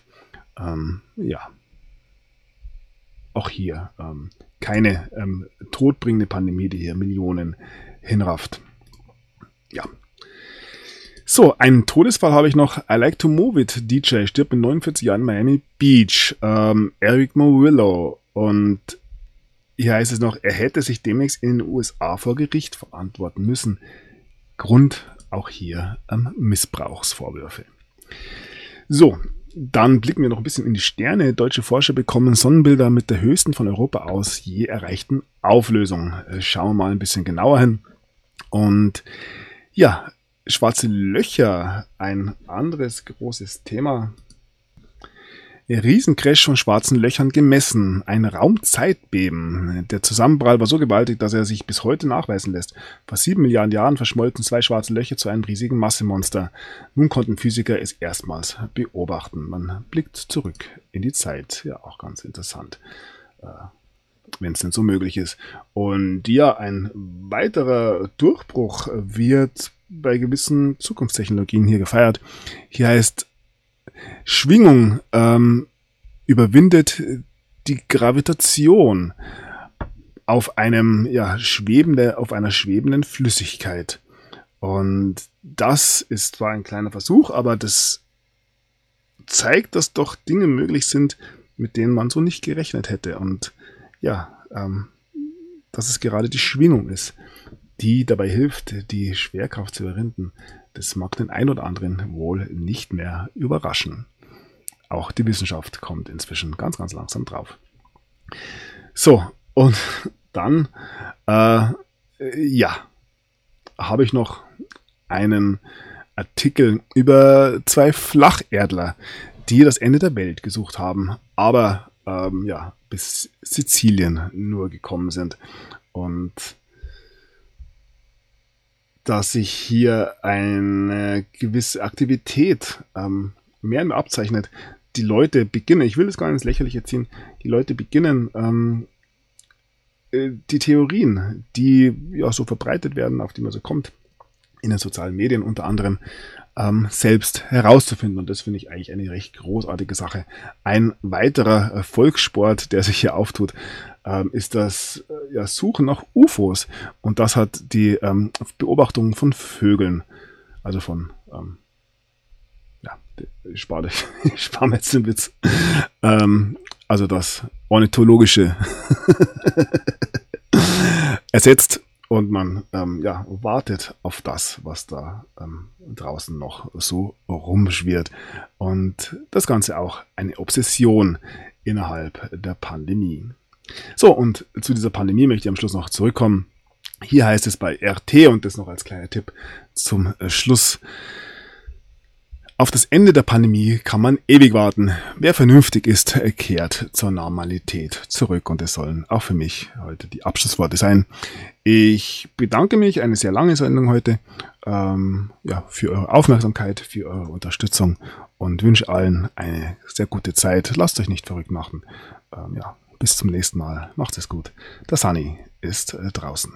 auch hier keine todbringende Pandemie, die hier Millionen hinrafft. Ja. So, einen Todesfall habe ich noch. I Like to Move It DJ stirbt mit 49 Jahren in Miami Beach. Eric Morillo. Und hier heißt es noch, er hätte sich demnächst in den USA vor Gericht verantworten müssen. Grund auch hier Missbrauchsvorwürfe. So, dann blicken wir noch ein bisschen in die Sterne. Deutsche Forscher bekommen Sonnenbilder mit der höchsten von Europa aus je erreichten Auflösung. Schauen wir mal ein bisschen genauer hin. Und ja, schwarze Löcher, ein anderes großes Thema. Riesencrash von schwarzen Löchern gemessen. Ein Raumzeitbeben. Der Zusammenprall war so gewaltig, dass er sich bis heute nachweisen lässt. Vor 7 Milliarden Jahren verschmolzen 2 schwarze Löcher zu einem riesigen Massemonster. Nun konnten Physiker es erstmals beobachten. Man blickt zurück in die Zeit. Ja, auch ganz interessant. Wenn es denn so möglich ist. Und ja, ein weiterer Durchbruch wird bei gewissen Zukunftstechnologien hier gefeiert. Hier heißt Schwingung überwindet die Gravitation auf einer schwebenden Flüssigkeit. Und das ist zwar ein kleiner Versuch, aber das zeigt, dass doch Dinge möglich sind, mit denen man so nicht gerechnet hätte. Und ja, dass es gerade die Schwingung ist, die dabei hilft, die Schwerkraft zu überwinden. Das mag den einen oder anderen wohl nicht mehr überraschen. Auch die Wissenschaft kommt inzwischen ganz, ganz langsam drauf. So, und dann, habe ich noch einen Artikel über 2 Flacherdler, die das Ende der Welt gesucht haben, aber bis Sizilien nur gekommen sind. Und dass sich hier eine gewisse Aktivität mehr und mehr abzeichnet. Die Leute beginnen, ich will das gar nicht ins Lächerliche ziehen, die Leute beginnen die Theorien, die ja so verbreitet werden, auf die man so kommt, in den sozialen Medien unter anderem, selbst herauszufinden. Und das finde ich eigentlich eine recht großartige Sache. Ein weiterer Volkssport, der sich hier auftut, ist das Suchen nach UFOs. Und das hat die Beobachtung von Vögeln, also von, ich spare mir jetzt den Witz, also das ornithologische ersetzt. und man wartet auf das, was da draußen noch so rumschwirrt. Und das Ganze auch eine Obsession innerhalb der Pandemie. So, und zu dieser Pandemie möchte ich am Schluss noch zurückkommen. Hier heißt es bei RT, und das noch als kleiner Tipp zum Schluss: Auf das Ende der Pandemie kann man ewig warten. Wer vernünftig ist, kehrt zur Normalität zurück. Und das sollen auch für mich heute die Abschlussworte sein. Ich bedanke mich, eine sehr lange Sendung heute, für eure Aufmerksamkeit, für eure Unterstützung und wünsche allen eine sehr gute Zeit. Lasst euch nicht verrückt machen. Bis zum nächsten Mal. Macht es gut. Der Sunny ist draußen.